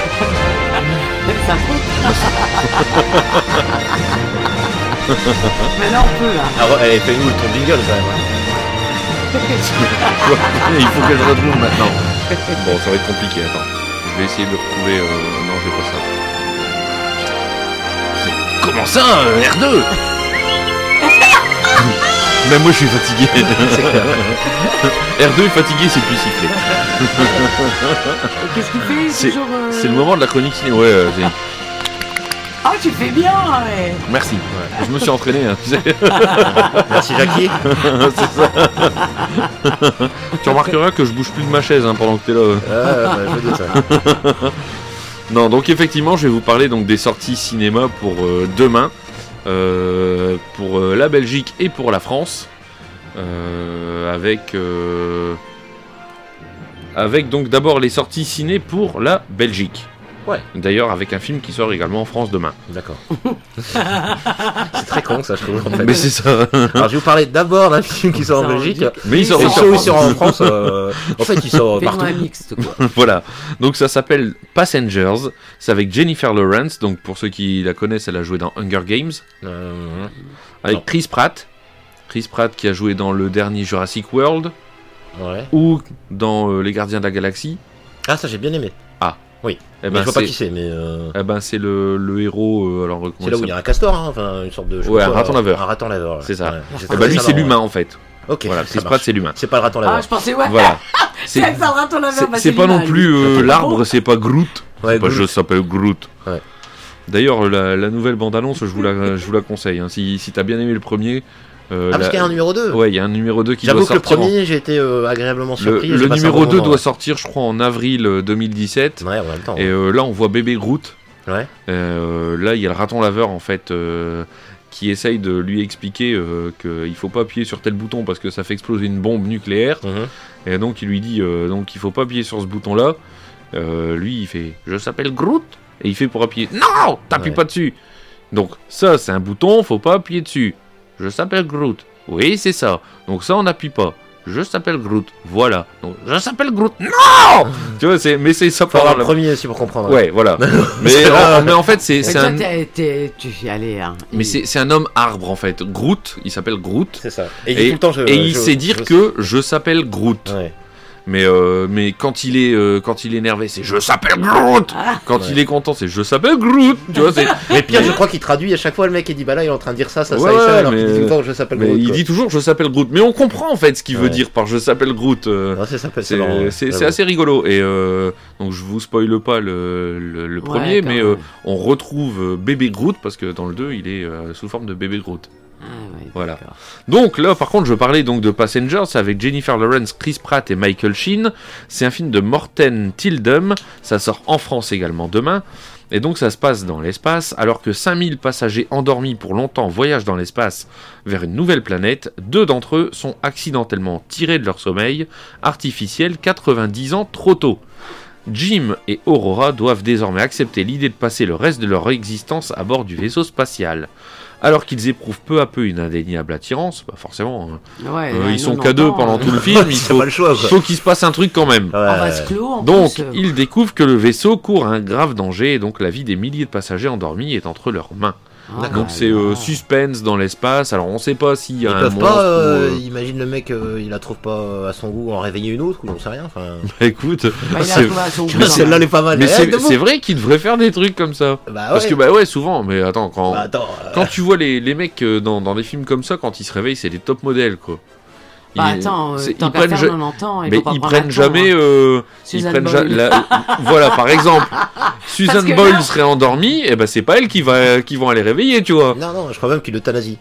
Ça compte. Mais là, on peut, là. Alors, elle fait nous ton jingle quand même. Hein. Il faut que je retrouve maintenant. Bon, ça va être compliqué, attends. Je vais essayer de retrouver... Euh... Non, j'ai pas ça. C'est... Comment ça, euh, R deux? Même moi, je suis fatigué. C'est clair. R deux est fatigué, c'est plus sifflé. Qu'est-ce qu'il fait? C'est, toujours, euh... c'est le moment de la chronique ciné. Ouais, euh, c'est... Ah, tu fais bien, ouais. Merci. Ouais. Je me suis entraîné, hein, tu sais. Merci Jackie. C'est ça. Tu remarqueras que je bouge plus de ma chaise hein, pendant que t'es là. Ah, bah, je veux dire ça. Non, donc effectivement, je vais vous parler donc des sorties cinéma pour euh, demain, euh, pour euh, la Belgique et pour la France, euh, avec euh, avec donc d'abord les sorties ciné pour la Belgique. Ouais. D'ailleurs, avec un film qui sort également en France demain. D'accord. C'est très con, ça, je trouve. En fait. Mais c'est ça. Alors, je vais vous parler d'abord d'un film qui sort en Belgique. Mais il sort et aussi ceux qui sortent en France. Euh, en fait, il sort Fais-moi partout. un mixte, quoi. Voilà. Donc, ça s'appelle Passengers. C'est avec Jennifer Lawrence. Donc, pour ceux qui la connaissent, elle a joué dans Hunger Games. Euh, avec non. Chris Pratt. Chris Pratt qui a joué dans le dernier Jurassic World. Ouais. Ou dans euh, Les Gardiens de la Galaxie. Ah, ça, j'ai bien aimé. Ah. Oui. Eh ben, ben, je vois c'est... pas qui c'est, mais. Euh... Eh ben, c'est le, le héros. Euh, alors, c'est là où il y a un castor, hein, enfin, une sorte de. Ouais, un raton laveur. Un raton laveur. Ouais. C'est ça. Ouais. Eh ben, lui, c'est l'humain en fait. Ok. Voilà, Chris Pratt, c'est l'humain. C'est pas le raton laveur. Ah, je pensais, ouais. Voilà. C'est, c'est, ça, le raton laveur, c'est, bah, c'est, c'est pas non plus euh, l'arbre, c'est pas Groot. Ouais, c'est pas Groot. je s'appelle Groot. Ouais. D'ailleurs, la, la nouvelle bande-annonce, je vous la, je vous la conseille. Hein. Si, si t'as bien aimé le premier. Euh, ah, parce la... qu'il y a un numéro deux. Ouais, il y a un numéro deux qui J'avoue doit que sortir. Le premier, en... j'ai été euh, agréablement surpris. Le, le numéro deux moment, doit ouais. sortir, je crois, en avril deux mille dix-sept. Ouais, en même temps. Et euh, là, on voit bébé Groot. Ouais. Euh, là, il y a le raton laveur, en fait, euh, qui essaye de lui expliquer euh, qu'il faut pas appuyer sur tel bouton parce que ça fait exploser une bombe nucléaire. Mm-hmm. Et donc, il lui dit euh, donc il faut pas appuyer sur ce bouton-là. Euh, lui, il fait « Je s'appelle Groot ». Et il fait pour appuyer « Non, t'appuies ouais. pas dessus ». Donc, ça, c'est un bouton, faut pas appuyer dessus. « Je s'appelle Groot ». Oui, c'est ça. Donc ça, on n'appuie pas. Je s'appelle Groot. Voilà. Donc, je s'appelle Groot. Non. Tu vois, c'est, mais c'est ça. Faut avoir le premier aussi pour comprendre. Ouais, voilà. mais, en, mais en fait, c'est, c'est toi, un. T'es, t'es, tu y allais. Hein. Mais c'est, c'est un homme arbre en fait. Groot, il s'appelle Groot. C'est ça. Et, et, tout le temps, je, et il je, sait je, dire je... que je s'appelle Groot. Ouais. Mais euh, mais quand il est euh, quand il est énervé, c'est je s'appelle Groot. Quand ouais. il est content, c'est je s'appelle Groot. Tu vois, c'est. Mais pire, je crois qu'il traduit à chaque fois le mec et dit bah là il est en train de dire ça, ça, ouais, ça et ça. Alors mais... qu'il dit tout le temps je s'appelle mais Groot. Il quoi. dit toujours je s'appelle Groot. Mais on comprend en fait ce qu'il ouais. veut dire par je s'appelle Groot. Euh, non, c'est, ça, c'est, c'est, marrant, ouais. c'est, c'est assez rigolo. Et euh, donc je vous spoile pas le le, le premier, ouais, mais euh, on retrouve bébé Groot parce que dans le deux il est euh, sous forme de bébé Groot. Ah ouais, voilà. Donc là, par contre, je parlais donc de Passengers avec Jennifer Lawrence, Chris Pratt et Michael Sheen. C'est un film de Morten Tildum. Ça sort en France également demain. Et donc ça se passe dans l'espace. Alors que cinq mille passagers endormis pour longtemps voyagent dans l'espace vers une nouvelle planète, deux d'entre eux sont accidentellement tirés de leur sommeil artificiel quatre-vingt-dix ans trop tôt. Jim et Aurora doivent désormais accepter l'idée de passer le reste de leur existence à bord du vaisseau spatial. Alors qu'ils éprouvent peu à peu une indéniable attirance, bah forcément, ouais, euh, ils sont qu'à deux pendant tout le film, il faut, pas le choix, faut qu'il se passe un truc quand même. Ouais. On va se clôt, en donc, plus. ils découvrent que le vaisseau court un grave danger et donc la vie des milliers de passagers endormis est entre leurs mains. Ah, donc c'est euh, suspense dans l'espace. Alors on sait pas s'il y a ils un peuvent monstre. pas. Euh, ou, euh... Imagine le mec, euh, il la trouve pas à son goût, en réveiller une autre ou j'en sais rien. Enfin. Bah, écoute, bah, il c'est... a son goût, mais celle-là elle est pas mal. Mais c'est, c'est vrai qu'il devrait faire des trucs comme ça. Bah, ouais. Parce que bah ouais, souvent. Mais attends, quand bah, attends, euh... quand tu vois les les mecs dans dans des films comme ça, quand ils se réveillent, c'est des top modèles quoi. Bah attends, euh, tant qu'à faire, ja... on entend. Mais ils prennent jamais. Euh, ils prennent ja... la... Voilà, par exemple, Susan Boyle là... serait endormie, et ben c'est pas elle qui va, qui vont aller réveiller, tu vois. Non non, je crois même qu'il euthanasie.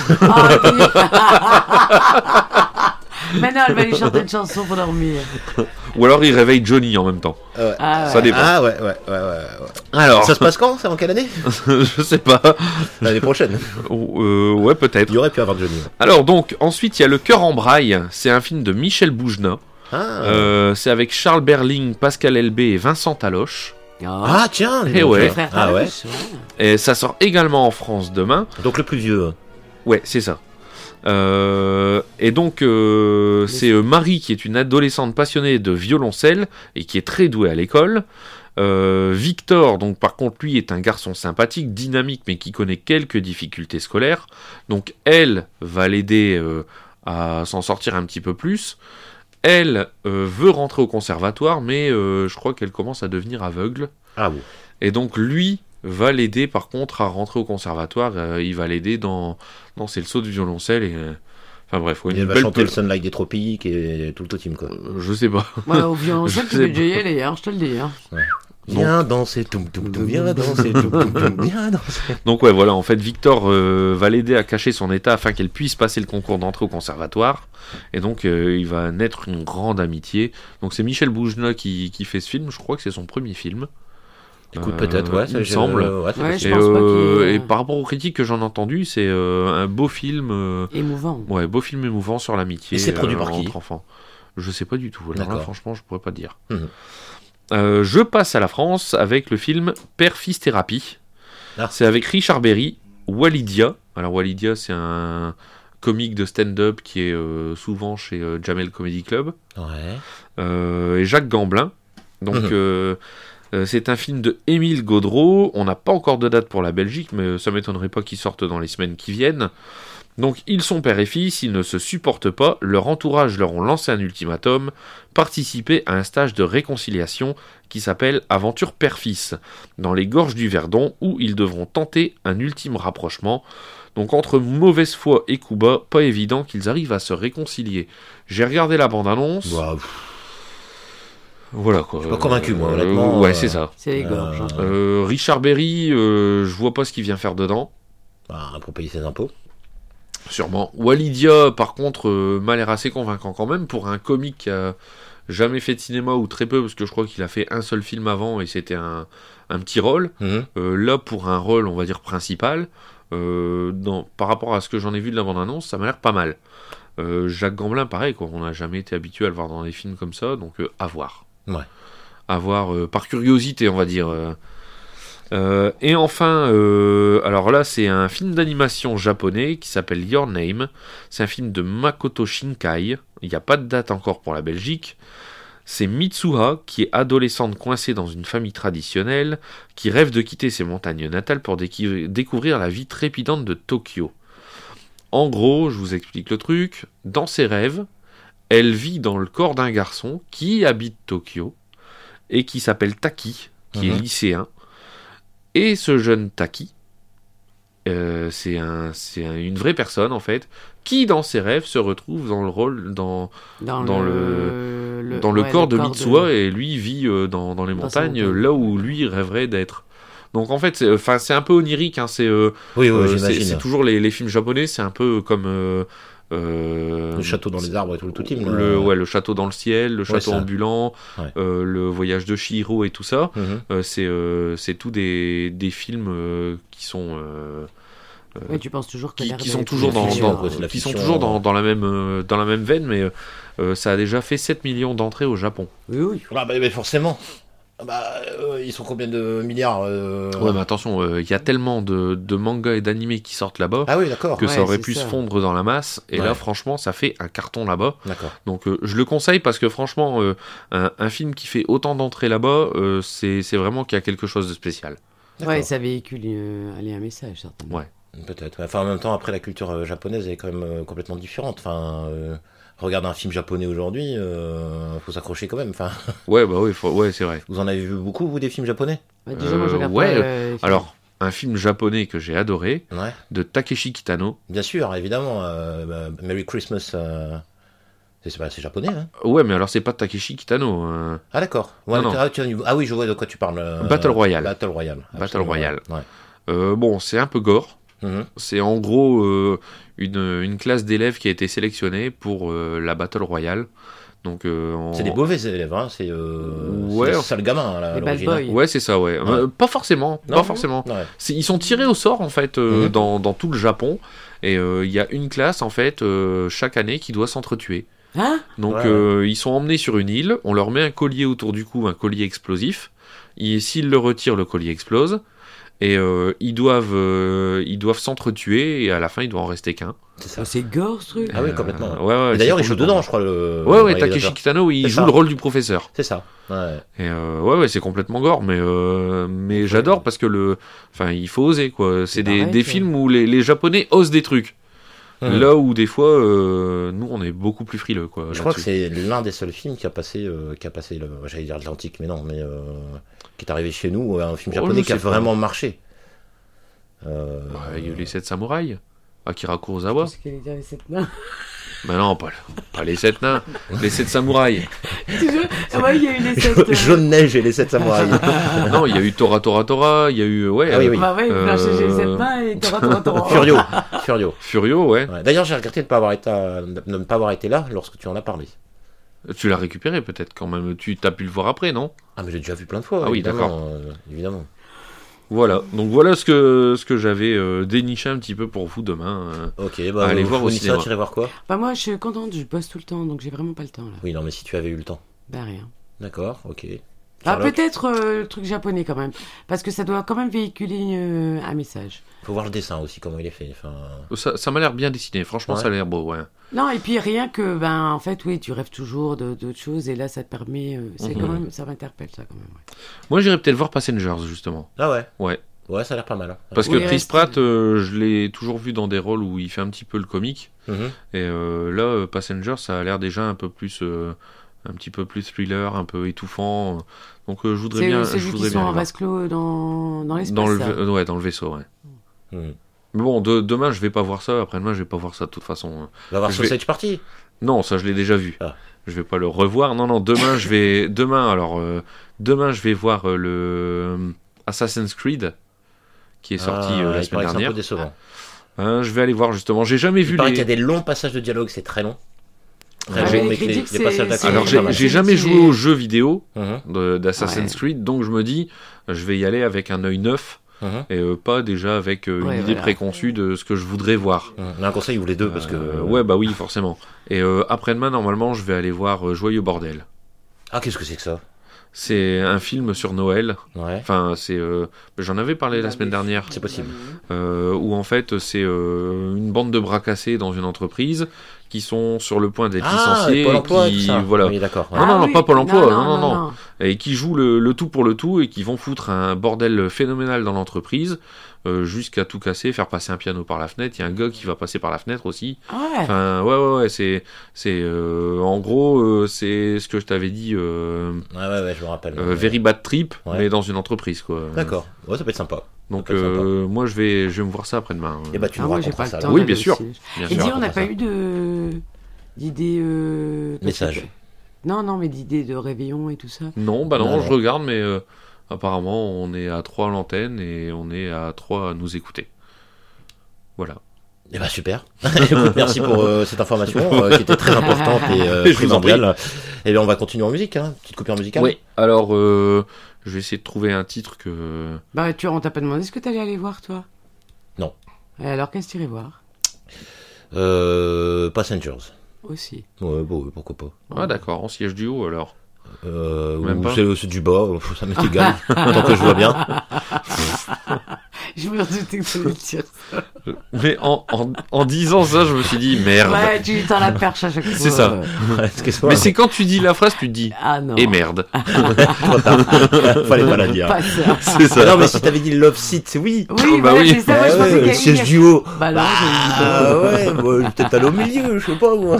Mais non, elle va lui chanter une chanson pour dormir. Ou alors il réveille Johnny en même temps. Ouais. Ah, ça ouais. dépend. Ah ouais, ouais, ouais, ouais, ouais. Alors. Ça se passe quand? C'est en quelle année? Je sais pas. L'année prochaine. Euh, ouais, peut-être. Il y aurait pu avoir Johnny. Alors donc, ensuite il y a Le Cœur en braille. C'est un film de Michel Boujna. Ah. Euh, c'est avec Charles Berling, Pascal Elbé et Vincent Taloche. Ah tiens. Et ouais. Ah ouais. Et ça sort également en France demain. Donc le plus vieux. Ouais, c'est ça. Euh, et donc, euh, c'est euh, Marie qui est une adolescente passionnée de violoncelle et qui est très douée à l'école. Euh, Victor, donc par contre, lui est un garçon sympathique, dynamique, mais qui connaît quelques difficultés scolaires. Donc, elle va l'aider euh, à s'en sortir un petit peu plus. Elle euh, veut rentrer au conservatoire, mais euh, je crois qu'elle commence à devenir aveugle. Ah bon. Et donc, lui va l'aider par contre à rentrer au conservatoire. Euh, il va l'aider dans, dans ses leçons de violoncelle et. Euh, Enfin bref, il va chanter le Sunlight des Tropiques et tout le team quoi. Euh, je sais pas. Ouais, au violoncelle, tu peux déjà y aller, hein, je te le dis. Hein. Ouais. Viens donc, danser, toum toum toum, viens danser, toum toum toum, viens danser. Donc ouais, voilà, en fait, Victor euh, va l'aider à cacher son état afin qu'elle puisse passer le concours d'entrée au conservatoire. Et donc, euh, il va naître une grande amitié. Donc c'est Michel Boujna qui, qui fait ce film. Je crois que c'est son premier film. Écoute, euh, peut-être, ouais, il me semble. Euh, ouais, ouais, je et, pense euh, pas qu'il... et par rapport aux critiques que j'en ai entendues, c'est euh, un beau film. Euh, émouvant. Ouais, beau film émouvant sur l'amitié. Et c'est produit euh, par qui entre enfants. Je sais pas du tout. Alors là, franchement, je pourrais pas dire. Mmh. Euh, je passe à la France avec le film Père-Fils Thérapie. Ah. C'est avec Richard Berry, Walidia. Alors Walidia, c'est un comique de stand-up qui est euh, souvent chez euh, Jamel Comedy Club. Ouais. Euh, et Jacques Gamblin. Donc Mmh. euh, euh, c'est un film de Émile Gaudreau. On n'a pas encore de date pour la Belgique, mais ça m'étonnerait pas qu'il sorte dans les semaines qui viennent. Donc ils sont père et fils, ils ne se supportent pas, leur entourage leur ont lancé un ultimatum, participer à un stage de réconciliation qui s'appelle Aventure Père-Fils, dans les gorges du Verdon, où ils devront tenter un ultime rapprochement. Donc entre mauvaise foi et coup bas, pas évident qu'ils arrivent à se réconcilier. J'ai regardé la bande-annonce. Wow. Voilà quoi. Je suis pas convaincu moi, honnêtement. Euh, ouais, euh, c'est ça. C'est les gorges. Hein. Euh, Richard Berry, euh, je vois pas ce qu'il vient faire dedans. Bah, pour payer ses impôts. Sûrement. Walidia, par contre, euh, m'a l'air assez convaincant quand même pour un comique qui a jamais fait de cinéma ou très peu, parce que je crois qu'il a fait un seul film avant et c'était un, un petit rôle. Mmh. Euh, là, pour un rôle, on va dire principal, euh, dans, par rapport à ce que j'en ai vu de la bande-annonce, ça m'a l'air pas mal. Euh, Jacques Gamblin, pareil, quoi, on n'a jamais été habitué à le voir dans des films comme ça, donc euh, à voir. Ouais. À voir euh, par curiosité, on va dire. Euh, Euh, et enfin, euh, alors là, c'est un film d'animation japonais qui s'appelle Your Name. C'est un film de Makoto Shinkai. Il n'y a pas de date encore pour la Belgique. C'est Mitsuha, qui est adolescente coincée dans une famille traditionnelle, qui rêve de quitter ses montagnes natales pour déqui- découvrir la vie trépidante de Tokyo. En gros, je vous explique le truc. Dans ses rêves, elle vit dans le corps d'un garçon qui habite Tokyo et qui s'appelle Taki, qui Mhm. est lycéen. Et ce jeune Taki, euh, c'est, un, c'est un, une vraie personne en fait, qui dans ses rêves se retrouve dans le rôle, dans, Dans, dans le, le, le- dans le ouais, corps le de corps Mitsuha, de- et lui vit euh, dans, dans les Dans sa montagnes, montagne. là où lui rêverait d'être. Donc en fait, c'est, enfin, c'est un peu onirique, hein, c'est, euh, Oui, oui, euh, c'est, j'imagine. c'est toujours les, les films japonais, c'est un peu comme... Euh, euh, Le château dans les arbres et tout le tout team. le, là. ouais, le château dans le ciel, le château ça. ambulant, Ouais. euh, le voyage de Chihiro et tout ça. Mhm. Euh, c'est, euh, c'est tout des, des films euh, qui sont... euh, euh, Ouais, tu penses toujours que qui, l'air qui de- sont toujours de dans, fiction, dans- quoi, c'est de la qui sont fiction, toujours dans, euh. dans la même euh, dans la même veine, mais euh, ça a déjà fait sept millions d'entrées au Japon. Oui, oui. Ah, bah, mais forcément. Ah, Bah, euh, ils sont combien de milliards euh... Ouais, mais attention, euh, il y a tellement de, de mangas et d'animés qui sortent là-bas Ah oui, d'accord. que Ouais, ça aurait c'est pu ça. se fondre dans la masse. Et Ouais. là, franchement, ça fait un carton là-bas. D'accord. Donc, euh, je le conseille parce que franchement, euh, un, un film qui fait autant d'entrées là-bas, euh, c'est, c'est vraiment qu'il y a quelque chose de spécial. Ouais, ça véhicule euh, allez, un message, certainement. Ouais. Peut-être. Enfin, en même temps, après, la culture euh, japonaise est quand même euh, complètement différente. Enfin, euh, regarde un film japonais aujourd'hui, euh, faut s'accrocher quand même. Enfin, Ouais, bah oui, faut- ouais, c'est vrai. vous en avez vu beaucoup, vous, des films japonais? Bah, déjà, moi, je Euh, regarde ouais, pas, euh, les films. Alors, un film japonais que j'ai adoré, Ouais. de Takeshi Kitano. Bien sûr, évidemment. euh, bah, Merry Christmas, euh, c'est, c'est pas- c'est japonais, hein? Ouais, mais alors c'est pas Takeshi Kitano. hein. Ah, d'accord. Ouais, Non, non. ah, tu- ah oui, je vois de quoi tu parles. euh, Battle Royale. Battle Royale. Battle absolument. Royale. Ouais. Euh, bon, c'est un peu gore. Mhm. C'est en gros euh, une, une classe d'élèves qui a été sélectionnée pour euh, la Battle Royale. Donc, euh, en- C'est des mauvais élèves, hein? C'est, euh, Ouais, c'est on- des sales gamins, là, à Les bad l'origine. boys. Ouais, c'est ça, ouais. Ouais. Euh, pas forcément, Non pas forcément. Ouais. C'est- ils sont tirés au sort, en fait, euh, Mhm. dans, dans tout le Japon. Et euh, il y a une classe, en fait, euh, chaque année qui doit s'entretuer. Hein Donc, Ouais, euh, ils sont emmenés sur une île, on leur met un collier autour du cou, un collier explosif. Et s'ils le retirent, le collier explose. et euh, ils doivent euh, ils doivent s'entretuer et à la fin il doit en rester qu'un. C'est ça. C'est gore ce truc. Ah oui, complètement. Euh, ouais, ouais, et d'ailleurs, c'est il joue complètement- dedans, je crois. Le, Ouais, ouais, le Takeshi réalisateur. Kitano, il C'est joue ça. le rôle du professeur. C'est ça. Ouais. Et euh, ouais, ouais, c'est complètement gore, mais euh, mais j'adore parce que le, enfin, il faut oser quoi. C'est des, pareil, des quoi. films où les, les Japonais osent des trucs. Mhm. Là où des fois, euh, nous, on est beaucoup plus frileux quoi. Je crois que là-dessus. c'est l'un des seuls films qui a passé, euh, qui a passé, le, j'allais dire l'Atlantique, mais non, mais euh, qui est arrivé chez nous, un film Oh, japonais je qui a sais pas. vraiment marché. Euh, Ouais, il y a eu les sept samouraïs, Akira Kurosawa. Parce qu'elle est dire les sept nains. Bah non, pas, pas les sept nains, les sept samouraïs. Toujours- Ah ouais, il y a eu les sept. euh, Jaune neige et les sept samouraïs. Non, il y a eu Tora Tora Tora, il y a eu ouais. Ah oui, oui. Bah ouais, Euh, euh... j'ai les sept nains et t'auras ton ton. Furio, Furio. Furio, ouais. Ouais. D'ailleurs, j'ai regretté de, pas avoir été à- de ne pas avoir été là lorsque tu en as parlé. Tu l'as récupéré peut-être quand même. Tu t'as pu le voir après, non? Ah, mais j'ai déjà vu plein de fois. Ah oui, évidemment, d'accord. euh, évidemment. Voilà, donc voilà ce que, ce que j'avais euh, déniché un petit peu pour vous demain. euh, Ok, bah, allez vous- voir au Fonissa, cinéma. tu irais voir quoi? Bah moi je suis contente, je bosse tout le temps donc j'ai vraiment pas le temps là. Oui, non, mais si tu avais eu le temps. Bah rien. D'accord, ok. Ah Sherlock, peut-être euh, le truc japonais quand même. Parce que ça doit quand même véhiculer euh, un message. faut voir le dessin aussi, comment il est fait. Enfin... Ça, ça m'a l'air bien dessiné, franchement Ouais. ça a l'air beau, ouais. Non et puis rien que ben en fait oui tu rêves toujours de- d'autres choses et là ça te permet. euh, c'est Mhm. quand même ça m'interpelle ça quand même. Ouais. Moi j'irais peut-être voir Passengers justement. Ah ouais. Ouais. Ouais, ça a l'air pas mal. hein. Parce Oui, que Chris reste- Pratt, euh, je l'ai toujours vu dans des rôles où il fait un petit peu le comique. Mhm. Et euh, là, euh, Passengers, ça a l'air déjà un peu plus, euh, un petit peu plus thriller, un peu étouffant. Donc euh, je voudrais C'est bien, c'est je ceux qui voudrais sont bien en le voir. vase clos dans dans l'espace. dans le, ça. euh, ouais, dans le vaisseau, ouais. Mhm. Mais bon, de- demain je vais pas voir ça. Après-demain je vais pas voir ça de toute façon. Va voir Je vais- Sausage Party. Non, ça je l'ai déjà vu. Ah. Je vais pas le revoir. Non, non, demain je vais. Demain, alors. euh, demain je vais voir euh, le euh, Assassin's Creed qui est sorti Ah, euh, la il semaine paraît que c'est un dernière. peu décevant. Hein, je vais aller voir justement. J'ai jamais Il vu paraît les. qu'il y a des longs passages de dialogue, c'est très long. Très Ah, long, mais mais les que les, critiques, les c'est- passages d'action. Alors c'est j'ai pas mal. j'ai jamais mitigé. joué aux jeux vidéo Mhm. de- d'Assassin's Ouais. Creed, donc je me dis, je vais y aller avec un œil neuf Mhm. et euh, pas déjà avec euh, une Ouais, idée voilà. préconçue de ce que je voudrais voir. Mhm. Mais un conseil ou les deux, parce que. Euh, ouais, bah oui, forcément. Et euh, après-demain, normalement, je vais aller voir euh, Joyeux Bordel. Ah, qu'est-ce que c'est que ça? C'est un film sur Noël. Ouais. Enfin, c'est. euh, j'en avais parlé la semaine dernière. C'est possible. Euh, où en fait, c'est euh, une bande de bras cassés dans une entreprise qui sont sur le point d'être Ah, licenciés. Pôle emploi, qui, tout ça. voilà. Oui, d'accord. ouais. Non, non, Ah non, oui. pas Pôle emploi, Non, non, non, non, non. non. Et qui jouent le, le tout pour le tout et qui vont foutre un bordel phénoménal dans l'entreprise euh, jusqu'à tout casser, faire passer un piano par la fenêtre. Il y a un gars qui va passer par la fenêtre aussi. Ah ouais. Enfin, ouais, ouais, ouais, c'est, c'est, euh, en gros, euh, c'est ce que je t'avais dit, euh, Ouais, ouais, ouais, je me rappelle. euh, Ouais. Very Bad Trip, Ouais. mais dans une entreprise, quoi. D'accord. Ouais, ça peut être sympa. Donc, Ça peut être sympa. euh, moi, je vais, je vais me voir ça après-demain. Et bah, tu Ah, nous moi j'ai raconteras pas ça. le temps. Oui, d'aller bien sûr. au ciné. Bien Et sûr. dis, on n'a raconte-moi pas eu de d'idées. Euh... Message. Non, non, mais d'idées de réveillon et tout ça. Non, bah non, Non, je non. regarde, mais euh, apparemment, on est à trois à l'antenne et on est à trois à nous écouter. Voilà. Eh bah super. Écoute, merci pour euh, cette information euh, qui était très importante et euh, Je vous en primordiale. Et bien on va continuer en musique, hein. Petite coupure musicale. Oui, alors, euh, je vais essayer de trouver un titre que... Bah, tu on t'a pas demandé ce que t'allais aller voir, toi. Non. Et alors, qu'est-ce que tu irais voir Euh, Passengers. aussi? Ouais, bon, pourquoi pas. Ah d'accord, en siège du haut alors. Euh, Même ou pas. c'est, c'est du bas, ça m'est égal, tant que je vois bien. Je me redoutais que tu allais dire ça. Mais en, en, en disant ça, je me suis dit merde. Ouais, tu tends la perche à chaque fois. C'est ça. Ouais, excuse-moi. Mais c'est quand tu dis la phrase, tu te dis Ah non. et merde. Trop tard. Fallait pas la dire. Pas ça. C'est ça. Ah non, mais si t'avais dit Love Seat, c'est oui. Oui, bah voilà, oui. c'est ça. Moi, je Ah pensais ouais, qu'il y a- siège du haut. Bah non, j'ai dit non. Ah ouais, moi, peut-être aller au milieu, je sais pas moi.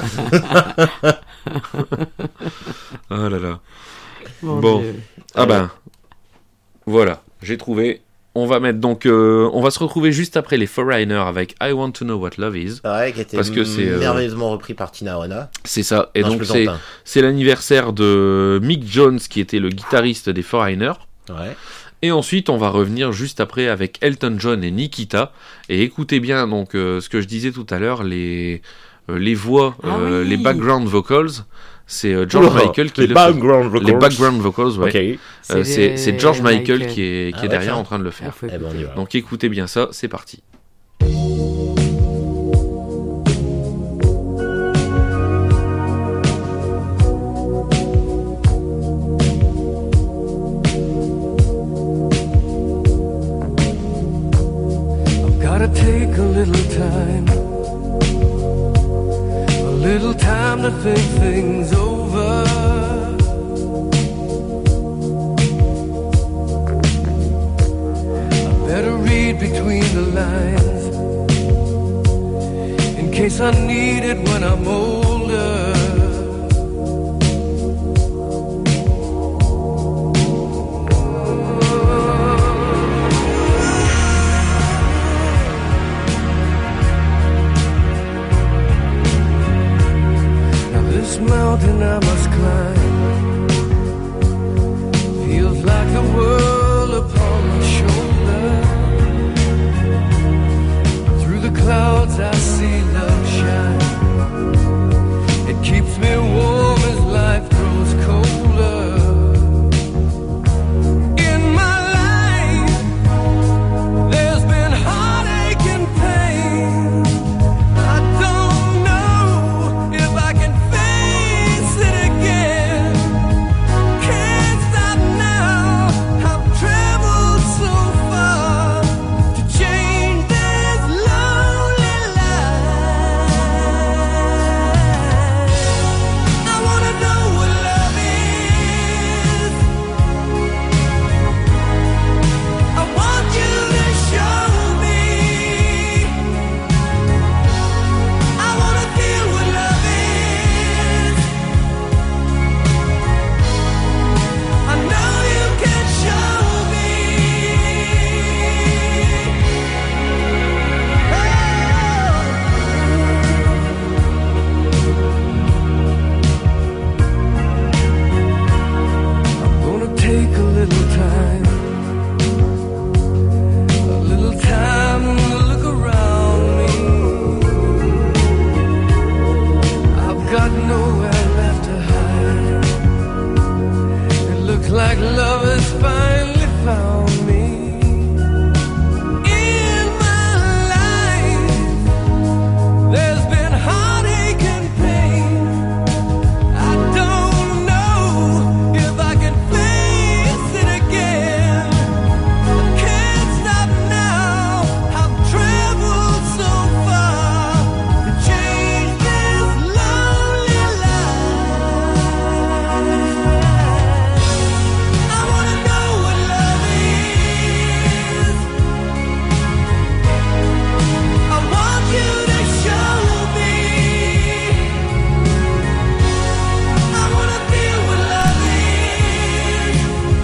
Oh là là. Mon Bon. Dieu. Ah ben, voilà, j'ai trouvé. On va mettre donc, euh, on va se retrouver juste après les Foreigner avec I Want to Know What Love Is. Ouais, qui a été Parce que c'est, euh, merveilleusement repris par Tina Arena. C'est ça. Et Non, je donc plaisante, c'est hein. c'est l'anniversaire de Mick Jones qui était le guitariste des Foreigner. Ouais. Et ensuite, on va revenir juste après avec Elton John et Nikita. Et écoutez bien donc euh, ce que je disais tout à l'heure, les euh, les voix, Ah euh, oui. les background vocals. C'est euh, George Oula, Michael qui les le background fait. vocals. Les background vocals, ouais. Ok. Eh Euh, C'est c'est les- c'est George Michael, Michael. qui est, qui Ah est ouais, derrière tiens. en train de le Ah, faire. faut Eh ben, on y écouter. va. Donc écoutez bien ça, c'est parti. like love has finally found me. In my life, there's been heartache and pain. I don't know if I can face it again. I can't stop now. I've traveled so far to change this lonely life. I wanna know what love is. I want you to show me. I wanna feel what love is.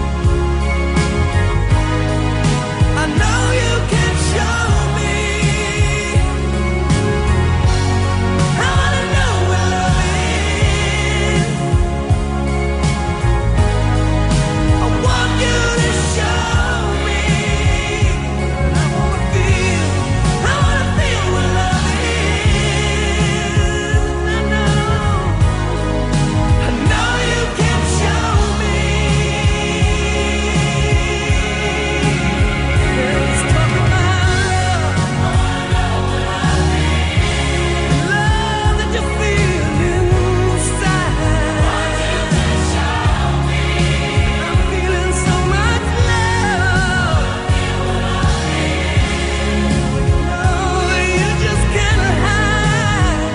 I know you can show me. I wanna know what love is. I want you to show me. I wanna feel, I wanna feel what love is. I know, I know you can show me. Let's talk about love. I wanna know what love is. Love that you feel inside. I want you to show me. I'm feeling so much love. Oh, you just can't hide.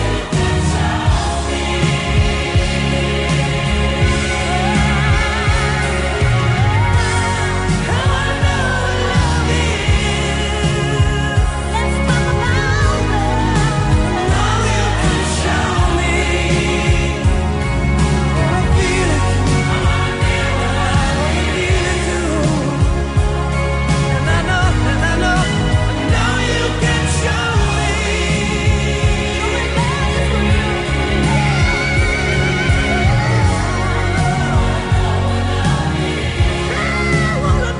I wanna know what love is. Let's talk about love. Oh, you can show me. I feel it. I wanna feel what love is. Feel it too. And I know, and I know, I know you can show me. I wanna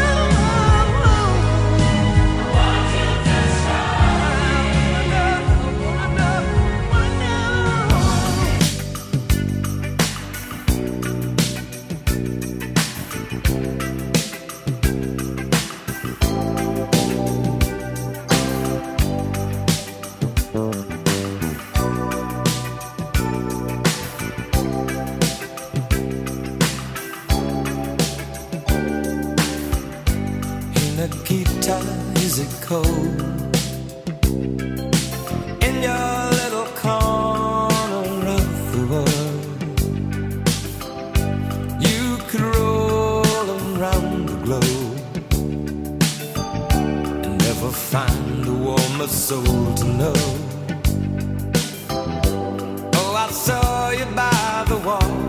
Nikita, is it cold in your little corner of the world? You could roll around the globe and never find a warmer soul to know. Oh, I saw you by the wall,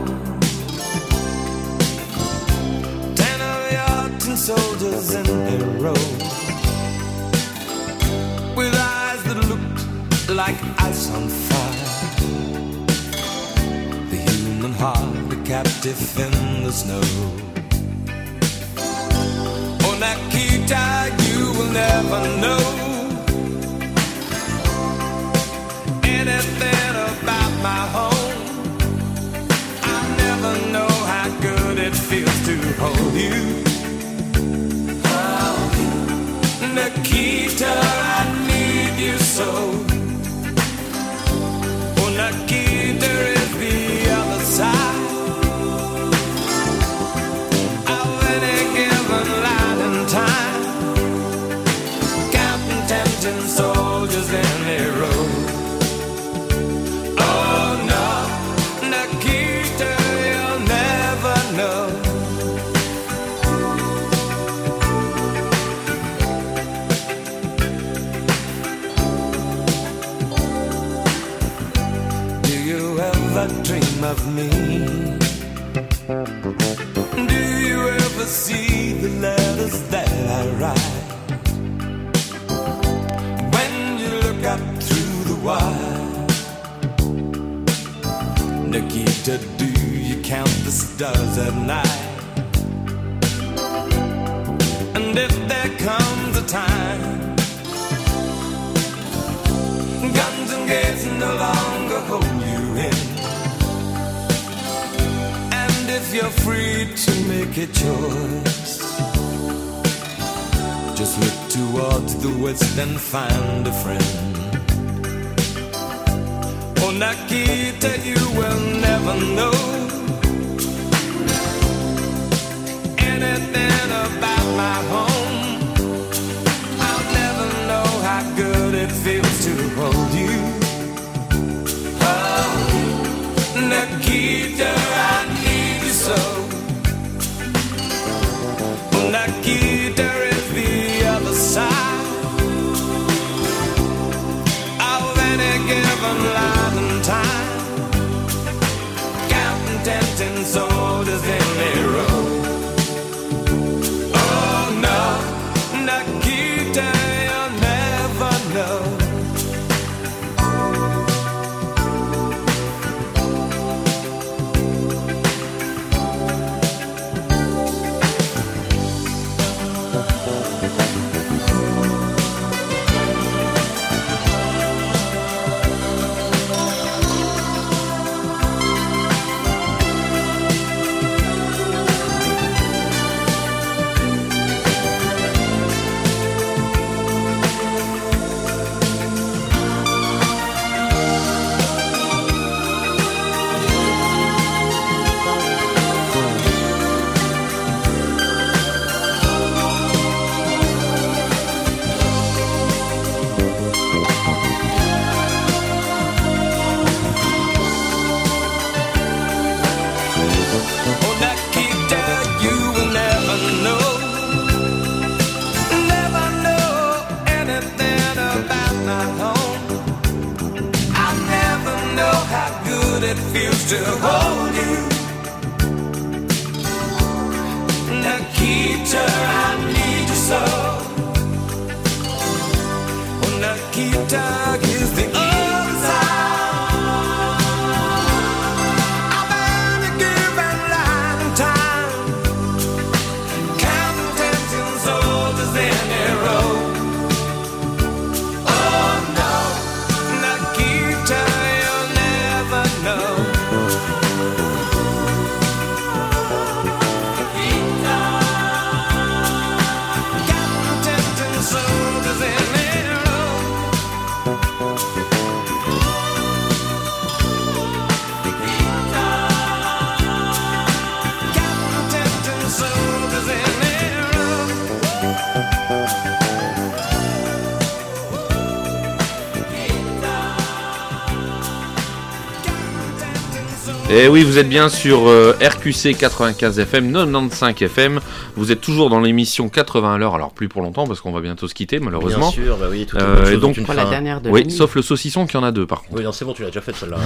ten of your tin soldiers in a row, with eyes that looked like ice on fire. The human heart, a captive in the snow. Oh, Nikita, you will never know anything about my home. I never know how good it feels to hold you. Nikita, I need you so. Oh, Nikita is the other side of any given light and time. Counting tempting soldiers in a row. Oh no, Nikita, you'll never know. Dream of me? Do you ever see the letters that I write? When you look up through the wire, Nikita, do you count the stars at night? And if there comes a time guns and gates no longer hold you in, if is you're free to make a choice. Just look towards the west and find a friend. Oh, Nikita, you will never know anything about my home. I'll never know how good it feels to hold you. Oh, Nikita, I need you so. Oh, Nikita is the other side of any given line and time. Counting ten, ten soldiers in a row. Oh no, Nikita, you'll never know. It feels to hold you, Nikita, I need you so. Oh, Nikita is the other side of any given line and time. Counting ten soldiers in a row. Oh no, Nikita, you'll never know. Et oui, vous êtes bien sur euh, R Q C quatre-vingt-quinze F M, quatre-vingt-quinze F M. Vous êtes toujours dans l'émission quatre-vingts à l'heure, alors plus pour longtemps parce qu'on va bientôt se quitter malheureusement. Bien sûr, bah oui, tout est euh, chose et donc une pour fin. la dernière de oui, la sauf le saucisson qui en a deux par contre. Oui, non, c'est bon, tu l'as déjà fait celle-là.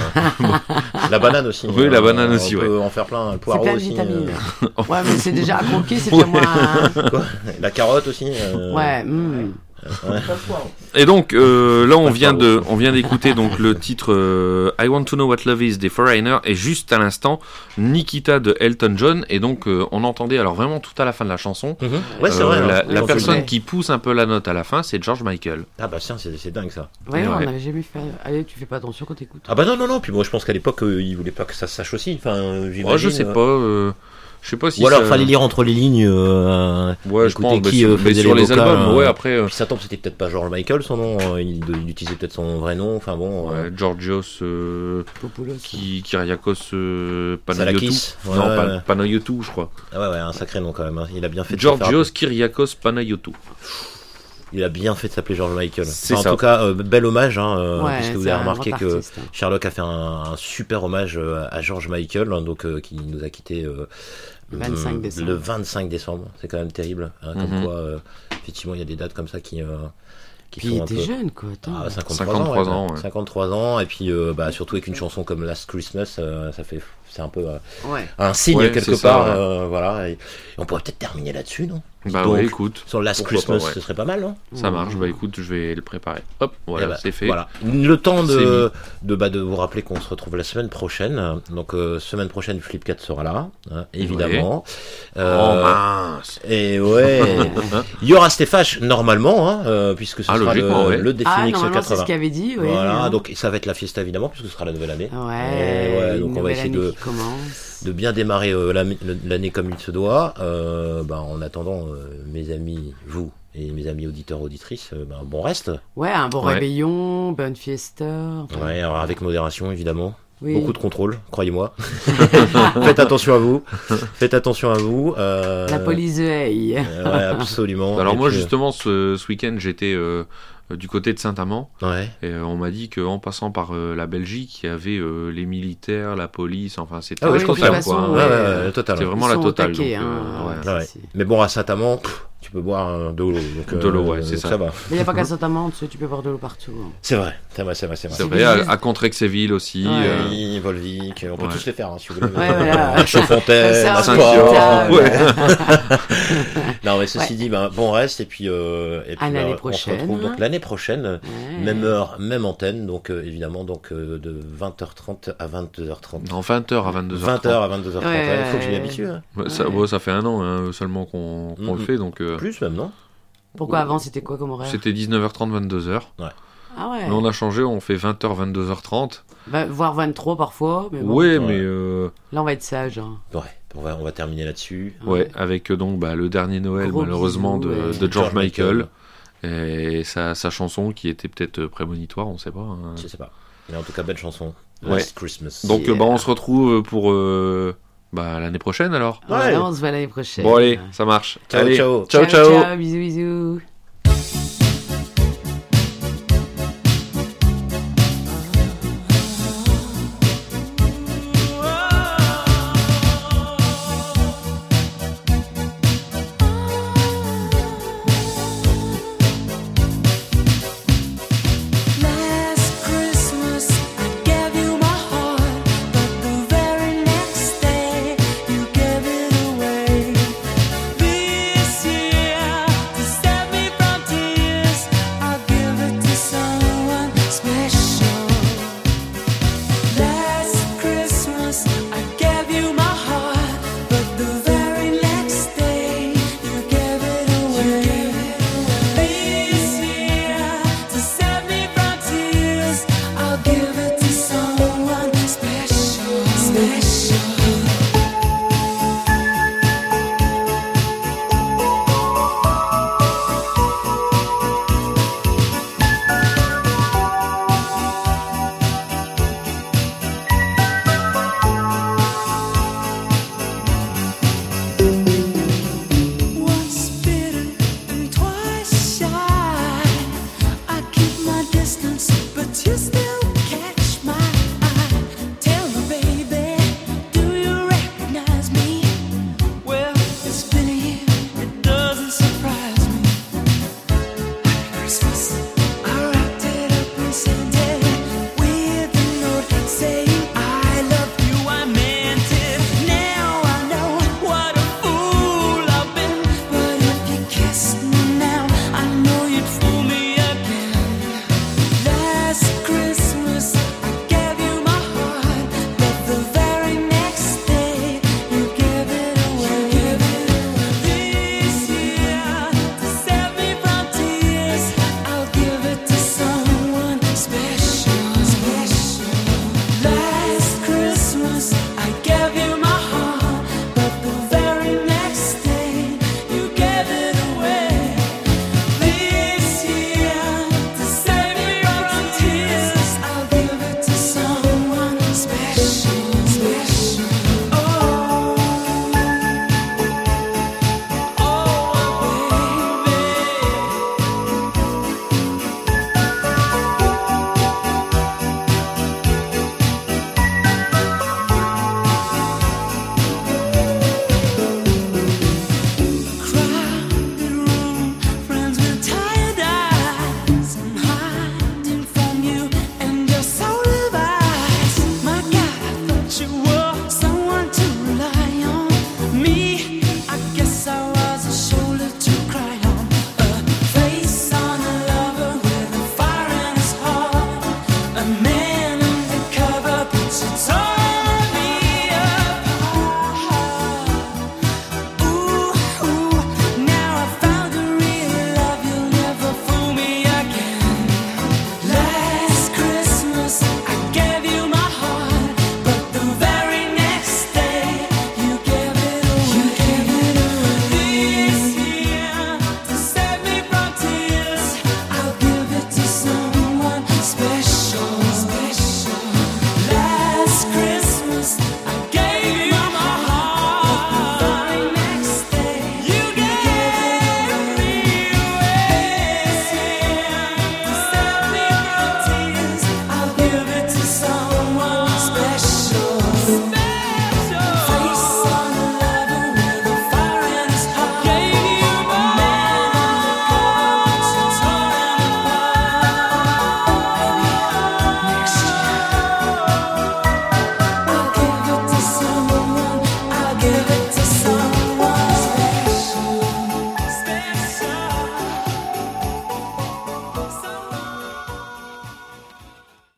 La banane aussi. Oui, la banane on aussi, peut ouais. en faire plein, le C'est poireau plein de aussi. vitamines. euh. Ouais, mais c'est déjà à croquer, c'est déjà moins. Quoi La carotte aussi. euh. Ouais, mm. Ouais. Et donc euh, là on vient de on vient d'écouter donc le titre euh, I Want to Know What Love Is des Foreigner et juste à l'instant Nikita de Elton John et donc euh, on entendait alors vraiment tout à la fin de la chanson Mm-hmm. Ouais, c'est euh, vrai. la, hein. la Oui, personne c'est- qui pousse un peu la note à la fin c'est George Michael. Ah bah tiens, c'est, c'est dingue ça. Ouais, Ouais. on n'avait jamais fait. Allez, tu fais pas attention quand t'écoutes. Ah bah non, non, non, puis moi je pense qu'à l'époque euh, il voulait pas que ça se sache aussi. Enfin, euh, j'imagine. Oh, je sais euh. pas euh, je sais pas si Ou alors ça... fallait lire entre les lignes. Euh, Ouais, je écouter pense, mais qui sur- euh, mais faisait sur les vocals, albums, euh, ouais, après, euh, Puis ça tombe, c'était peut-être pas George Michael son nom, euh, il, il utilisait peut-être son vrai nom, enfin bon. euh, Ouais, Georgios euh, Popoulos. qui, Kyriakos euh, Panayotou. Salakis, ouais, non, ouais, pas, ouais. Panayotou, je crois. Ah ouais, ouais, un sacré nom quand même. hein. Il a bien fait de se faire Georgios Kyriakos Panayotou. Il a bien fait de s'appeler George Michael. C'est Enfin, en ça. tout cas, euh, bel hommage, hein, euh, Ouais, puisque vous c'est avez un remarqué grand que artiste, hein. Sherlock a fait un, un super hommage euh, à George Michael, hein, donc euh, qui nous a quitté euh, vingt-cinq décembre. le vingt-cinq décembre. C'est quand même terrible. Hein, comme Mhm. quoi, euh, effectivement, il y a des dates comme ça qui. Euh, qui Puis sont il un était peu... jeune, quoi. Attends. Ah, cinquante-trois, cinquante-trois ans, ans, ouais. ouais. cinquante-trois ans, et puis euh, bah, surtout avec une chanson comme Last Christmas, euh, ça fait, c'est un peu euh, Ouais. un signe Ouais, quelque c'est ça, part. ouais. euh, voilà, et, et on pourrait peut-être terminer là-dessus, non? Bah Donc, ouais, écoute. sur Last pourquoi Christmas, pas, ouais. ce serait pas mal, non? Ça marche, bah écoute, je vais le préparer. Hop, voilà, Eh bah, c'est fait. Voilà. Le temps C'est de, de, bah, de vous rappeler qu'on se retrouve la semaine prochaine. Donc, euh, semaine prochaine, Flip quatre sera là, hein, évidemment. Euh, Oh mince. Et ouais. Il y aura Stéphane, normalement, hein, euh, puisque ce Ah, sera logiquement, le, ouais. le Ah, Définix normalement, c'est quatre-vingts. ce qu'il avait dit, ouais. Voilà, hein. donc ça va être la fiesta évidemment, puisque ce sera la nouvelle année. Ouais, Et ouais, une donc on va nouvelle essayer année de, qui commence. De bien démarrer euh, l'année, l'année comme il se doit. Euh, bah, en attendant, euh, mes amis, vous et mes amis auditeurs, auditrices, euh, bah, bon reste. Ouais, un bon Ouais. réveillon, bonne fiesta. Enfin, Ouais, alors avec modération évidemment. Oui. Beaucoup de contrôle, croyez-moi. Faites attention à vous. Faites attention à vous. Euh... La police de Haye. euh, ouais, absolument. Alors Et moi puis, justement ce, ce week-end j'étais euh, du côté de Saint-Amand Ouais. et euh, on m'a dit qu'en passant par euh, la Belgique il y avait euh, les militaires, la police, enfin c'était Ah oui, la de totale, toute façon, quoi, hein. Ouais, ouais, ouais, total. C'est vraiment Ils la sont au totale. taquet, donc, hein. euh, ouais. Ouais, ouais. c'est- Mais bon, à Saint-Amand, pff, tu peux boire euh, de l'eau. donc, De l'eau, ouais, euh, c'est donc ça. ça va. Mais il n'y a pas qu'à Saint-Amand, tu sais, tu peux boire de l'eau partout. hein. C'est vrai, c'est vrai, c'est vrai. C'est vrai. C'est C'est vrai, des à, gestes- à Contrexéville aussi. Ouais. euh, Oui, Volvic, on peut Ouais. tous les faire hein, si vous voulez. Ouais, voilà. Chaudfontaine, Ça, c'est Sport. un hôpital. Ouais. Non, mais ceci Ouais. dit, ben, bon reste et puis, euh, et puis À l'année ben, on se prochaine. retrouve donc l'année prochaine, Ouais. même heure, même antenne, donc euh, évidemment donc euh, de vingt heures trente à vingt-deux heures trente. Non, vingt heures à vingt-deux heures vingt trente. heures à vingt-deux heures trente. Ouais. Il faut que je m'y habitue. Hein. Ouais, ça, bon, ça fait un an hein, seulement qu'on qu'on Mhm. le fait, donc euh, Plus même, non? Pourquoi avant, c'était quoi comme horaire? c'était dix-neuf heures trente, vingt-deux heures. Ah ouais. Mais on a changé, on fait vingt heures, vingt-deux heures trente. Bah, voire vingt-trois parfois. Mais bon. Ouais, Ouais. mais euh, Là, on va être sage. hein. Ouais, on va, on va terminer là-dessus. ouais, avec euh, donc bah, le dernier Noël Gros malheureusement bisous, de, ouais. de George George Michael. Et sa, sa chanson qui était peut-être euh, prémonitoire, on sait pas. hein. Je sais pas. Mais en tout cas, belle chanson. Ouais. Last Christmas. Donc Yeah. euh, bah, on se retrouve pour euh, bah, l'année prochaine alors. Voilà, Ouais. on se voit l'année prochaine. Bon allez, ça marche. Ciao, Allez, ciao. ciao, ciao. Bisous, bisous.